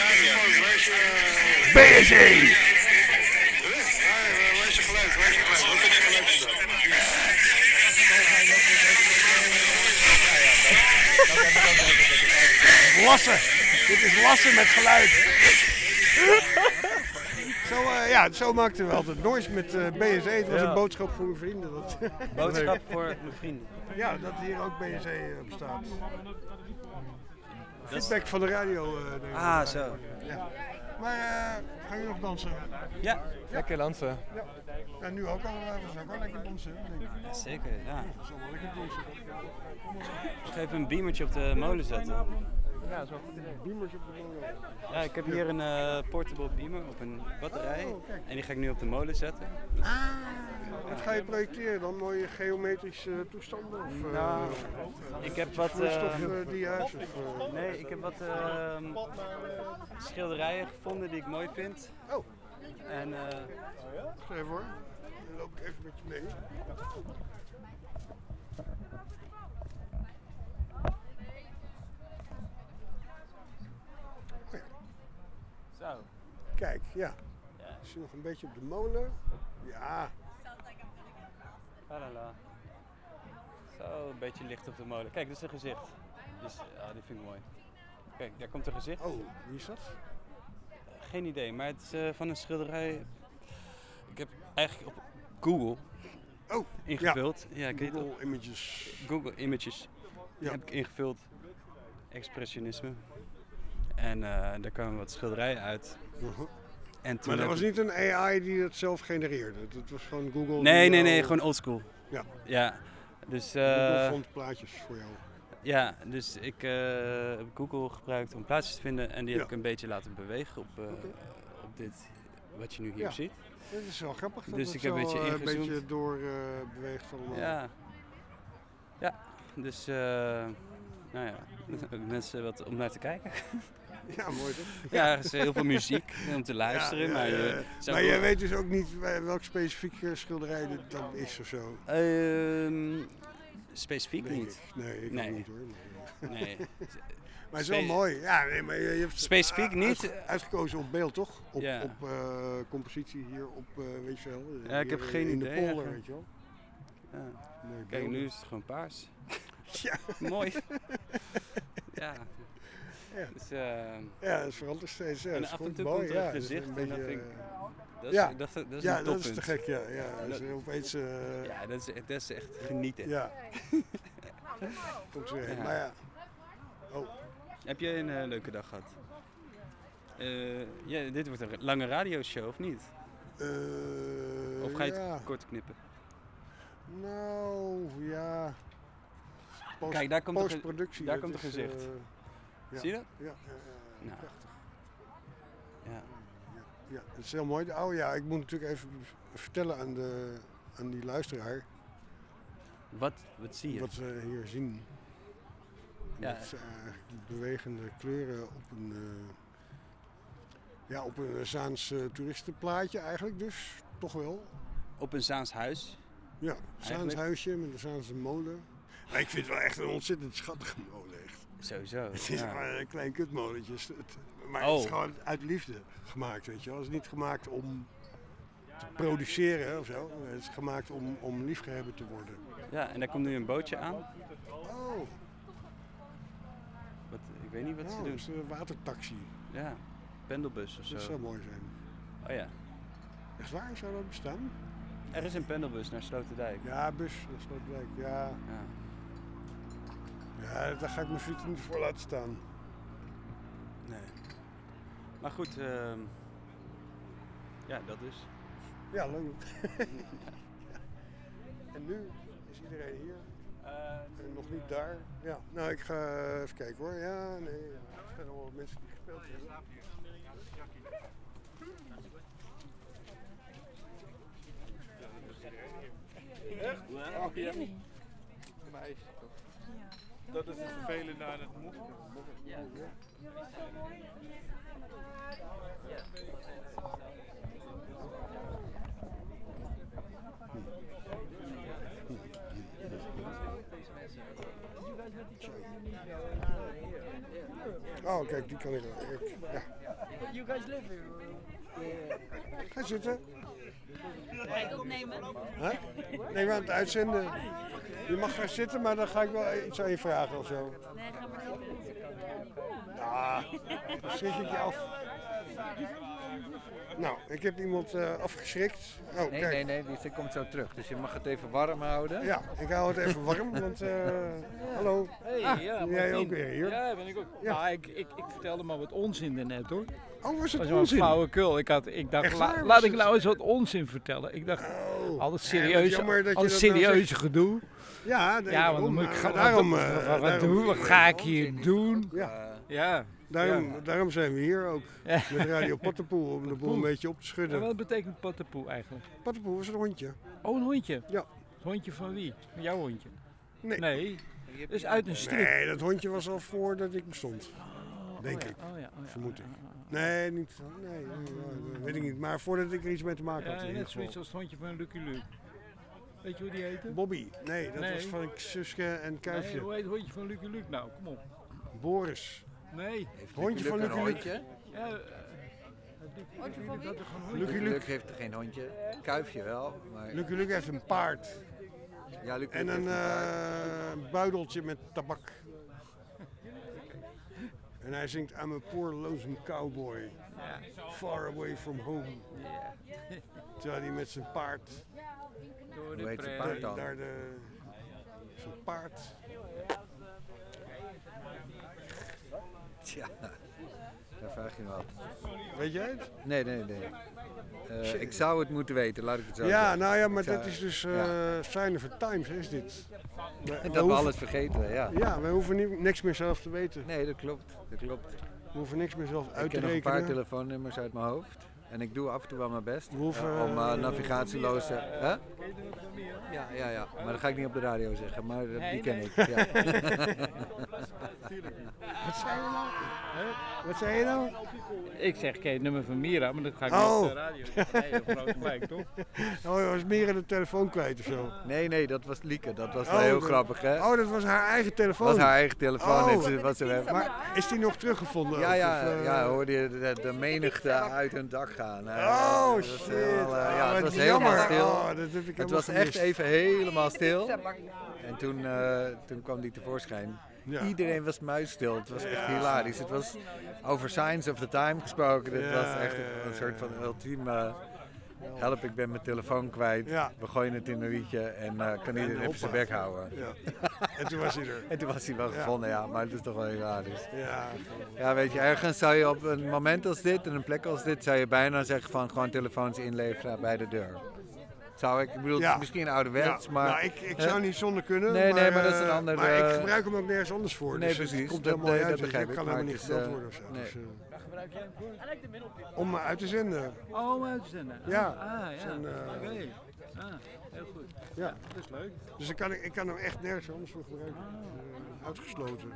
B S E. Waar is je geluid? Waar is je geluid? Waar komt je geluid vandaan? Lassen. Dit is lassen met geluid. Zo, uh, ja, zo maakten we altijd noise met uh, B S E. Het was Ja. een boodschap voor mijn vrienden. Dat Boodschap voor mijn vrienden. Ja, dat hier ook B S E uh, bestaat. Dat is- Feedback van de radio. Uh, denk ik. Ah, zo. Ja. Maar uh, gaan jullie nog dansen? Ja. Lekker dansen. Ja. Ja, nu ook al. Uh, we zijn ook wel lekker dansen. Denk ik. Ja, zeker, ja. Dat is allemaal lekker dansen. Nog even een beamertje op de molen zetten. Ja, dat is wel een goed idee. Beamertje op de molen. Ja, ik heb hier een uh, portable beamer op een batterij. Oh, kijk. En die ga ik nu op de molen zetten. Dus, Wat ga je projecteren dan? Mooie geometrische uh, toestanden? Of, uh, Nou, ik heb wat... vloeistof, uh, uh, dia's, of, uh, nee, ik heb wat uh, schilderijen gevonden die ik mooi vind. Oh. En, uh, Wacht even hoor. Dan loop ik even met je mee. Zo. Kijk, ja. Is je nog een beetje op de molen? Ja. Halala. Zo, een beetje licht op de molen. Kijk, dit is een gezicht. Dus, ja, die vind ik mooi. Kijk, daar komt een gezicht. Oh, wie is dat? Geen idee, maar het is uh, van een schilderij. Ik heb eigenlijk op Google oh, ingevuld. Ja, ja, ik weet Google het. Images. Google Images. Die Ja. heb ik ingevuld. Expressionisme. En uh, daar kwamen wat schilderijen uit. Uh-huh. En toen Maar dat heb was ik- niet een A I die het zelf genereerde. Het was gewoon Google. Nee, die nee, nee, jou- gewoon oldschool. Ja. Ja. Dus, uh, Google vond plaatjes voor jou. Ja, dus ik uh, heb Google gebruikt om plaatjes te vinden en die heb Ja. ik een beetje laten bewegen op, uh, Oké. op dit, wat je nu hier Ja. ziet. Het is wel grappig dat Dus het ik heb zo een beetje uh, een ingezoomd. beetje door uh, beweegt allemaal. Ja. Ja, dus uh, nou ja, ook mensen wat om naar te kijken. Ja, mooi toch? Ja, er is heel veel muziek om te luisteren. Ja, maar ja, je, ja. het is ook maar jij wel- weet dus ook niet welk specifiek eh, schilderij dit dan is of zo? Ehm, specifiek Denk niet. ik. Nee, ik nee. ook niet hoor. Maar- Nee. Maar het is wel Spe- mooi. Ja, nee, maar je, je hebt Specifiek u- niet. uitge- uitgekozen op beeld, toch? Op, Ja. op eh, compositie hier op, eh, weet je wel. Ja, ik heb hier geen in idee de polder, eigenlijk. weet je wel. Ja. Nee, Kijk, beelden. nu is het gewoon paars. Ja. Mooi. Ja. Ja. Dus, uh, Ja, dat verandert steeds. Ja, en dat is af en goed toe mooi, komt er ja, een dat is gezicht een en dat beetje, vind ik... eh, Dat is, ja, dat, dat is ja, een dat is toppunt. te gek, ja. ja dat Dat- is opeens... eh, Ja, dat is, dat is echt genieten. Ja. Komt weer. Ja. Maar ja. Oh. Heb je een eh, leuke dag gehad? Eh, ja, dit wordt een lange radioshow, of niet? Eh, of ga je ja. het kort knippen? Nou, ja. Post- Kijk, daar komt de ge- postproductie, daar dat komt een is, gezicht. eh, ja. Zie je dat? Ja, ja, ja, Nou. prachtig. Ja. Ja, ja, het is heel mooi. Oh ja, ik moet natuurlijk even vertellen aan, de, aan die luisteraar. Wat, wat zie je? Wat we hier zien. Ja. Dat zijn eigenlijk bewegende kleuren op een, uh, ja, op een Zaans uh, toeristenplaatje eigenlijk dus, toch wel. Op een Zaans huis? Ja, Zaans huisje met een Zaanse molen. Maar ik vind het wel echt een ontzettend schattige molen, echt. Sowieso. Het is ja. maar een klein kutmolentje. Het- Maar Oh. het is gewoon uit liefde gemaakt, weet je wel. Het is niet gemaakt om te produceren of zo. Het is gemaakt om, om liefgehebben te worden. Ja, en daar komt nu een bootje aan. Oh. Wat, ik weet niet wat Oh, ze dat doen. is een watertaxi. Ja, pendelbus of zo. Dat zou mooi zijn. Oh ja. Echt waar, zou dat bestaan? Er is een pendelbus naar Sloterdijk. Ja, bus naar Sloterdijk, ja. Ja. Ja, daar ga ik mijn fiets niet voor laten staan. Nee. Maar goed, ehm ja, dat dus. Ja, leuk. En nu is iedereen hier. En nog niet daar. Ja, nou ik ga even kijken hoor. Ja, nee. Ja. Er zijn nog wel mensen die gespeeld hebben. Echt? Oh, ja. Meisje toch? Dat is het vervelende aan het mochten. Ja. Je was zo mooi. Oh, kijk, die kan ik wel. Ik- Ja. You guys live here? Ga zitten. Ga je het opnemen? Huh? Nee, we aan het uitzenden. Je mag gaan zitten, maar dan ga ik wel iets aan je vragen of zo. Nee, ga maar zitten. Ah, dan schrik ik je af. Nou, ik heb iemand uh, afgeschrikt. Oh, nee, kijk. nee, nee, die komt zo terug. Dus je mag het even warm houden. Ja, ik hou het even warm, want uh, hallo. Hey, Ah, ja, jij Martien. ook weer hier? Ja, ben ik ook. Ja. Ja. ik, ik, ik vertelde maar wat onzin daarnet hoor. Oh, was het was wel onzin? een flauwekul. Ik, had, ik dacht, Echt la- waar, laat was ik het? nou eens wat onzin vertellen. Ik dacht, Oh. al het Ja, serieuze, wat jammer dat je al het dat nou serieuze zegt. gedoe. Ja, nee, ja, want daarom, dan moet ik maar gaan, daarom, wat, eh, wat, wat, daarom- doen, wat ga ik hier doen? Ja. Ja. Daarom, Ja. daarom zijn we hier ook. Ja. Met Radio Pottenpoel, om de boel een beetje op te En schudden. wat betekent pattenpoe eigenlijk? Pottenpoel is een hondje. Oh, een hondje? Ja. Het hondje van wie? Van jouw hondje? Nee. Nee. Dus uit een strip. Nee, dat hondje was al voordat ik bestond. Denk ja, ik. oh ja, oh ja, Vermoed ik. oh ja, oh Nee, niet. Nee, nee, nee, dat weet ik niet. Maar voordat ik er iets mee te maken had. Ja, in ieder net zoiets geval. als het hondje van Lucky Luke. Weet je hoe die heette? Bobby. Nee, dat Nee. was van Suske en Kuifje. Nee, hoe heet het hondje van Lucky Luke nou? Kom op. Boris. Nee. Het hondje van Lucky Luke. Ja, uh, Hondje van wie? Lucky Lucky Luke. Luke heeft geen hondje. Kuifje wel. Maar... Lucky Luke heeft een paard. Ja, Lucky En Luke een heeft een uh, buideltje met tabak. En hij zingt I'm a poor lonesome cowboy. Far away from home. Terwijl hij met zijn paard. Hoe heet zijn paard dan? Daar de, zijn paard. Tja, daar vraag je me af. Weet jij het? Nee, nee, nee. Uh, ik zou het moeten weten, laat ik het zo Ja, zeggen. nou ja, maar Ik zou- dit is dus uh, ja. Sign of the Times, is dit. We, Dat we we hoeven- alles vergeten, ja. Ja, we hoeven niet, niks meer zelf te weten. Nee, dat klopt. Dat klopt. We hoeven niks meer zelf uit Ik te ken nog een rekenen. paar telefoonnummers uit mijn hoofd. En ik doe af en toe wel mijn best hoeven, uh, om uh, eh, navigatieloze... Hè? Ja, ja, ja, maar dat ga ik niet op de radio zeggen, maar uh, Nee, die ken nee. ik. Ja. Wat zei je nou? Wat zei je nou? Ik zeg, ken je het nummer van Mira, maar dat ga ik Oh. niet op de radio. Nee, op grote bijk, toch? Oh, je was meer de telefoon kwijt of zo? Nee, nee, dat was Lieke. Dat was Oh, wel heel dat- grappig, hè? Oh, dat was haar eigen telefoon? Dat was haar eigen telefoon. Oh. Heeft ze, wat ze Maar is die nog teruggevonden? Ja, ook, ja, of, uh, ja, hoorde je de, de menigte uit hun dak gaan. Eh, Oh, het was shit. heel, eh, ja, Oh, het wat was helemaal jammer. stil. Oh, dat heb ik het helemaal was echt gemist. even helemaal stil. En toen, uh, toen kwam die tevoorschijn. Ja. Iedereen was muisstil. Het was echt Ja. hilarisch. Het was over Signs of the Time gesproken. Het Ja, was echt ja, een, ja, soort van ultieme... Help, ik ben mijn telefoon kwijt. Ja. We gooien het in een rietje en uh, kan En iedereen even zijn hoppa. bek houden. Ja. En toen was hij er. En toen was hij wel Ja. gevonden, ja. Maar het is toch wel hilarisch. Ja. Ja, weet je, ergens zou je op een moment als dit en een plek als dit, zou je bijna zeggen van gewoon telefoons inleveren bij de deur. Zou ik, ik bedoel, het Ja. is misschien ouderwets, Ja. maar... Nou, ik, ik hè? zou niet zonder kunnen. Nee, maar, nee, maar dat is een eh, ander... Maar ik eh, gebruik hem ook nergens anders voor. Nee, dus precies. Het komt Dat- helemaal nee, uit. dat weet je. begrijp Ik ik, kan maar helemaal niet het is, gebeld eh, worden of zo. nee. Dus, eh, Waar gebruik jij hem voor? Hij lijkt hem in op dit. om me uit te zenden. Oh, om uit te zenden? Ja. Ah, ja. Zo'n, eh, Oké. Ah, heel goed. Ja. Dat is leuk. Dus ik kan, ik kan hem echt nergens anders voor gebruiken. Uh, uitgesloten.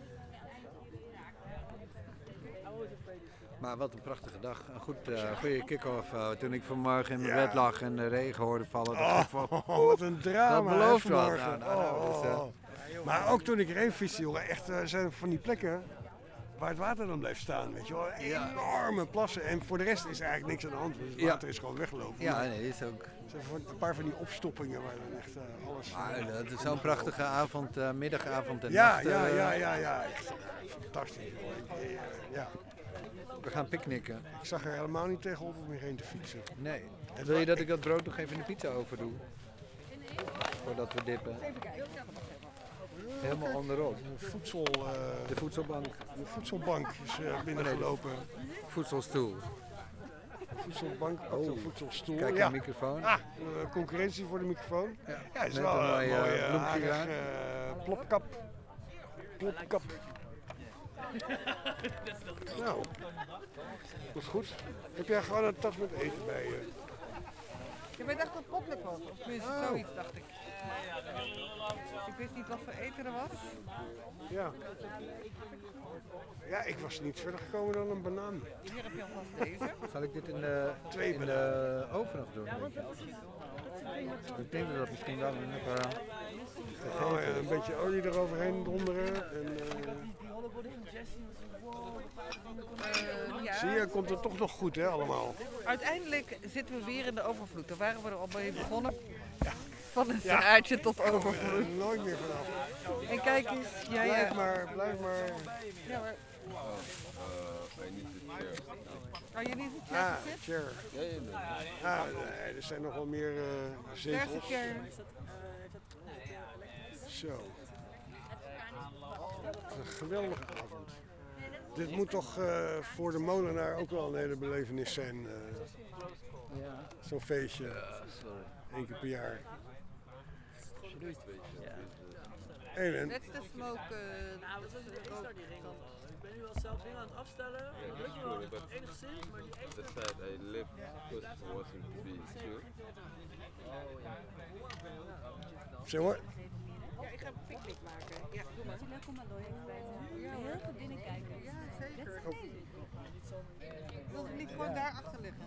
Maar wat een prachtige dag. Een goed, uh, goede kick-off. Uh, toen ik vanmorgen in mijn Ja. bed lag en de regen hoorde vallen. Oh, dacht ik van, wat een drama. Dat belooft hè, wat. vanmorgen. Nou, nou, nou, Oh, dus, uh, oh. Maar ook toen ik erheen fietste, jongen, echt uh, zijn van die plekken waar het water dan blijft staan, weet je wel. Enorme plassen. En voor de rest is er eigenlijk niks aan de hand. Dus het Ja. water is gewoon weggelopen. Ja, Maar nee, is ook. er zijn van- een paar van die opstoppingen waar dan echt uh, alles... Maar uh, het is zo'n prachtige avond, uh, middagavond en Ja, nacht. ja, uh, ja, ja, ja. Echt uh, fantastisch. joh. Ik, uh, ja. We gaan picknicken. Ik zag er helemaal niet tegenop om hierheen te fietsen. Nee. Wil je dat ik dat brood nog even in de pizza over doe? Voordat we dippen. Helemaal onderop. Voedsel, uh, De voedselbank. De voedselbank is uh, binnengelopen. Voedselstoel. Voedselbank, Oh. een voedselstoel. Kijk, ja. een microfoon. Ah, uh, concurrentie voor de microfoon. Ja, ja is Met wel een een mooie, mooie, uh, bloempje aardig, eraan. uh, plopkap. Plopkap. Nou, dat is goed. Heb jij gewoon een tas met eten bij je? Je bent echt een potluck was, of tenminste Oh. zoiets dacht ik. Ik wist niet wat voor eten er was. Ja. Ja, ik was niet verder gekomen dan een banaan. Hier heb je alvast deze. Zal ik dit in de, Twee in de oven nog doen? denk je? Ik denk dat dat misschien wel nog uh, Oh, ja, een beetje olie eroverheen donderen. En, uh, Uh, ja. zie je, komt het toch nog goed, hè, allemaal. Uiteindelijk zitten we weer in de overvloed. Daar waren we er al mee begonnen. Van een Ja. straatje tot overvloed. Uh, nooit meer vanaf. En kijk eens, ja, Blijf ja. maar, blijf maar. Ja, maar... Oh, je niet een chair Ah, gezet? chair. Ah, nee, er zijn nog wel meer uh, zetels. Daar is een chair. Zo. Een geweldige avond. Dit moet toch uh, voor de molenaar ook wel een hele belevenis zijn. Uh, Ja. Zo'n feestje. Eén keer per jaar. Hey, Net de smoke. Uh, Nou, we zijn de extra die ring. Ik ben nu wel zelf dingen aan het afstellen. Ik lukt me wel enigszins, maar die ene... The side I left first was him to be killed. Zeg maar. Ja, ik ga een picknick maken. Ja, doe maar. Leuk om Aloy even bij te hebben. Ja, Heel veel binnenkijken. Ja, zeker. That's Oh. Wil ze niet gewoon daar achter liggen?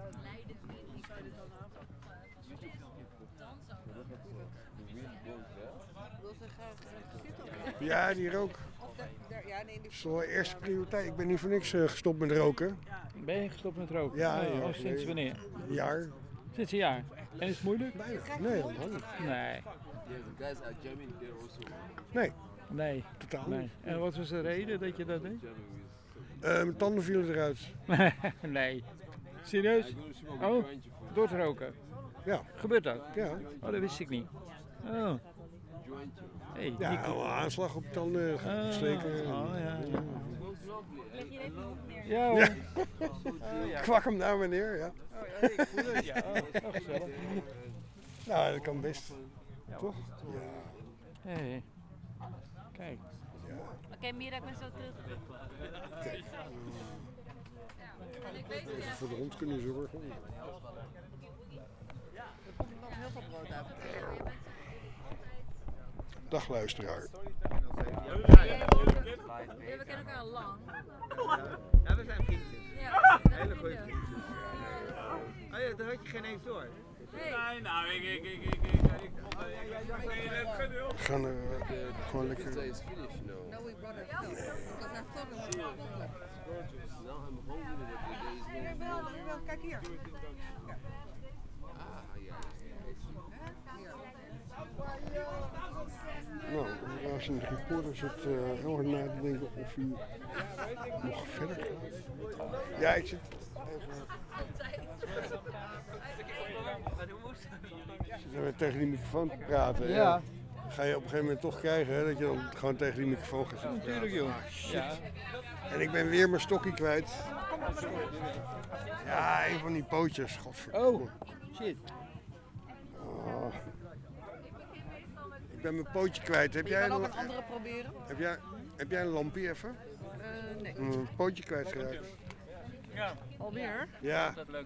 Wil ze graag uh, zitten? Of Ja, die rook. Of daar- daar- ja, nee, die... Dat is wel eerste prioriteit. Ik ben niet voor niks uh, gestopt met roken. Ben je gestopt met roken? Ja, Nee, ja, oh, sinds nee. wanneer? Een jaar. Sinds een jaar. En is het moeilijk? Nee, helemaal niet. Nee. The guys are jamming there also. Nee, Nee. totaal Nee. niet. En wat was de reden dat je dat deed? Uh, mijn tanden vielen eruit. Nee. Serieus? Oh, door te roken? Ja. Gebeurt dat? Ja. Oh, dat wist ik niet. Oh. Hey, Ja, Nico. allemaal aanslag op tanden Ah, steken. oh, ja, ja. Leg je even op neer. Ja hoor. Ja. Oh, ja. Kwak hem nou meneer, ja. Oh, ja, ik voel het. Ja, oh, dat is wel gezellig. Nou, dat kan best. Ja, Toch? Ja. Hey. Kijk. Ja. Oké, okay, Mira, ik ben zo terug. Kijk. Even voor de hond kunnen zorgen. Er komt nog heel veel brood uit. Dag luisteraar. Ja, we kennen elkaar al lang. Ja, we zijn vriendjes. Ja, hele goede vriendjes. Oh ja, dat had je geen eens door. Nee, nou, ik, ik, ik, ik, ik, ik, We gaan er uh, gewoon lekker... No, we brought it out because I thought it was Now I'm hungry, but the day is not. Kijk hier. Ah, ja. Nou, helaas in de reporter zit uh, heel hard na te denken of u nog verder gaat. Ja, ik zit even... Ik zit even tegen die microfoon te praten. Ja. Ja. Ga je op een gegeven moment toch krijgen, hè, dat je dan gewoon tegen die microfoon gaat zitten praten. Natuurlijk, joh. Ah, shit. Ja. En ik ben weer mijn stokje kwijt. Ja, een van die pootjes, godverdomme. Oh, shit. Oh. Ik ben mijn pootje kwijt. Heb Je jij kan ook een, een andere proberen. heb jij, heb jij een lampje even? Uh, nee. Een pootje kwijtgeraakt. Ja. Alweer? Ja. Dat leuk.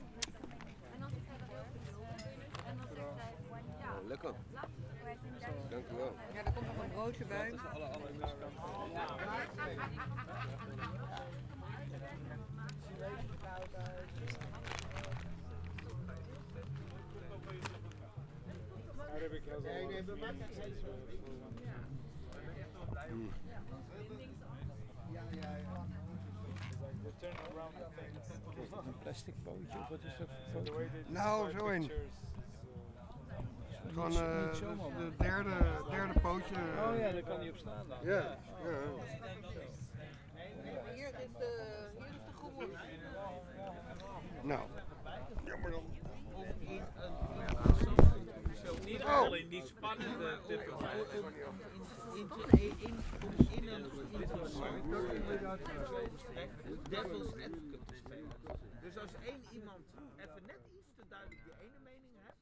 Oh, lekker. Dank u wel. Ja, er komt nog een broodje bij. Hmm. Is dat een plastic pootje of wat is dat voor pootje? Nou, zo een. Gewoon uh, de derde, derde pootje. Oh ja, daar kan hij op staan dan. Ja, ja. Hier is de, hier is de groene. Nou, jammer dan. Niet Oh. al in die spannende tippen. In een devil's advocate te spelen. Dus als één iemand even net iets te duidelijk die ene mening hebt.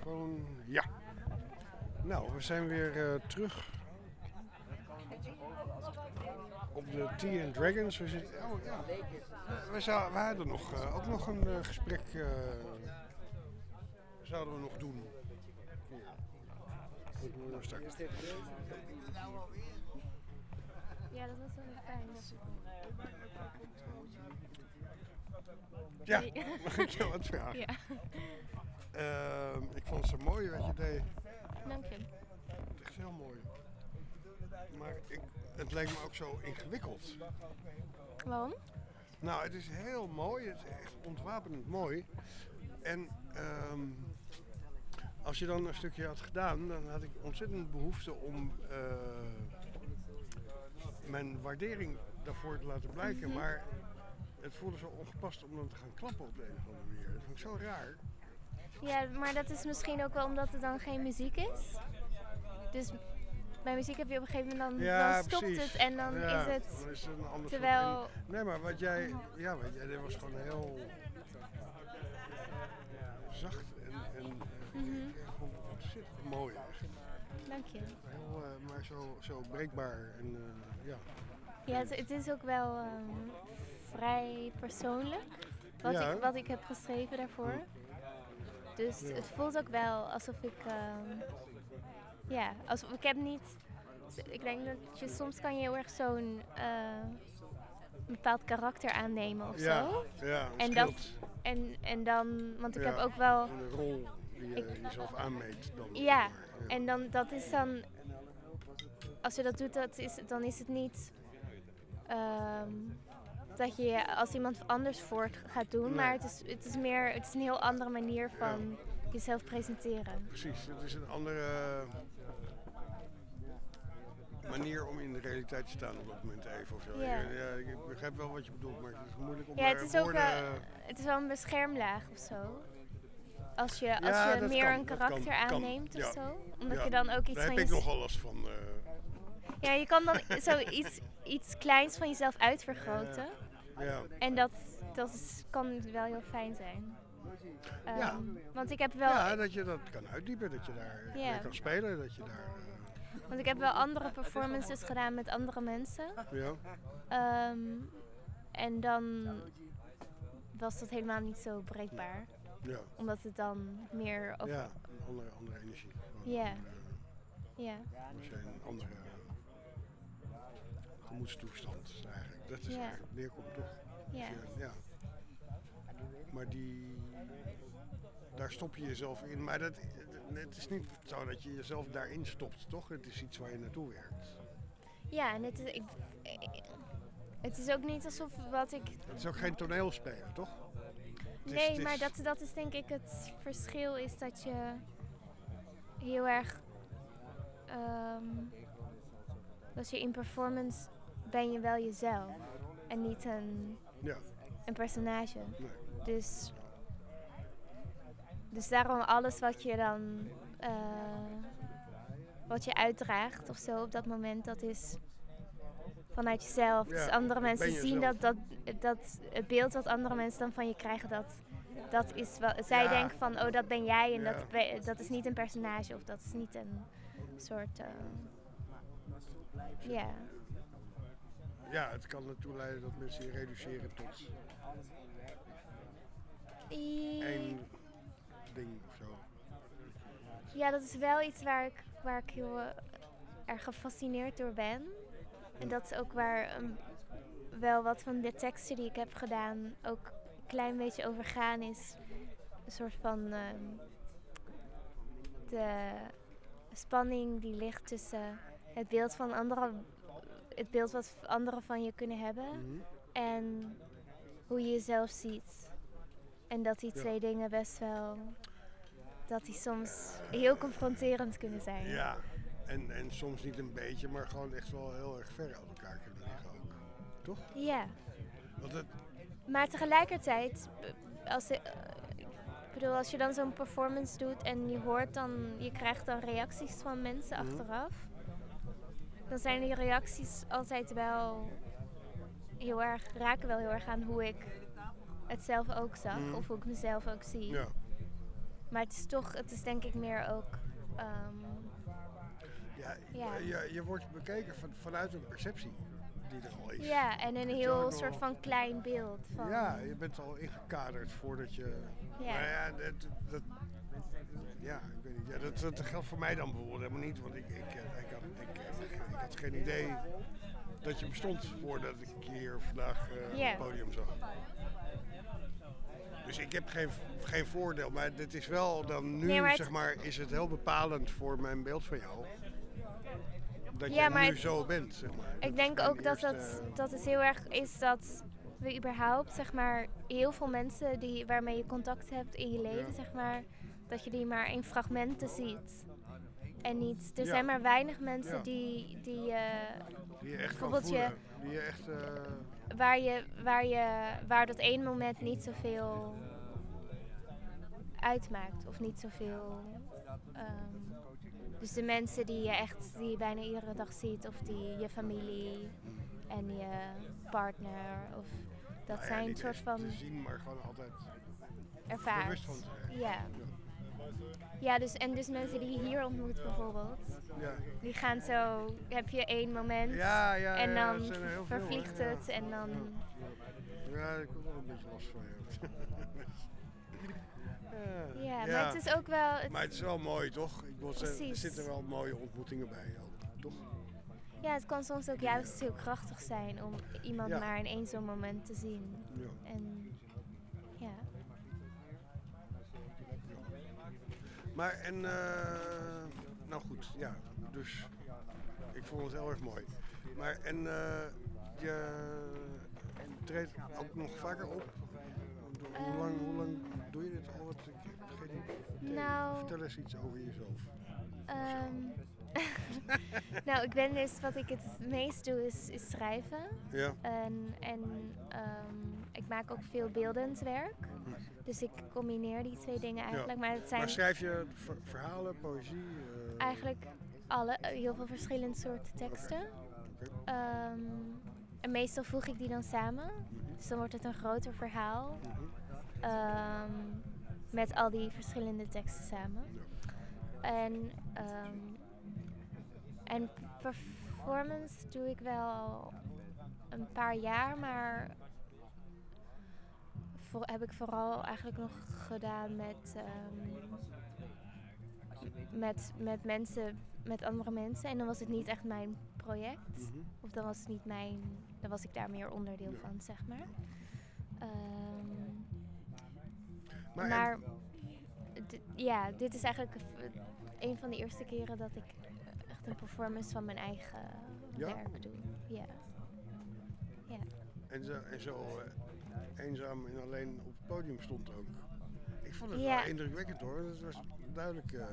microfoon. Ja. Nou, we zijn weer uh, terug op de Tea and Dragons. We zitten, oh, ja. we, zou, we hadden nog, uh, ook nog een uh, gesprek. Uh, zouden we nog doen. Dat doen we nog straks. Ja, dat was wel fijn. Ja, mag ik jou wat vragen? Ja. Uh, ik vond het zo mooi wat je deed. Dank je. Echt heel mooi. Maar ik, het leek me ook zo ingewikkeld. Waarom? Nou, het is heel mooi. Het is echt ontwapenend mooi. En um, als je dan een stukje had gedaan, dan had ik ontzettend behoefte om uh, mijn waardering daarvoor te laten blijken. Mm-hmm. Maar het voelde zo ongepast om dan te gaan klappen op de een of andere manier. Dat vond ik zo raar. Ja, maar dat is misschien ook wel omdat er dan geen muziek is. Dus bij muziek heb je op een gegeven moment dan, ja, dan stopt precies. het en dan ja, is het dan is het een ander terwijl... soort en, nee, maar wat jij, ja, wat jij deed was gewoon heel zacht en, en mm-hmm. ik vond het ontzettend mooi eigenlijk. Dank je. Heel, uh, maar zo, zo breekbaar en uh, ja. Ja, het, het is ook wel um, vrij persoonlijk wat, ja. ik, wat ik heb geschreven daarvoor. Dus ja. Het voelt ook wel alsof ik, um, ja, alsof ik heb niet, ik denk dat je soms kan je heel erg zo'n uh, bepaald karakter aannemen of ja. zo. Ja, en dat, en, en dan, want ik ja. heb ook wel... Een rol die je ik, jezelf aanmeet dan. Ja, ja, en dan, dat is dan, als je dat doet, dat is, dan is het niet... Um, dat je als iemand anders voor gaat doen, nee. maar het is, het is meer, het is een heel andere manier van ja. jezelf presenteren. Precies, het is een andere manier om in de realiteit te staan op dat moment even of zo. Ja. Ja, ik begrijp wel wat je bedoelt, maar het is moeilijk om ja, het is woorden... ook wel, het is wel een beschermlaag of zo. Als je, als ja, je meer kan, een karakter kan, aanneemt kan. of Ja. zo, omdat ja. je dan ook iets Daar van heb je... ik nogal last van. Uh... Ja, je kan dan zoiets iets kleins van jezelf uitvergroten. Ja. Ja. En dat, dat is, kan wel heel fijn zijn. Um, ja. Want ik heb wel... Ja, dat je dat kan uitdiepen, dat je daar ja. mee kan spelen, dat je daar... Uh... Want ik heb wel andere performances gedaan met andere mensen. Ja. Um, en dan was dat helemaal niet zo breekbaar. Ja. Omdat het dan meer over... Ja, een andere, andere energie. Ja. Andere, ja. Als je een andere gemoedstoestand eigenlijk. Dat is ja. waar het neerkomt, toch? Ja. Je, ja. Maar die... Daar stop je jezelf in. Maar dat, het is niet zo dat je jezelf daarin stopt, toch? Het is iets waar je naartoe werkt. Ja, en het is... Ik, het is ook niet alsof wat ik... Het is ook geen toneelspelen, toch? Het nee, is, is... maar dat, dat is denk ik het verschil is dat je heel erg... Um, als je in performance ben je wel jezelf en niet een, ja. een personage. Nee. Dus, dus daarom alles wat je dan uh, wat je uitdraagt of zo op dat moment, dat is vanuit jezelf. Ja, dus andere mensen zien dat, dat, dat het beeld wat andere mensen dan van je krijgen, dat, dat is wel, zij ja. denken van oh dat ben jij en ja. dat, dat is niet een personage of dat is niet een soort... Uh, ja. Ja, het kan ertoe leiden dat mensen je reduceren tot I... één ding of zo. Ja, dat is wel iets waar ik, waar ik heel uh, erg gefascineerd door ben. En dat is ook waar um, wel wat van de teksten die ik heb gedaan ook een klein beetje over gaan is. Een soort van um, de spanning die ligt tussen het beeld van anderen, het beeld wat anderen van je kunnen hebben mm-hmm. en hoe je jezelf ziet. En dat die twee ja. dingen best wel, dat die soms heel confronterend kunnen zijn. Ja, en, en soms niet een beetje, maar gewoon echt wel heel erg ver uit elkaar kunnen liggen ook. Toch? Ja. Want het... Maar tegelijkertijd, als de, uh, ik bedoel, als je dan zo'n performance doet en je hoort dan, je krijgt dan reacties van mensen mm-hmm. achteraf. Dan zijn die reacties altijd wel heel erg, raken wel heel erg aan hoe ik het zelf ook zag. Mm. Of hoe ik mezelf ook zie. Ja. Maar het is toch, het is denk ik meer ook... Um, ja, ja. Je, je wordt bekeken van, vanuit een perceptie die er al is. Ja, en een heel soort van klein beeld. Van... Ja, je bent al ingekaderd voordat je... Ja. Nou ja, dat, dat, ja, ik weet niet. Ja, dat, dat geldt voor mij dan bijvoorbeeld helemaal niet, want ik, ik, ik, had, ik, ik had geen idee dat je bestond voordat ik je hier vandaag uh, ja. op het podium zag. Dus ik heb geen, geen voordeel, maar dit is wel dan nu, nee, maar het... zeg maar, is het heel bepalend voor mijn beeld van jou. Dat ja, je maar nu het... zo bent, zeg maar. Ik dat denk ook dat, eerste... dat, dat het heel erg is dat we überhaupt, zeg maar, heel veel mensen die, waarmee je contact hebt in je leven, ja. zeg maar, dat je die maar in fragmenten ziet. En niet, er ja. zijn maar weinig mensen ja. die, die, uh, die je echt kan voelen. Je, die je echt, uh... waar, je, waar, je, waar dat één moment niet zoveel uitmaakt of niet zoveel. Um, dus de mensen die je echt, die je bijna iedere dag ziet, of die je familie en je partner, of dat nou ja, zijn een niet soort van te zien, maar gewoon altijd ervaart. Bewust van te ja. ja. Ja, dus, en dus mensen die je hier ontmoet bijvoorbeeld, ja. die gaan zo, heb je één moment ja, ja, en dan ja, heel vervliegt veel, het ja. en dan... Ja, ik heb wel een beetje last van je. ja, ja, maar ja. het is ook wel... Het maar het is wel mooi, toch? Ik bedoel, er zitten wel mooie ontmoetingen bij, toch? Ja, het kan soms ook juist heel krachtig zijn om iemand ja. maar in één zo'n moment te zien. Ja. En ja... Maar en, uh, nou goed, ja, dus ik vond het heel erg mooi. Maar en uh, je treedt ook nog vaker op? Hoe, um, lang, hoe lang doe je dit al? Wat, ik heb geen idee. Nou, vertel eens iets over jezelf. Um, nou, ik ben dus, wat ik het meest doe is, is schrijven. Ja. En, en um, ik maak ook veel beeldend werk. Hm. Dus ik combineer die twee dingen eigenlijk. Ja. Maar, het zijn maar schrijf je ver- verhalen, poëzie? Uh... Eigenlijk alle, heel veel verschillende soorten teksten. Okay. Um, en meestal voeg ik die dan samen. Mm-hmm. Dus dan wordt het een groter verhaal. Mm-hmm. Um, met al die verschillende teksten samen. Ja. En, um, en performance doe ik wel een paar jaar, maar voor, heb ik vooral eigenlijk nog gedaan met, um, met, met mensen, met andere mensen. En dan was het niet echt mijn project. Mm-hmm. Of dan was het niet mijn, dan was ik daar meer onderdeel ja. van, zeg maar. Um, maar maar d- ja, dit is eigenlijk een van de eerste keren dat ik echt een performance van mijn eigen ja? werk doe. Ja. ja. En zo, en zo uh, eenzaam en alleen op het podium stond ook. Ik vond het ja. wel indrukwekkend hoor. Het was duidelijk uh,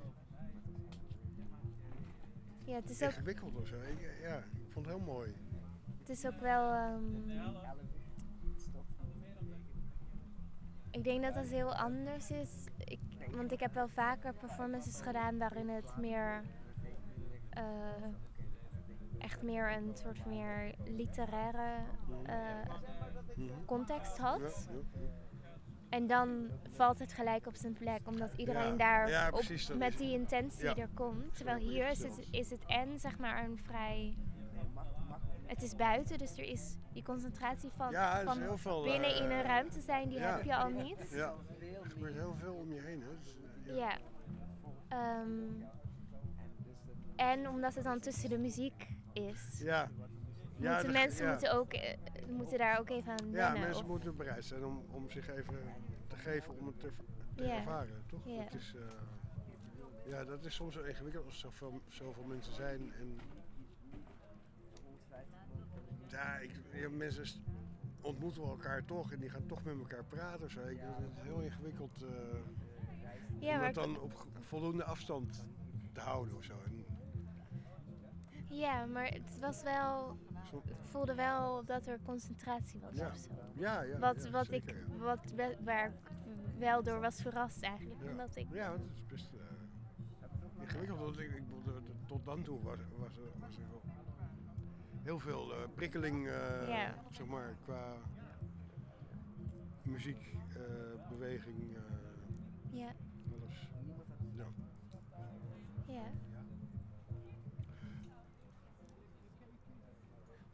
ja, het is ingewikkeld ook, of zo. Ik, ja, ik vond het heel mooi. Het is ook wel... Um, ik denk dat het heel anders is. Ik, want ik heb wel vaker performances gedaan waarin het meer... Uh, echt meer een soort meer literaire uh, context had. Ja, ja, ja. En dan valt het gelijk op zijn plek, omdat iedereen ja, daar ja, op, precies, met die intentie ja. er komt. Terwijl hier is het, is het en zeg maar een vrij... Het is buiten, dus er is die concentratie van, ja, van heel veel, binnen uh, in een ruimte zijn, die ja. heb je al niet. Ja, er gebeurt heel veel om je heen. Hè? Dus, ja. ja. Um, en omdat het dan tussen de muziek is. Ja. Ja, moeten de, mensen ja. moeten, ook, uh, moeten daar ook even aan wennen. Ja, mensen of... moeten bereid zijn om, om zich even te geven om het te, te yeah. ervaren, toch? Yeah. Dat is, uh, ja, dat is soms wel ingewikkeld als er zoveel, zoveel mensen zijn. En, ja, ik, ja, mensen ontmoeten elkaar toch en die gaan toch met elkaar praten. Zo. Ik, het is heel ingewikkeld uh, ja, om dat dan op voldoende afstand te houden of zo. En, ja, maar het was wel... Ik voelde wel dat er concentratie was ja. of zo. Ja, ja. Wat, ja, wat zeker, ik, ja. wat we, waar ik wel door was verrast eigenlijk. Ja, omdat ik... ja dat is best uh, ingewikkeld. Want ik, ik, tot dan toe was, was, was er wel heel veel uh, prikkeling, uh, ja. zeg maar, qua muziek, uh, beweging. Uh, ja.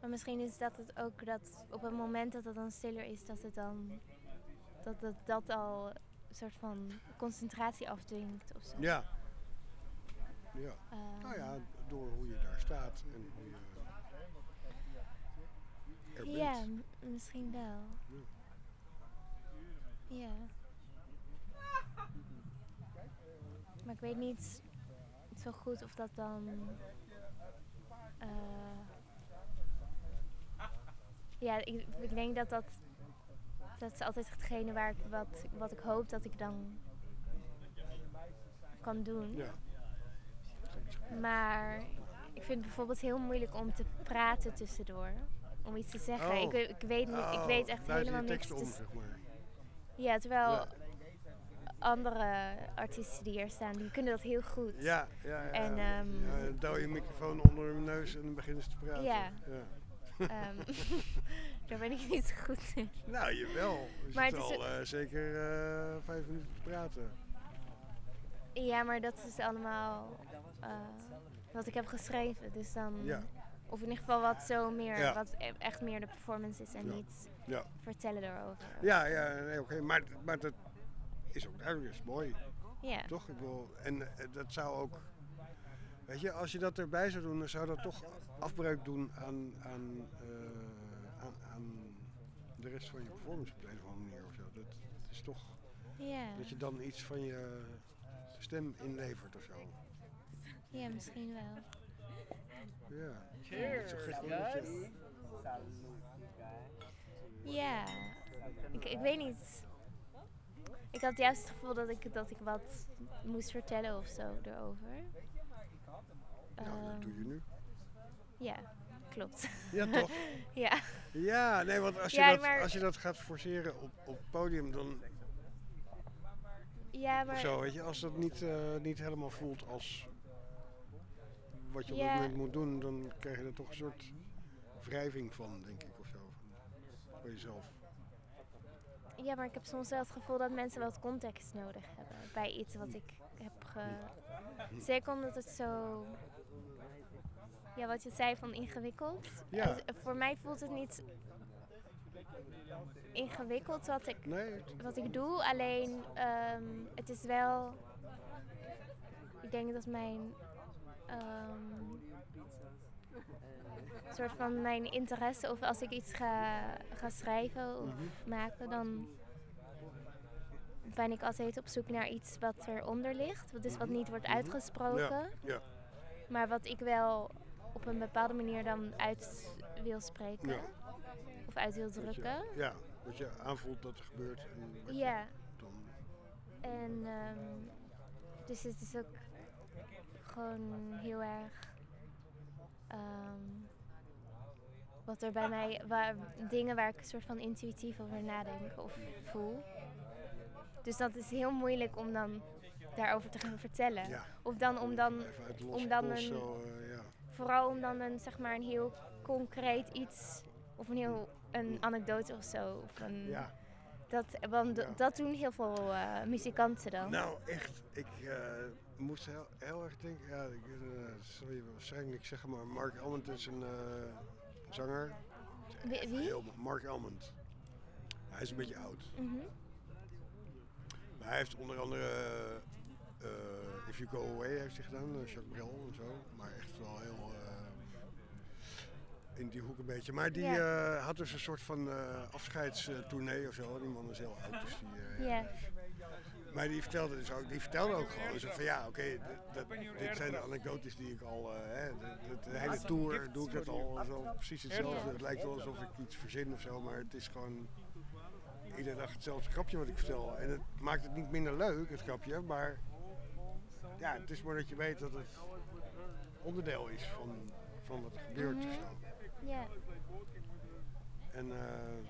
Maar misschien is dat het ook dat op het moment dat het dan stiller is, dat het dan dat het, dat al een soort van concentratie afdwingt of zo. Ja. Ja. Um, nou ja, door hoe je daar staat en hoe je er bent. Ja, m- misschien wel. Ja. Ja. Maar ik weet niet zo goed of dat dan... Uh, ja, ik, ik denk dat dat... Dat is altijd hetgene waar ik, wat, wat ik hoop dat ik dan kan doen. Ja. Maar ik vind het bijvoorbeeld heel moeilijk om te praten tussendoor. Om iets te zeggen. Oh. Ik, we- ik, weet, niet, ik Oh, weet echt buiten helemaal je niks. tekst om, Dus- zeg maar. ja, terwijl Ja. andere artiesten die er staan, die kunnen dat heel goed. Ja, ja, ja. En, um, ja, dan duw je microfoon onder hun neus en dan beginnen ze te praten. Ja. Ja. Ehm, daar ben ik niet zo goed in. Nou, jawel. Je Maar zit het is al eh, zeker eh, vijf minuten te praten. Ja, maar dat is allemaal uh, wat ik heb geschreven. Dus dan, Ja. of in ieder geval wat zo meer, Ja. wat e- echt meer de performance is en Ja. niet Ja. vertellen erover. Ja, ja, nee, oké. Maar, maar dat is ook duidelijk, dat is mooi. Ja. Toch? Ik wil, en eh, dat zou ook... Weet je, als je dat erbij zou doen, dan zou dat toch afbreuk doen aan, aan, eh, aan, aan de rest van je performance op de een of andere manier. Of zo. Dat, dat is toch... Ja. Dat je dan iets van je stem inlevert of zo. Ja, misschien wel. Ja. Cheers, Zo gek, hoor, dat je- Ja, ik, ik weet niet. Ik had juist het gevoel dat ik, dat ik wat moest vertellen of zo erover. Nou, dat doe je nu. Ja, klopt. Ja, toch? ja. Ja, nee, want als je, Ja, dat, maar- als je dat gaat forceren op, op het podium, dan... Ja, maar... Of zo, weet je, als dat niet, eh, niet helemaal voelt als wat je op Ja. dat moment moet doen, dan krijg je er toch een soort wrijving van, denk ik, of zo. Van, bij jezelf. Ja, maar ik heb soms wel het gevoel dat mensen wat context nodig hebben bij iets wat ik heb ge... Zeker omdat het zo... Ja, wat je zei van ingewikkeld. Ja. Eh, voor mij voelt het niet ingewikkeld wat ik, Nee. wat ik doe. Alleen, ehm, het is wel... Ik denk dat mijn... ehm, soort van mijn interesse, of als ik iets ga, ga schrijven of Mhm. maken, dan ben ik altijd op zoek naar iets wat eronder ligt. Dus wat niet wordt Mhm. uitgesproken, Ja, ja. maar wat ik wel op een bepaalde manier dan uit wil spreken. Ja. Of uit wil Dat je- drukken. ja, dat je aanvoelt dat er gebeurt. En wat je Ja. dan... En ehm, dus het is ook gewoon heel erg ehm, wat er bij mij, waar, dingen waar ik een soort van intuïtief over nadenk of voel. Dus dat is heel moeilijk om dan daarover te gaan vertellen. Ja. Of dan om dan, Even uit de losse om dan pols een, zo, eh, ja. vooral om dan een, zeg maar een heel concreet iets, of een heel, een anekdote of zo. Of een, Ja. Dat, want d- Ja. dat doen heel veel eh, muzikanten dan. Nou, echt. Ik eh, moest heel, heel erg denken. Ja, ik uh, zal je waarschijnlijk niks zeggen, maar Mark Almond is een uh, zanger. Wie? Echt Heel, Mark Almond. Hij is een beetje oud. Mhm. Maar hij heeft onder andere uh, If You Go Away heeft hij gedaan, uh, Jacques Brel en zo. Maar echt wel heel uh, in die hoek een beetje. Maar die Ja. uh, had dus een soort van uh, afscheidstournee of zo. Die man is heel oud, dus die... Uh, Ja. Maar die vertelde dus ook, die vertelde ook gewoon zo van ja, oké, okay, dit zijn de anekdotes die ik al, uh, hè, de, de, de hele tour doe ik dat al zo precies hetzelfde. Het lijkt wel alsof ik iets verzin of zo, maar het is gewoon iedere dag hetzelfde grapje wat ik vertel. En het maakt het niet minder leuk, het grapje, maar ja, het is maar dat je weet dat het onderdeel is van, van wat er gebeurt Mhm. of zo. Ja. En uh,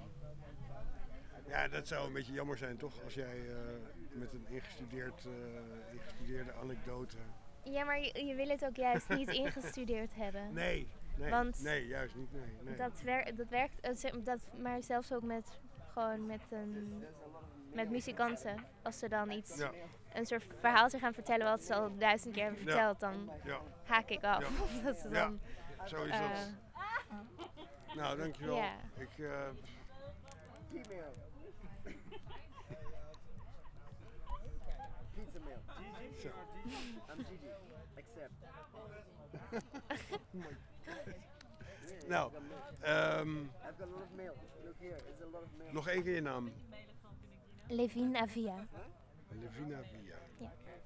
ja, dat zou een beetje jammer zijn toch, als jij uh, met een ingestudeerd, uh, ingestudeerde anekdote... Ja, maar je, je wil het ook juist niet ingestudeerd hebben. Nee, nee, Want nee, juist niet, nee. nee. Dat, wer dat werkt, eh, zeg- dat, maar zelfs ook met, gewoon met, een, met muzikanten. Als ze dan iets, Ja. een soort verhaaltje gaan vertellen wat ze al duizend keer hebben Ja. verteld, dan Ja. haak ik af. Ja. Of dat ze Ja, dan, zo is eh, dat. Nou, dankjewel. Ja. Ik, uh... Email. Pizza mail. Zo. I'm Gigi. Accept. Nou, um, I've got a lot of mail. Look here, it's a lot of mail. nog één keer je naam. Levine Avia. Levina Via. Ja.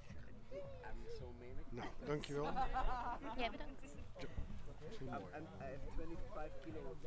Nou, dankjewel. Jij bedankt. Zo, zo mooi. I'm, I have twenty-five kilo of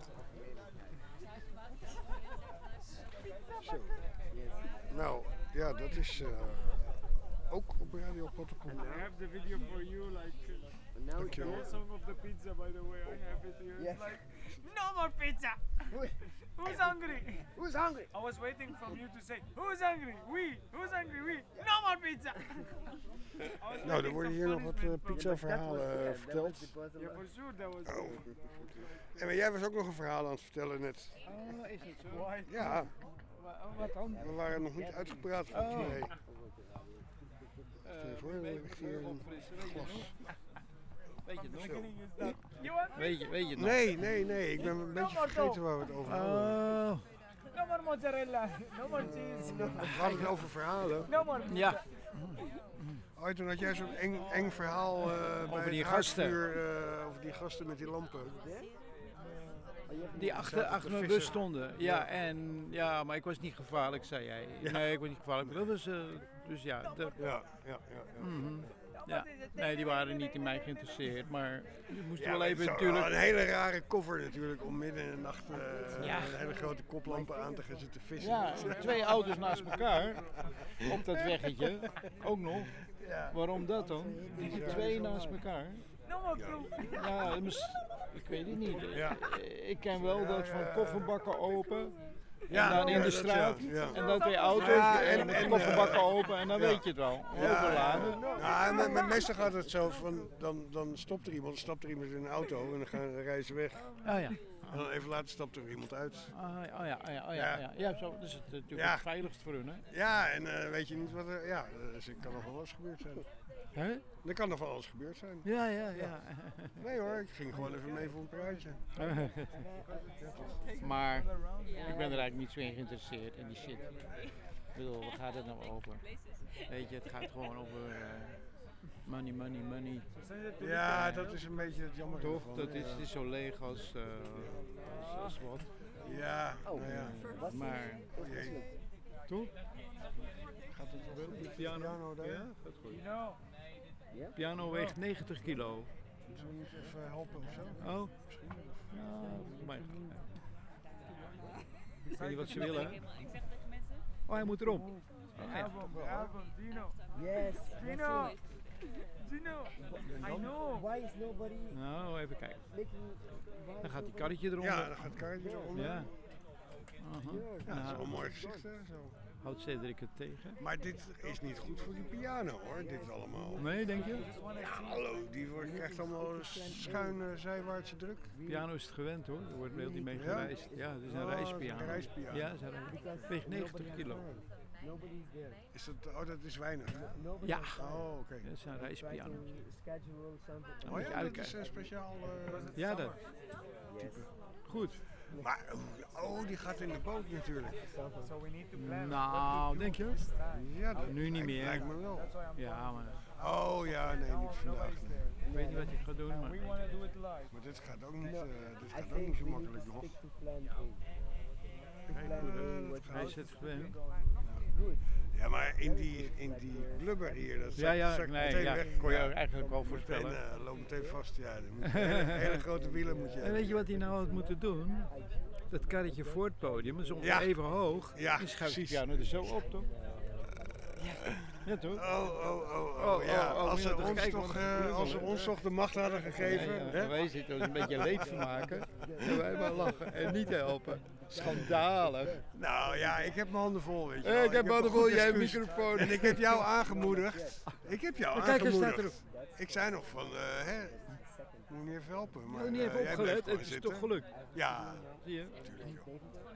Zo. Nou, ja, dat is uh, ook op Radio Protocol. I have the video for you, like uh, Dankjewel. the song of the pizza. By the way, I have it here. Yes. It's like no more pizza. Who's hungry? Who's hungry? I was waiting from you to say who's hungry? We. Who's hungry? We. No more pizza. Nou, er worden hier nog wat uh, pizza-verhalen uh, verteld. Yeah, for sure that was. Oh. En maar jij was ook nog een verhaal aan het vertellen net. Oh, is het zo? Ja. Wat dan? We waren nog niet uitgepraat volgens Oh. mij. Stel je voor, er ligt hier een glas. Weet je het nog? Zo. Weet je, weet je het nog? Nee, nee, nee. Ik ben een beetje vergeten waar we het over hadden. Oh. No more mozzarella. No more cheese. We hadden het over verhalen. No more pizza. Ja. Oh, toen had jij zo'n eng, eng verhaal uh, bij die het gasten. huisvuur, uh, over die gasten met die lampen. Die achter, Zaten achter te mijn vissen. bus stonden. Ja, Ja. en ja, maar ik was niet gevaarlijk, zei jij. Ja. Nee, ik was niet gevaarlijk. Dat was, uh, dus ja. De, Ja, ja, ja. ja. Mhm. Ja. Nee, die waren niet in mij geïnteresseerd, maar je moest Ja, wel maar even het is natuurlijk. wel een hele rare cover natuurlijk om midden in de nacht uh, Ja. een hele grote koplampen aan te gaan zitten vissen. Ja, twee auto's naast elkaar op dat weggetje. Ook nog. Ja. Waarom dat dan? Die twee naast elkaar. Ja, mis- ik weet het niet. Ja. Ik ken wel dat van kofferbakken open. Ja, en dan in ja, de dat straat. ja, ja. En dan twee auto's Ja, en, en- met en, kofferbakken eh, open. En dan ja. weet je het wel. Ja, Overladen. Ja, en me- me- meestal gaat het zo van, dan, dan stopt er iemand, stapt er iemand in een auto en dan gaan de reizen weg. Ah ja. En dan even later stapt er iemand uit. Ah, oh ja, oh ja, oh ja, oh ja. Ja, zo, dat is het natuurlijk Ja. het veiligst voor hun, hè? Ja, en uh, weet je niet wat er, ja, dus er kan nog wel alles gebeurd zijn. Hè? Er kan nog wel alles gebeurd zijn. Ja, ja, ja. Nee hoor, ik ging gewoon even mee voor een praatje. Maar ik ben er eigenlijk niet zo in geïnteresseerd in die shit. Ik bedoel, waar gaat het nou over? Weet je, het gaat gewoon over uh, money, money, money. Ja, dat is een beetje het jammer. Toch? ervan, Dat is, ja. het is zo leeg als, uh, als, als wat. Ja, nou ja. Maar, Oh jee. toch? Gaat het wel De met piano, piano daar? ja, gaat goed. Piano weegt negentig kilo. Zullen we niet even helpen of zo? Oh, ja, maar. Ik weet niet wat ze willen. Oh, hij moet erop. Oh, ja. Album, Dino. Yes. Dino. Dino. I know. Why is nobody Nou, even kijken. making... Dan gaat die karretje eronder. Ja, dan gaat het karretje eronder. Ja. Aha. Ja, dat is wel een mooi gezicht hè, zo. Houdt Cedric het tegen? Maar dit is niet goed voor die piano hoor, dit allemaal. Nee, denk je? Ja, hallo, die wordt, krijgt allemaal een schuine zijwaartse druk. Piano is het gewend hoor, er wordt heel niet mee Ja? gereisd. Ja, het is een Oh, reispiano. een reispiano. Ja, het is een- weegt negentig kilo. Nobody's there. Is dat, oh, dat is weinig hè? Nobody Ja. Oh, oké. Dat is een reispiano. schedule something. Oh ja, dat uitkijken. is een speciaal uh, Ja, dat. Yes. Goed. Maar, oh, die gaat in de boot natuurlijk. So we need to plan. Nou, denk je? Ja, dat Nu niet lijkt- meer. Lijkt me wel. Ja, maar Oh ja, nee, niet vandaag. ik weet niet wat ik ga doen. Maar We want to do it live. Maar dit gaat ook niet, uh, dit I gaat ook niet think zo we need makkelijk to nog. stick to plan A. Kijk Plan hoe A, dat- what hij is het gewend. Good. Ja, maar in die, in die blubber hier, dat Ja, ja, zak nee, meteen ja, weg. kon je Ja. eigenlijk wel Meteen, voorspellen. uh, loopt meteen vast, ja. Dan moet je hele, hele grote wielen moet je En hebben. weet je wat hij nou had moeten doen? Dat karretje voor het podium, dat is ongeveer Ja. even hoog. Ja, die schuift de precies. piano er zo op, toch? Ja, toch? Oh, oh, oh, oh, Oh, ja. oh, oh, als, moet je ze toch ons kijken toch, wat er uh, gebeurt, als ze hè? ons toch de macht hadden gegeven, Ja, ja, hè? wij zitten ons een beetje leed te maken. En wij maar lachen en niet helpen. Schandalig. Nou ja, ik heb mijn handen vol, weet je Eh, wel. ik heb mijn een handen vol, goed jij hebt een excuus. microfoon. En ik heb jou aangemoedigd. Ik heb jou Maar kijk, er staat aangemoedigd. Ik zei nog van, uh, hè, moet niet even helpen. Je Maar, had niet uh, even jij opgelet, blijft gewoon het is zitten. toch gelukt. Ja, Zie je? natuurlijk joh.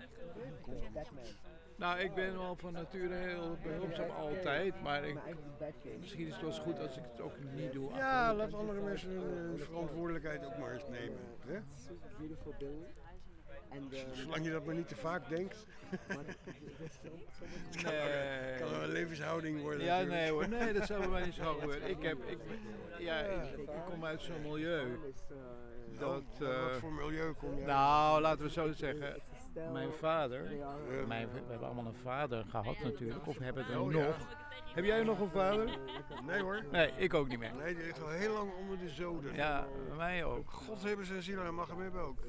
Nou, ik ben wel van nature heel behulpzaam altijd, maar ik, misschien is het wel eens goed als ik het ook niet doe. Ja, laat andere mensen hun, hun verantwoordelijkheid ook maar eens nemen. Hè? Zolang je dat maar niet te vaak denkt. Het kan, Nee. kan wel een levenshouding worden. Ja, natuurlijk. nee hoor, nee, dat zou bij mij niet zo gebeuren. Ik, heb, ik, ja, ik, ik kom uit zo'n milieu. Dat, Wat eh, voor milieu kom je? Nou, laten we zo zeggen. Mijn vader, mijn, we hebben allemaal een vader gehad natuurlijk, of hebben er Oh, nog. ja. Heb jij nog een vader? Nee hoor. Nee, ik ook niet meer. Nee, die ligt al heel lang onder de zoden. Ja, mij ook. God hebben ze een ziel en mag hem hebben ook.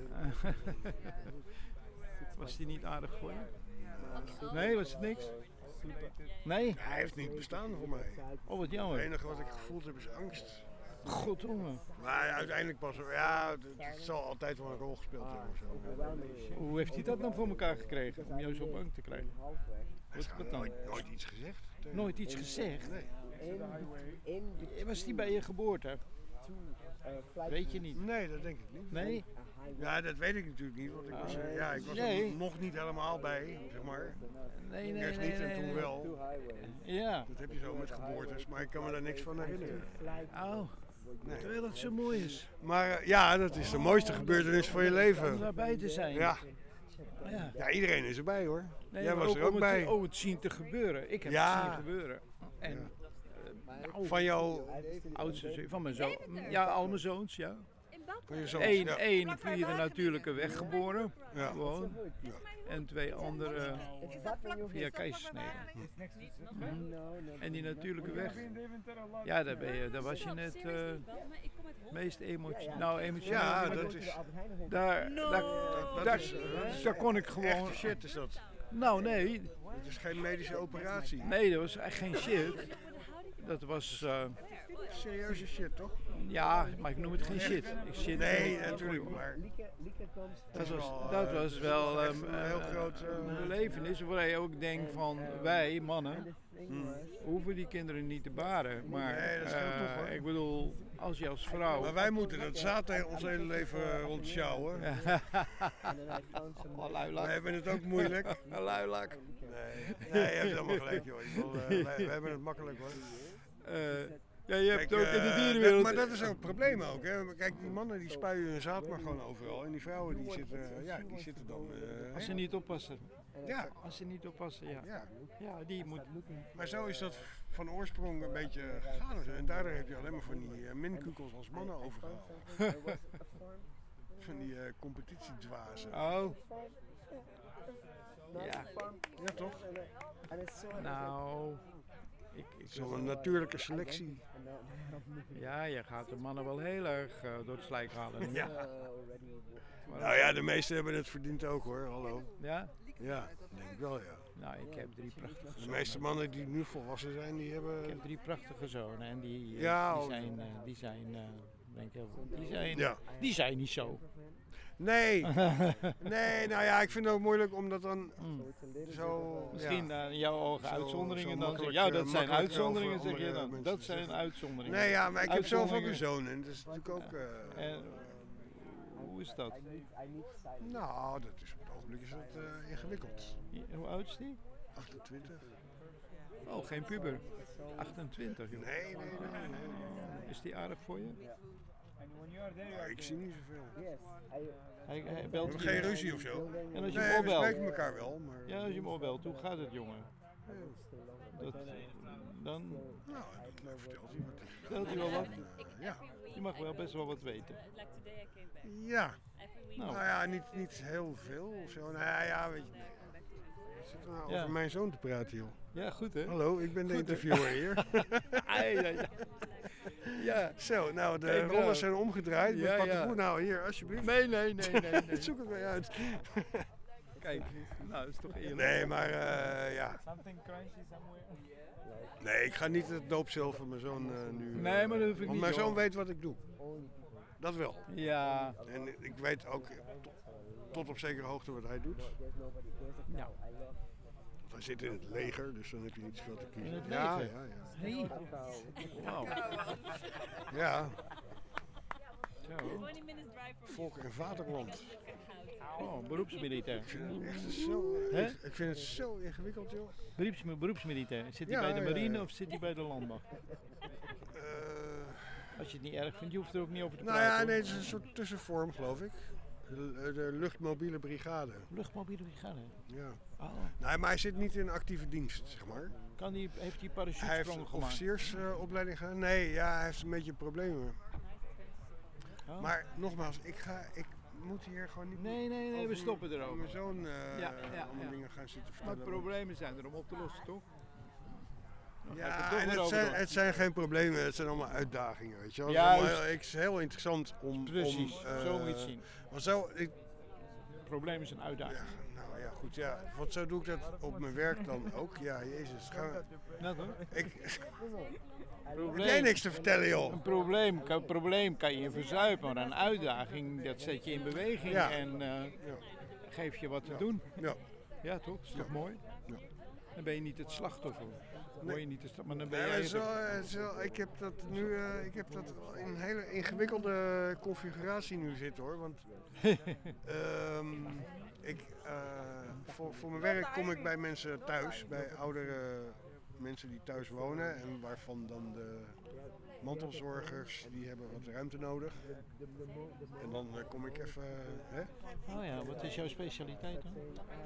Was die niet aardig voor je? Nee, was het niks? Nee? Hij heeft niet bestaan voor mij. Oh, wat jammer. Het enige wat ik gevoeld heb is angst. Goddomme. Maar uiteindelijk pas, ja, het, het zal altijd wel een rol gespeeld hebben of zo. Hoe heeft hij dat dan voor elkaar gekregen, om jou zo bang te krijgen? Wat, wat dan? Nooit, nooit iets gezegd. Nooit iets gezegd? Nee. Was die bij je geboorte? Weet je niet? Nee, dat denk ik niet. Nee? Ja, dat weet ik natuurlijk niet, want ik was, er- ja, ik was Nee. er nog niet helemaal bij, zeg maar. Nee, nee, Eerst nee, niet en nee, toen nee. wel. Ja. Dat heb je zo met geboortes, maar ik kan me daar niks van herinneren. Oh, Nee. terwijl het zo mooi is. Maar eh, ja, dat is de mooiste gebeurtenis van je leven. Om daarbij te zijn. Ja. Ja. Ja, iedereen is erbij hoor. Nee, Jij maar was er ook om bij. Het, oh, het zien te gebeuren. Ik heb Ja. het zien gebeuren. En, eh, nou, Van jouw oudste zoon, van mijn zoon. Ja, al mijn zoons, ja. Van je zoons, Eén, ja. één via de natuurlijke weg geboren. Ja. Gewoon. En twee andere via keizersnede. Mhm. En die natuurlijke weg. Ja, daar, ben je, daar was je net uh, meest emotioneel. Nou, emotioneel. Ja, maar dat is. Daar, daar, dat daar, is, eh, dat is daar kon ik gewoon. Echte shit is dat. Nou, nee. Het is geen medische operatie. Nee, dat was echt geen shit. Dat was. Uh, Serieuze shit, toch? Ja, maar ik noem het geen shit. Ik shit Nee, van- natuurlijk, maar. Dat was, dat was wel echt um, een heel uh, groot, uh, een belevenis waar je ook denkt van wij mannen hoeven die kinderen niet te baren. Maar Nee, dat scheelt uh, toch, hoor. ik bedoel, als je als vrouw. Maar wij moeten dat zaad ons hele leven rondsjouwen. Oh, luilak. Wij hebben het ook moeilijk. Luilak. Nee, nee, je hebt helemaal gelijk joh. Ik bedoel, uh, wij, wij hebben het makkelijk hoor. Uh, ja, je hebt Kijk, ook in de eh, dierenwereld. dat- Maar dat is ook het probleem ook. Hè. Kijk, die mannen die spuien hun zaad maar gewoon overal. En die vrouwen die zitten, ja, die zitten dan... Uh, Als ze niet oppassen. Ja. Als ze niet oppassen, ja. Ja. Ja, die moet. Maar zo is dat van oorsprong een beetje gegaan. En daardoor heb je alleen maar van die uh, minkukels als mannen overgehaald. Van die uh, competitiedwazen. Oh. Ja. Ja, toch? Nou. Ik, ik Zo'n natuurlijke selectie. Ja, je gaat de mannen wel heel erg uh, door het slijk halen. Ja. Nou ja, de meesten hebben het verdiend ook hoor, hallo. Ja? Ja, denk ik wel ja. Nou, ik heb drie prachtige zonen. De meeste mannen die nu volwassen zijn, die hebben... Ik heb drie prachtige zonen en die, uh, Ja, die oh. zijn, uh, die zijn, uh, denk ik, heel- die zijn, Ja. die zijn niet zo. Nee, nee, nou ja, ik vind het ook moeilijk om dat dan zo... Misschien ja, uh, in jouw ogen zo- uitzonderingen zo dan. Zeg, makkelijk, ja, eh, dat zijn makkelijk uitzonderingen, over zeg je andere dan. mensen Dat te zijn zeggen. uitzonderingen. Nee, ja, maar ik heb zelf ook een Uitzonderingen. zoon en dat is natuurlijk ook... eh, En, hoe is dat? nou, dat is op het ogenblik is dat eh, ingewikkeld. Ja, hoe oud is die? achtentwintig. Oh, geen puber. achtentwintig, joh. Nee, nee, nee, nee, nee. Is die aardig voor je? Nou, ik zie niet zoveel. Hij, hij We belt hebben je. geen ruzie of zo. En als je Nee, hem we opbelt. spreken elkaar wel, maar... Ja, als je hem opbelt, hoe gaat het, jongen? Dat, dan Nou, dan vertelt hij wat. vertelt hij wel wat. Ja. Je mag wel best wel wat weten. Ja. Nou. Nou ja, niet, niet heel veel of zo. Nou ja, ja weet je. Nee. Ik zit nou Ja. over mijn zoon te praten, joh. Ja, goed hè? Hallo, ik ben de Goed, hè? interviewer hier. Ai, ai, ai. Ja. Zo, nou, de Kijk, rollen nou. zijn omgedraaid. Ja, Ja, ja. Nou, hier, alsjeblieft. Nee, nee, nee, nee. nee. Zoek het maar uit. Kijk, nou, dat is toch eerlijk. Nee, maar eh, ja. Something crunchy somewhere. Nee, ik ga niet het doopcel van mijn zoon eh, nu... Nee, eh, maar dat hoef ik want niet, mijn zoon hoor. weet wat ik doe. Dat wel. Ja. En ik weet ook tot, tot op zekere hoogte wat hij doet. Nou. Want hij zit in het leger, dus dan heb je niet zoveel te kiezen. In het Ja, leger? ja, ja. Hey. Wauw. Ja. Zo. Volk en vaderland. Oh, beroepsmilitair. Ik vind het echt zo, Hè? ik, ik vind het zo ingewikkeld, joh. Beroeps, beroepsmilitair. Zit hij Ja, bij de ja, marine ja. of zit hij bij de landmacht? Eh, Als je het niet erg vindt, je hoeft er ook niet over te nou praten. ja, hoor. nee, het is een soort tussenvorm, geloof ik. De, de luchtmobiele brigade. Luchtmobiele brigade? Ja. Oh. Nee, maar hij zit niet in actieve dienst, zeg maar. Kan die, heeft hij Hij heeft parachutesprongen gemaakt? officiersopleiding gedaan. Nee, ja, hij heeft een beetje problemen. Oh. Maar nogmaals, ik, ga, ik moet hier gewoon niet Nee, nee, nee, we over stoppen erover. mijn zoon uh, Ja, ja, allemaal ja. dingen gaan zitten Maar vertellen. problemen zijn er om op te lossen, toch? Dan ga ik er Ja, toch en weer het, over zijn, door. het zijn geen problemen, het zijn allemaal uitdagingen, weet je wel. Juist. Het is, allemaal heel, het is heel interessant om... Precies, om, uh, zo moet je het zien. Want zo, ik, Problemen zijn uitdaging. Ja, nou ja, goed, ja. Want zo doe ik dat op mijn werk dan ook. Ja, jezus. Gaan we... Nou toch? Ik... Probleem. Heb jij niks te vertellen, joh? Een probleem kan, een probleem kan je verzuipen, maar een uitdaging, dat zet je in beweging Ja. en uh, geeft je wat te Ja. doen. Ja. Ja, toch? Is toch mooi? Ja. Dan ben je niet het slachtoffer. Dan word je niet het slachtoffer, maar dan ben Ja, jij maar het het is ook. wel- het is wel- ik heb dat nu uh, ik heb dat in een hele ingewikkelde configuratie nu zitten, hoor. Want um, ik, uh, voor, voor mijn werk kom ik bij mensen thuis, bij oudere mensen die thuis wonen en waarvan dan de mantelzorgers, die hebben wat ruimte nodig. En dan uh, kom ik even... Hè? Oh ja, wat is jouw specialiteit dan?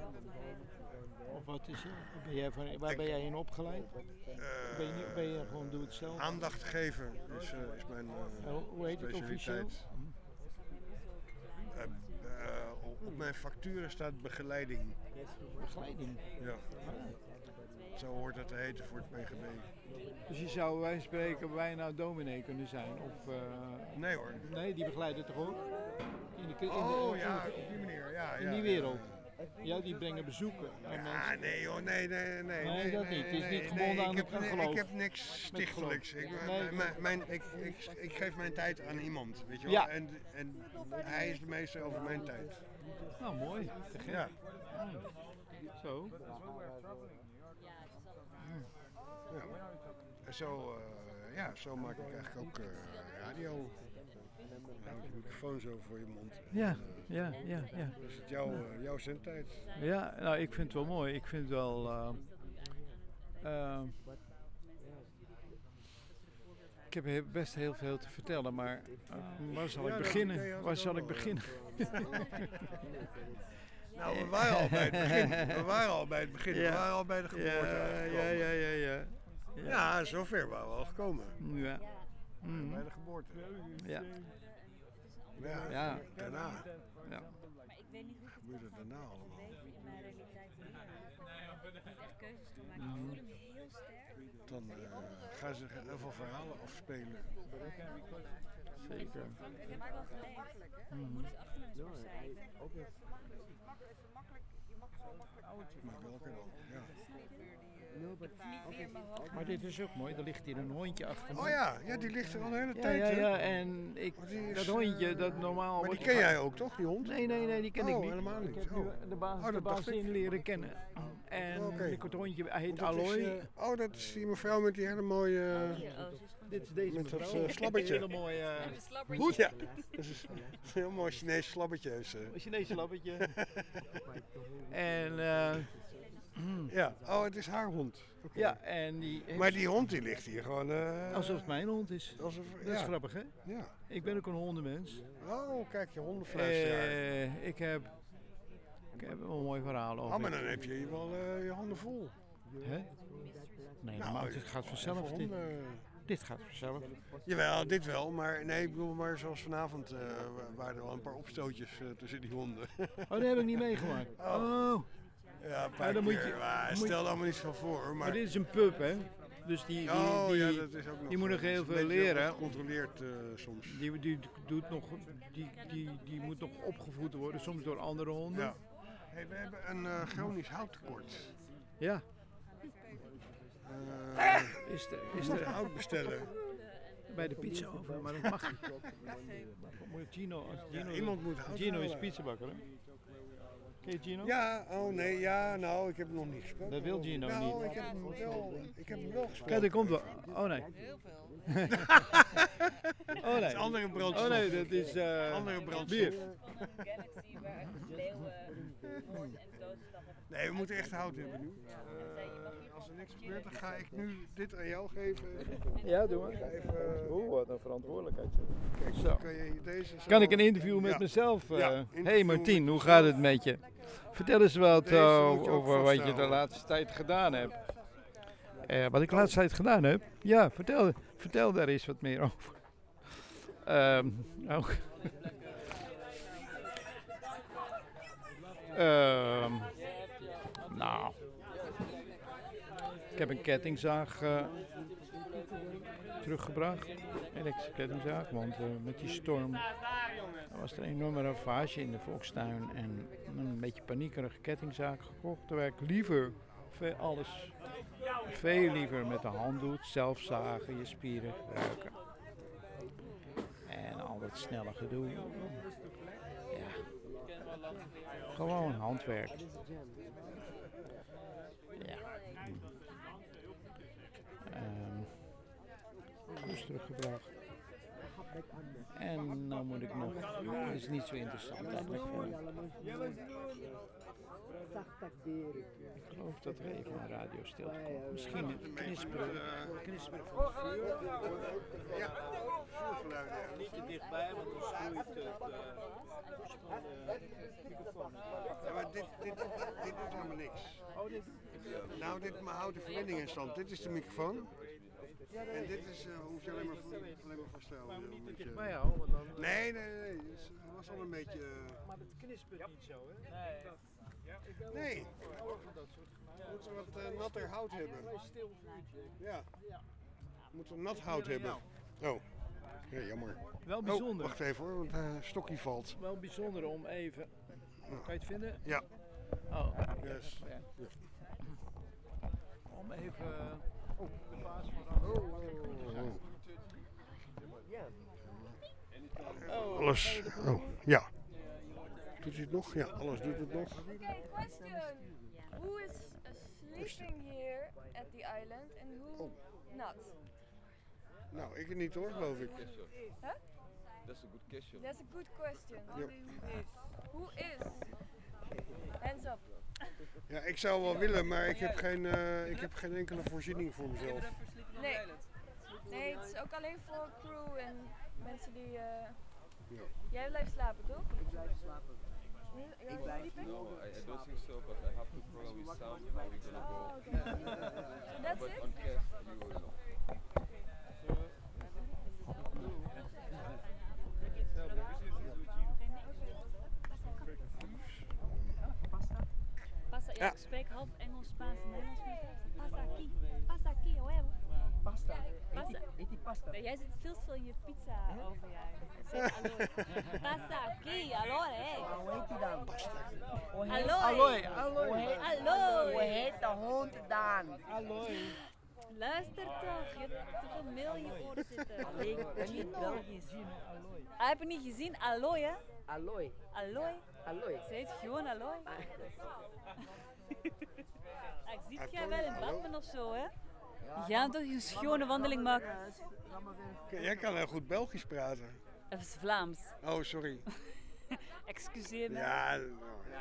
Of wat is je? Ben jij van, waar ben jij in opgeleid? Ben je, niet- ben je gewoon doe het zelf? Aandacht geven is, uh, is mijn uh, Oh, hoe heet het officieel? specialiteit. Uh, uh, op- op mijn facturen staat begeleiding. Begeleiding? Ja. Zo hoort het te heten voor het P G B. Dus je zou wij spreken bijna dominee kunnen zijn? Of, uh, nee hoor. Nee, die begeleiden toch ook? In de, in de, Oh in- ja, in- op die manier. Ja, in ja, die ja. wereld. Ja, die brengen bezoeken aan Ja, mensen. nee joh, nee, nee, nee. Nee, dat niet. Het is niet gebonden nee, aan ik heb, het nee, geloof. Ik heb niks stichtelijks. Ik, Nee. mijn- mijn, mijn, ik, ik, ik geef mijn tijd aan iemand, weet je wel. Ja. En, en hij is de meester over mijn tijd. Nou, mooi. Te gek. Ja. Hmm. Zo. Ja. En zo, uh, ja, zo maak ik eigenlijk ook uh, radio. Dan hou ik de microfoon zo voor je mond. Ja, En, uh, ja, ja, ja. Is het jouw, uh, jouw zendtijd? Ja, nou, ik vind het wel mooi. Ik vind wel... Uh, uh, ik heb he- best heel veel te vertellen, maar uh, waar zal Ja, ik dat beginnen? idee had Waar ik zal wel, ik uh, beginnen? Nou, we waren al bij het begin. We waren al bij het begin. We Ja. waren al bij de geboorte Ja, aangekomen. ja, ja, ja, ja. Ja. Ja, zover waren we al gekomen. Ja. Mhm. Bij de geboorte. Ja. Ja, Ja. daarna. Ja. Wat gebeurt er daarna allemaal? Mhm. Dan uh, gaan ze heel veel verhalen afspelen. Zeker. Mhm. Maar welke dan? Ja. Maar dit is ook mooi, er ligt hier een hondje achter me. Oh ja, ja, die ligt er al de hele Ja, tijd. ja, hè? ja, en ik, Maar die is, dat hondje, eh, dat normaal... Maar die wordt ken ge- jij ook toch, die hond? Nee, nee, nee, die ken oh, ik niet. helemaal niet. Ik heb Oh. nu de baas, Oh, de dat baas dacht ik. in leren kennen. En Oké. het hondje hij heet Want dat is, Aloy. eh, oh, dat is die mevrouw met die hele mooie... Dit is deze met dat mevrouw. uh, slabbertje. Een hele mooie uh, Hoed? hoed. Ja, dat is een heel mooi Chinees slabbertje. heeft ze. Een Chinees slabbertje. En... eh, Ja, oh, het is haar hond. Oké. Ja, en die heeft- Maar die hond die ligt hier gewoon... eh, Alsof het mijn hond is. Alsof, Dat is ja. grappig, hè? Ja. Ik ben ook een hondenmens. Oh, kijk, je hondenfluisteraar. Eh, ik heb... Ik heb wel een mooi verhaal over. Oh, maar dan heb je hier wel uh, je handen vol. Hè? Nee, Nou, maar het gaat vanzelf. voor Dit, honden- dit gaat vanzelf. Jawel, dit wel, maar nee, ik bedoel, maar zoals vanavond uh, waren er wel een paar opstootjes uh, tussen die honden. Oh, dat heb ik niet meegemaakt. Oh. Ja, een paar Ja, dan keer. moet je- maar moet je- stel allemaal niet zo voor. Maar, Maar dit is een pup, hè? Dus die, die, oh die, ja, dat is ook nog die moet nog heel dat is veel een beetje leren. gecontroleerd uh, soms. Die, die, doet nog, die, die, die moet nog opgevoed worden, soms door andere honden. Ja. Hey, we hebben een uh, chronisch houttekort. Ja. Uh, Is er, we is moeten er hout bestellen. bij de pizza over, maar dat mag niet. Moet Gino, als Gino, Ja, iemand moet hout Gino is halen. pizzabakker, hè? Ken je Gino? Ja, oh nee, ja, nou, ik heb hem nog niet gesproken. Dat wil Gino nou, niet. ik heb hem wel, ik heb hem wel gesproken. Kijk, er komt wel. Oh nee. Heel oh nee. Het is andere brandstof. Oh nee, dat is uh, Andere brandstof. bier. Galaxy waar echt leeuwen, moord en doodslag hebben. Nee, we moeten echt hout hebben nu. Uh, als er niks gebeurt, dan ga ik nu dit aan jou geven. Ja, doe maar. Even, Oeh, wat een verantwoordelijkheid. Kijk, Zo. Kan, je deze zo Kan ik een interview met ja. mezelf? Uh, Ja, hey interview Martien, met hoe gaat het met je? Vertel eens wat Deze uh, moet je ook over wat je de vasthouden. laatste tijd gedaan hebt. Uh, wat ik de laatste tijd gedaan heb? Ja, vertel, vertel daar eens wat meer over. Um, oh. um, nou, ik heb een kettingzaag uh, teruggebracht, elektrische kettingzaag, want uh, met die storm was er een enorme ravage in de volkstuin en een beetje paniekerige kettingzaag gekocht, terwijl ik liever veel, alles veel liever met de hand doet, zelf zagen, je spieren gebruiken. En al dat snelle gedoe. Ja. Gewoon handwerk. Ja. Um, koers teruggebracht. En nou moet ik nog. Dat is niet zo interessant eigenlijk voor me. Ik geloof dat er even een radio stil komt. Misschien het knisperen. Knisperen van het vuur. Ja, vuurgeluiden. Niet te dichtbij, want dan schroeit het microfoon. Ja, maar dit, dit, dit doet helemaal niks. Nou, dit houden de verbinding in stand. Dit is de microfoon. En dit is, uh, hoef je alleen maar voor, alleen maar voor stellen. Maar we moeten Beetje... dichtbij houden, want dan... Nee, nee, nee. Het was al een beetje... Uh... Maar het knispert niet zo, hè? Nee. Nee. We moeten wat uh, natter hout hebben. Ja. We moeten nat hout hebben. Oh. Ja, jammer. Wel bijzonder. Oh, wacht even hoor, want uh, stokje valt. Wel bijzonder om even... Kan je het vinden? Ja. Oh. Yes. Ja. Om even... Oh, de baas van de... Oh. Alles. Oh, ja. Doet hij het nog? Ja, alles doet het nog. Okay, question. Who is uh, sleeping here at the island and who not? Nou, ik niet hoor, geloof ik. Huh? That's a good question. That's a good question. Yep. Who is? Hands up. Ja, ik zou wel willen, maar ik heb geen, uh, ik heb geen enkele voorziening voor mezelf. Nee. Nee, het is ook alleen voor crew en mensen die... Uh... Ja. Jij blijft slapen, toch? Ik blijf slapen. Ik blijf slapen? No, I, I don't think so, but I have to probably sound how we're gonna go. Oh, okay. That's but it? on Kev, you will know. Passa, Ja. ik spreek half Engels, Spaans en Nederlands met haar. Passa aquí, passa aquí, huevo. Pasta. Passa. Eet die pasta. Nee, jij zit veel te veel in je pizza over jij. Zeg alloy. Passa aquí, alloy, hé. Hoe heet die dan? Alloy. Alloy. Hoe heet- Alloy. Hoe heet de hond dan? Alloy. Luister toch, je hebt te veel mail in je oren zitten. Ik ben niet Belgisch. Alloy. Ah, heb je niet gezien? Alloy, hè? Alloy. Alloy. Alloy. Ze heet gewoon Alloy. Ah, ik zie het jij wel in Badmen of zo, hè? Die gaan toch een schone wandeling maken? Jij kan heel goed Belgisch praten. Dat is Vlaams. Oh, sorry. Excuseer me. Ja, nou,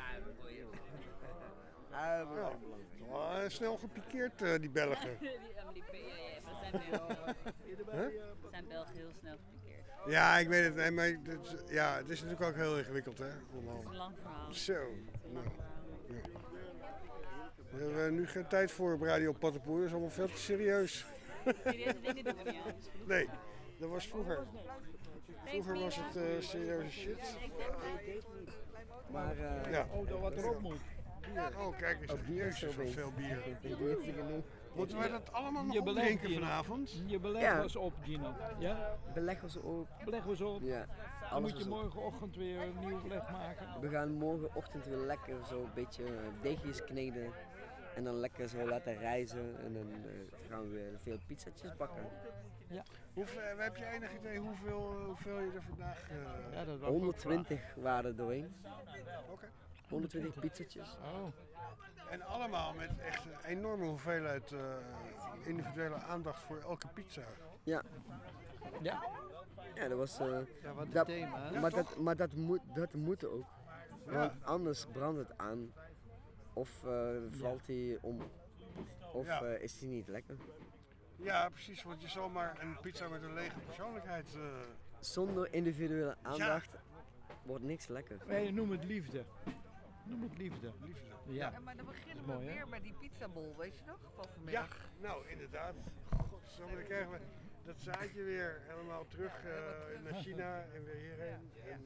ja, wel, snel gepikeerd uh, die Belgen. Die, um, die, ja, ja, we zijn, Belgen. Huh? We zijn Belgen heel snel gepikeerd. Ja, ik weet het. Nee, maar het is, ja, het is natuurlijk ook heel ingewikkeld, hè? Allemaal. Het is een lang verhaal. Zo. Nou, ja. We hebben nu geen tijd voor op Radio Pattenpoel. Dat is allemaal veel te serieus. Serieuze dingen doen we niet aan. Nee, dat was vroeger. Vroeger was het uh, serieuze shit. Maar uh, Ja. Oh, dat wat erop moet. Oh, kijk eens. Of bier Jezus, zo wat veel bier. genoeg. Moeten wij dat allemaal nog Je beleg, opdrinken Gino. vanavond? Je beleg Ja. was op, Gino. Ja? Beleg was ook. Beleg was op. Ja. Dan Alles moet je was op. morgenochtend weer een nieuw beleg maken. We gaan morgenochtend weer lekker zo een beetje deegjes kneden. En dan lekker zo laten rijzen. En dan uh, gaan we weer veel pizzatjes bakken. Ja. Hoeveel, heb je enig idee hoeveel, hoeveel je er vandaag... Uh... Ja, dat wou ik ook honderdtwintig waren er doorheen. Oké. honderdtwintig pizzatjes. Oh. En allemaal met echt een enorme hoeveelheid uh, individuele aandacht voor elke pizza. Ja. Ja? Ja, dat was... eh, Ja, wat een dat, thema, hè? Maar, Ja, dat, toch? maar dat, moet, dat moet ook. Ja. Want anders brandt het aan. Of eh, valt hij om. Of Ja. eh, is hij niet lekker. Ja, precies, want je zal maar een pizza met een lege persoonlijkheid... eh, Zonder individuele aandacht wordt niks lekker. Nee, noem het liefde. Noem het liefde. Liefde. Ja. Ja, maar dan beginnen Dat is we mooi, hè? weer bij die pizzabol, weet je nog? Van Ja, vanmiddag. nou inderdaad. Godsamme, dan krijgen we dat zaadje weer helemaal terug eh, naar China en weer hierheen. En,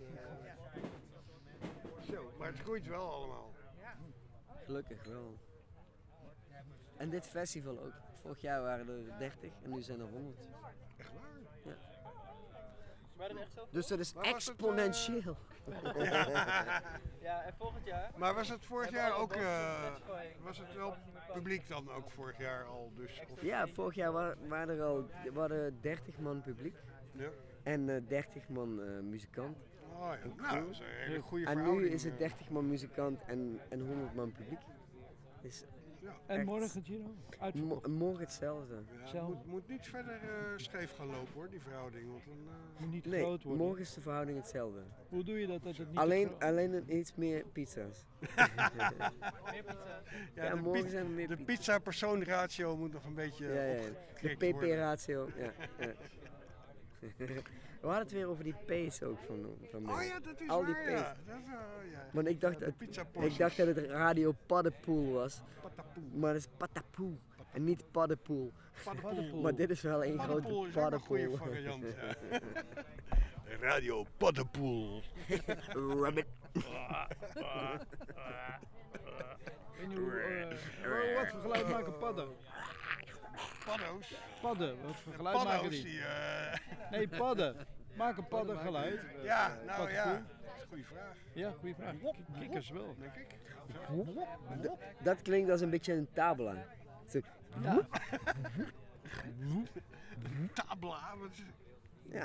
eh, zo, maar het groeit wel allemaal. Gelukkig wel. En dit festival ook. Vorig jaar waren er dertig en nu zijn er honderd. Echt waar? Ja. Waren er echt zo? Dus dat is Maar was het, exponentieel. Ja, en volgend jaar? Maar was het vorig hebben jaar alle ook, boxen eh, festival heen. was het wel publiek dan ook vorig jaar al dus? Of? Ja, vorig jaar wa- waren er al waren dertig man publiek. Ja. En eh, dertig man eh, muzikant. Oh ja, nou, dat is een hele goede En nu verhouding, is het eh. dertig man muzikant en, en honderd man publiek. Dus En echt- morgen, Gino? Mo- morgen hetzelfde. Ja, het moet, moet niet verder eh, scheef gaan lopen hoor, die verhouding. Want dan, eh, Moet niet Nee, groot worden. morgen is de verhouding hetzelfde. Hoe doe je dat? Dat het niet Alleen, te groot- alleen een iets meer pizza's. Meer pizza. Ja, Ja, de, morgen pi- zijn er meer de pizza's. pizza-persoon ratio moet nog een beetje Ja, ja, ja. De opgekrikt worden. pp-ratio. Ja, ja. We hadden het weer over die P's ook van, van Oh ja, dat is Al die waar, P's. ja. Dat is, uh, ja. Want ik dacht, De dat, pizzaporties. ik dacht dat het Radio Paddenpoel was. Patapoel. Maar het is Patapoel. En niet Paddenpoel. Paddenpoel. Maar dit is wel een grote Paddenpoel is ook een goede paddenpoel. variant. Ja. Radio Paddenpoel. Rabbit. En hoe, eh, wat voor geluid maken padden? Paddo's. Padden, wat voor De geluid maken paddo's die? die, eh, Nee, padden. Maak een paddengeluid. Ja, nou Paddenpoel. ja. Dat is een goede vraag. Ja, goede vraag. K- Kikkers wel. Denk ik. D- Dat klinkt als een beetje een tabla. Zo. Ja. Tabla. Wat is... Ja.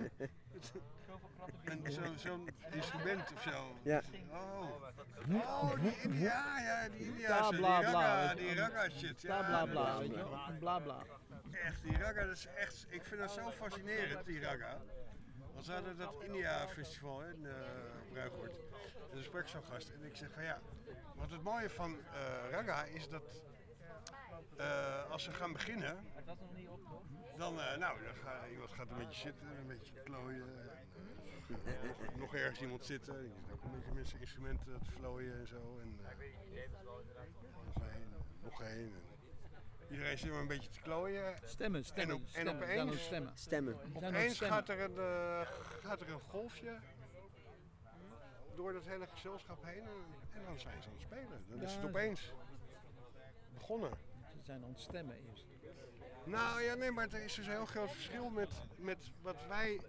En zo- zo'n instrument of zo. Ja. Oh, oh die India, ja, die Indiaanse, die Bla, bla, bla. ragga, die ragga shit. Ja, Bla bla bla, dat is- weet je wel. Bla bla. Echt, die ragga, dat is echt, ik vind dat zo fascinerend, die ragga. Want ze hadden dat India festival hè, in uh, Bruigoord. En dan sprak ik zo'n gast en ik zeg van ja, wat het mooie van uh, ragga is dat uh, als ze gaan beginnen, dan, uh, nou, dan ga, iemand gaat een beetje zitten, een beetje klooien. Uh, nog ergens iemand zitten, die zit ook een beetje met zijn instrumenten te vlooien en zo. En, uh, nog één, nog één. En iedereen zit maar een beetje te klooien. Stemmen, stemmen, En, op, stemmen, en dan opeens, ook stemmen. Stemmen. Dan ook opeens stemmen. gaat er, een, uh, gaat er een golfje door dat hele gezelschap heen en, en dan zijn ze aan het spelen. Dan is Ja, het opeens begonnen. Ze zijn aan het stemmen eerst. Nou ja, nee, maar er is dus een heel groot verschil met, met wat wij,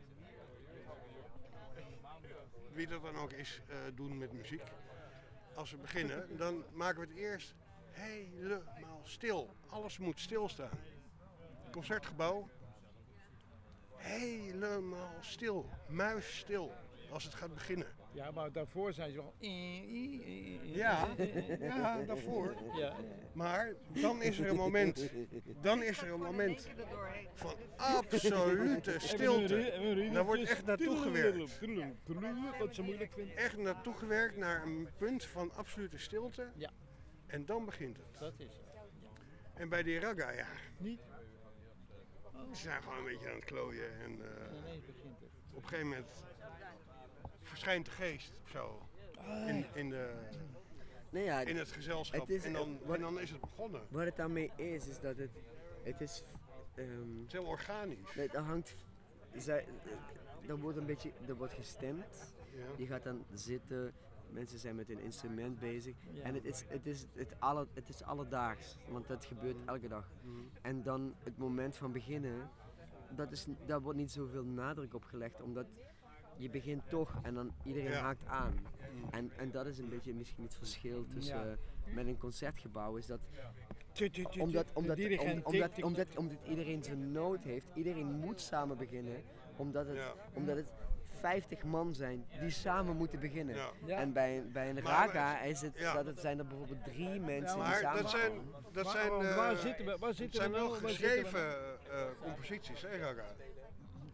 wie dat dan ook is, uh, doen met muziek. Als we beginnen, dan maken we het eerst helemaal stil. Alles moet stilstaan. Concertgebouw, helemaal stil, muisstil, als het gaat beginnen. Ja, maar daarvoor zijn ze wel... Ja, ja, daarvoor. Ja. Maar dan is er een moment, dan is er een moment van absolute stilte. Daar wordt echt naartoe gewerkt. Wat ze moeilijk vinden. Echt naartoe gewerkt naar een punt van absolute stilte. Ja. En dan begint het. Dat is het. En bij die ragga, ja. Niet? Ze zijn gewoon een beetje aan het klooien. En uh, ineens begint het. op een gegeven moment verschijnt de geest of zo. In, in, de, Nee, ja, in het gezelschap. het is- en, dan, wat- en dan is het begonnen. Wat het daarmee is, is dat het... Het is... ehm, Het is heel organisch. Nee, er hangt... Zij, er wordt een beetje... Er wordt gestemd. Ja. Je gaat dan zitten. Mensen zijn met een instrument bezig. Ja. En het is, het, is, het, alle, het is alledaags. Want dat gebeurt elke dag. Mm. En dan het moment van beginnen... Dat is, daar wordt niet zoveel nadruk op gelegd. Omdat je begint toch en dan iedereen Ja. haakt aan. En, en dat is een beetje misschien het verschil tussen Ja. uh, met een concertgebouw. Is dat Tut, tut, tut, omdat, tut. omdat, De dirigent om- omdat, tikt, tikt. omdat, omdat iedereen zijn nood heeft. Iedereen moet samen beginnen. Omdat het, Ja. omdat het vijftig man zijn die samen moeten beginnen. Ja. Ja. En bij, een- bij een Maar- raga is het ja. dat het zijn er bijvoorbeeld drie mensen die Maar samen dat zijn, komen. dat Waar- zijn, want uh, waar zitten we- waar het zitten zijn we wel nou? Waar zitten we geschreven uh, composities, hè, ragga?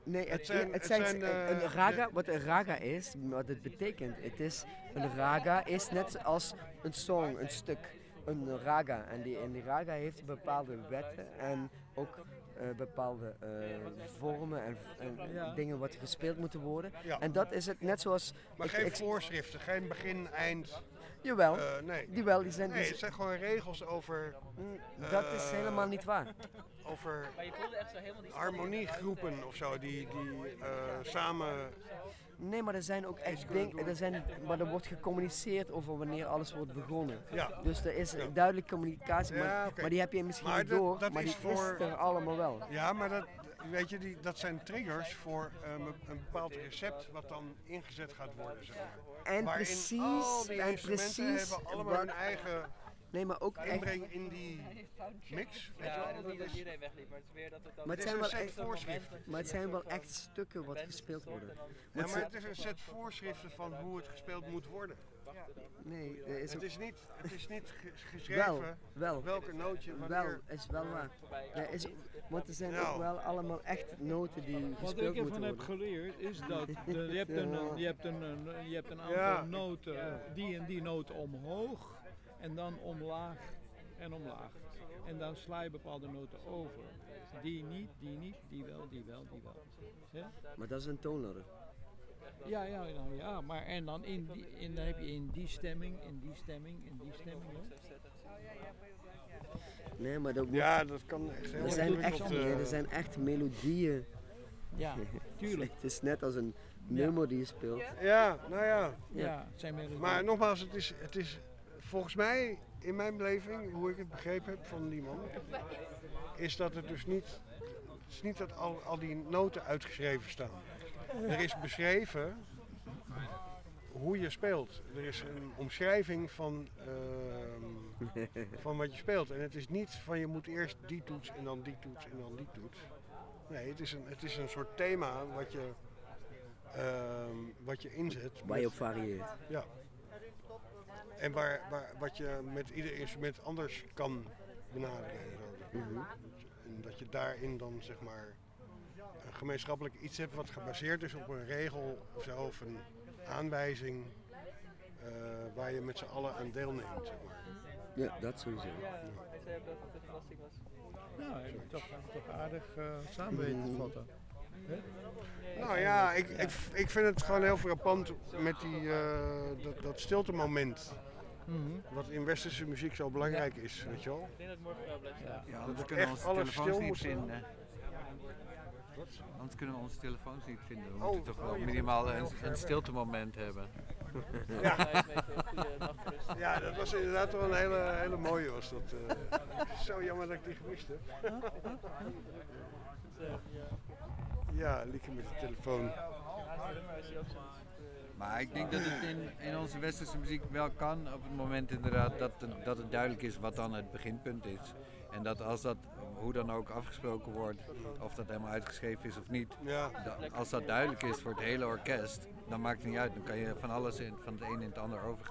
Nee, het, zijn- het het zijn, zijn, eh, een raga, de- wat een raga is, wat het betekent, het is, een raga is net als een song, een stuk, een raga. En die, en die raga heeft bepaalde wetten en ook eh, bepaalde eh, vormen en, en Ja. dingen wat gespeeld moeten worden. Ja. En dat is het net zoals... Maar ik- geen ik- voorschriften, geen begin, eind. Jawel, Eh, nee. die wel, die zijn... die Nee, z- het zijn gewoon regels over... dat is eh, helemaal niet waar. Over Maar je voelde echt zo helemaal die harmoniegroepen of zo, die, die eh, samen... Nee, maar er zijn ook echt dingen, er zijn, maar er wordt gecommuniceerd over wanneer alles wordt begonnen. Ja. Dus er is duidelijk communicatie, maar, Ja, oké. maar die heb je misschien Maar niet dat- door, dat maar is die voor- is er allemaal wel. Ja, maar dat, weet je, die, dat zijn triggers voor um, een bepaald recept wat dan ingezet gaat worden, zeg maar. En Waarin precies, al die en instrumenten precies hebben allemaal wat- hun eigen Nee, maar ook echt... inbreng in die mix. Weet je Ja, wel? en Dat niet dat is- iedereen wegliep, maar het is meer dat het dan... Maar het, is zijn een wel set echt, voorschriften. maar het zijn wel echt stukken wat gespeeld worden. Ja, Want maar ze- het is een set voorschriften van hoe het gespeeld moet worden. Nee, er is het, ook- is niet, het is niet ge- geschreven Wel, wel. welke nootje Wel, wanneer... is wel waar. Er is, want er zijn Nou. ook wel allemaal echt noten die Wat gespeeld ik moeten ervan heb worden. geleerd is dat de- je, hebt een, een- je, hebt een, een- je hebt een aantal Ja. noten, die en die noten omhoog en dan omlaag en omlaag. En dan sla je bepaalde noten over. Die niet, die niet, die wel, die wel, die wel. Ja? Maar dat is een toonladder. Ja, ja, nou ja, maar en dan, in die, in, dan heb je in die stemming, in die stemming, in die stemming. Hè? Nee, maar dat wordt, Ja, dat kan echt heel er zijn echt, ingewikkeld, nee, eh. er zijn echt melodieën. Ja, tuurlijk. Het is net als een nummer die je speelt. Ja, nou ja. Ja, het zijn melodieën. Maar nogmaals, het is, het is volgens mij, in mijn beleving, hoe ik het begrepen heb van die man, is dat het dus niet, het is niet dat al, al die noten uitgeschreven staan. Er is beschreven hoe je speelt. Er is een omschrijving van, ehm, van wat je speelt. En het is niet van je moet eerst die toets en dan die toets en dan die toets. Nee, het is een, het is een soort thema wat je, ehm, wat je inzet. Waar je met- op varieert. Ja. En waar, waar, wat je met ieder instrument anders kan benaderen. En, zo. Mhm. En dat je daarin dan zeg maar een gemeenschappelijk iets hebt wat gebaseerd is op een regel of zo, of een aanwijzing eh, waar je met z'n allen aan deelneemt. Zeg maar. Ja, dat sowieso. Ja, ik zei ook dat het een verrassing was. Nou, we hebben toch, toch aardig uh, samen weten te vatten. Hè? Nou ja, ik, ik, ik vind het gewoon heel frappant met die, eh, dat, dat stilte moment. Mhm. Wat in westerse muziek zo belangrijk is, weet je wel. Ik denk dat het morgen wel blijft staan. Ja, Dat anders het kunnen we echt onze alles telefoons stil niet moet staan. vinden. Wat? Anders kunnen we onze telefoons niet vinden. We Oh, moeten toch wel oh, je minimaal bent een, heel ver een weg. stiltemoment hebben. Ja. Ja, dat was inderdaad wel een hele, hele mooie was dat. eh. Zo jammer dat ik die gemist heb. Ja, Lieke met de telefoon. Maar ik denk dat het in, in onze westerse muziek wel kan op het moment inderdaad dat, het- dat het duidelijk is wat dan het beginpunt is. En dat als dat hoe dan ook afgesproken wordt, of dat helemaal uitgeschreven is of niet, Ja. da- als dat duidelijk is voor het hele orkest, dan maakt het niet uit. Dan kan je van alles in, van het een in het ander overgaan.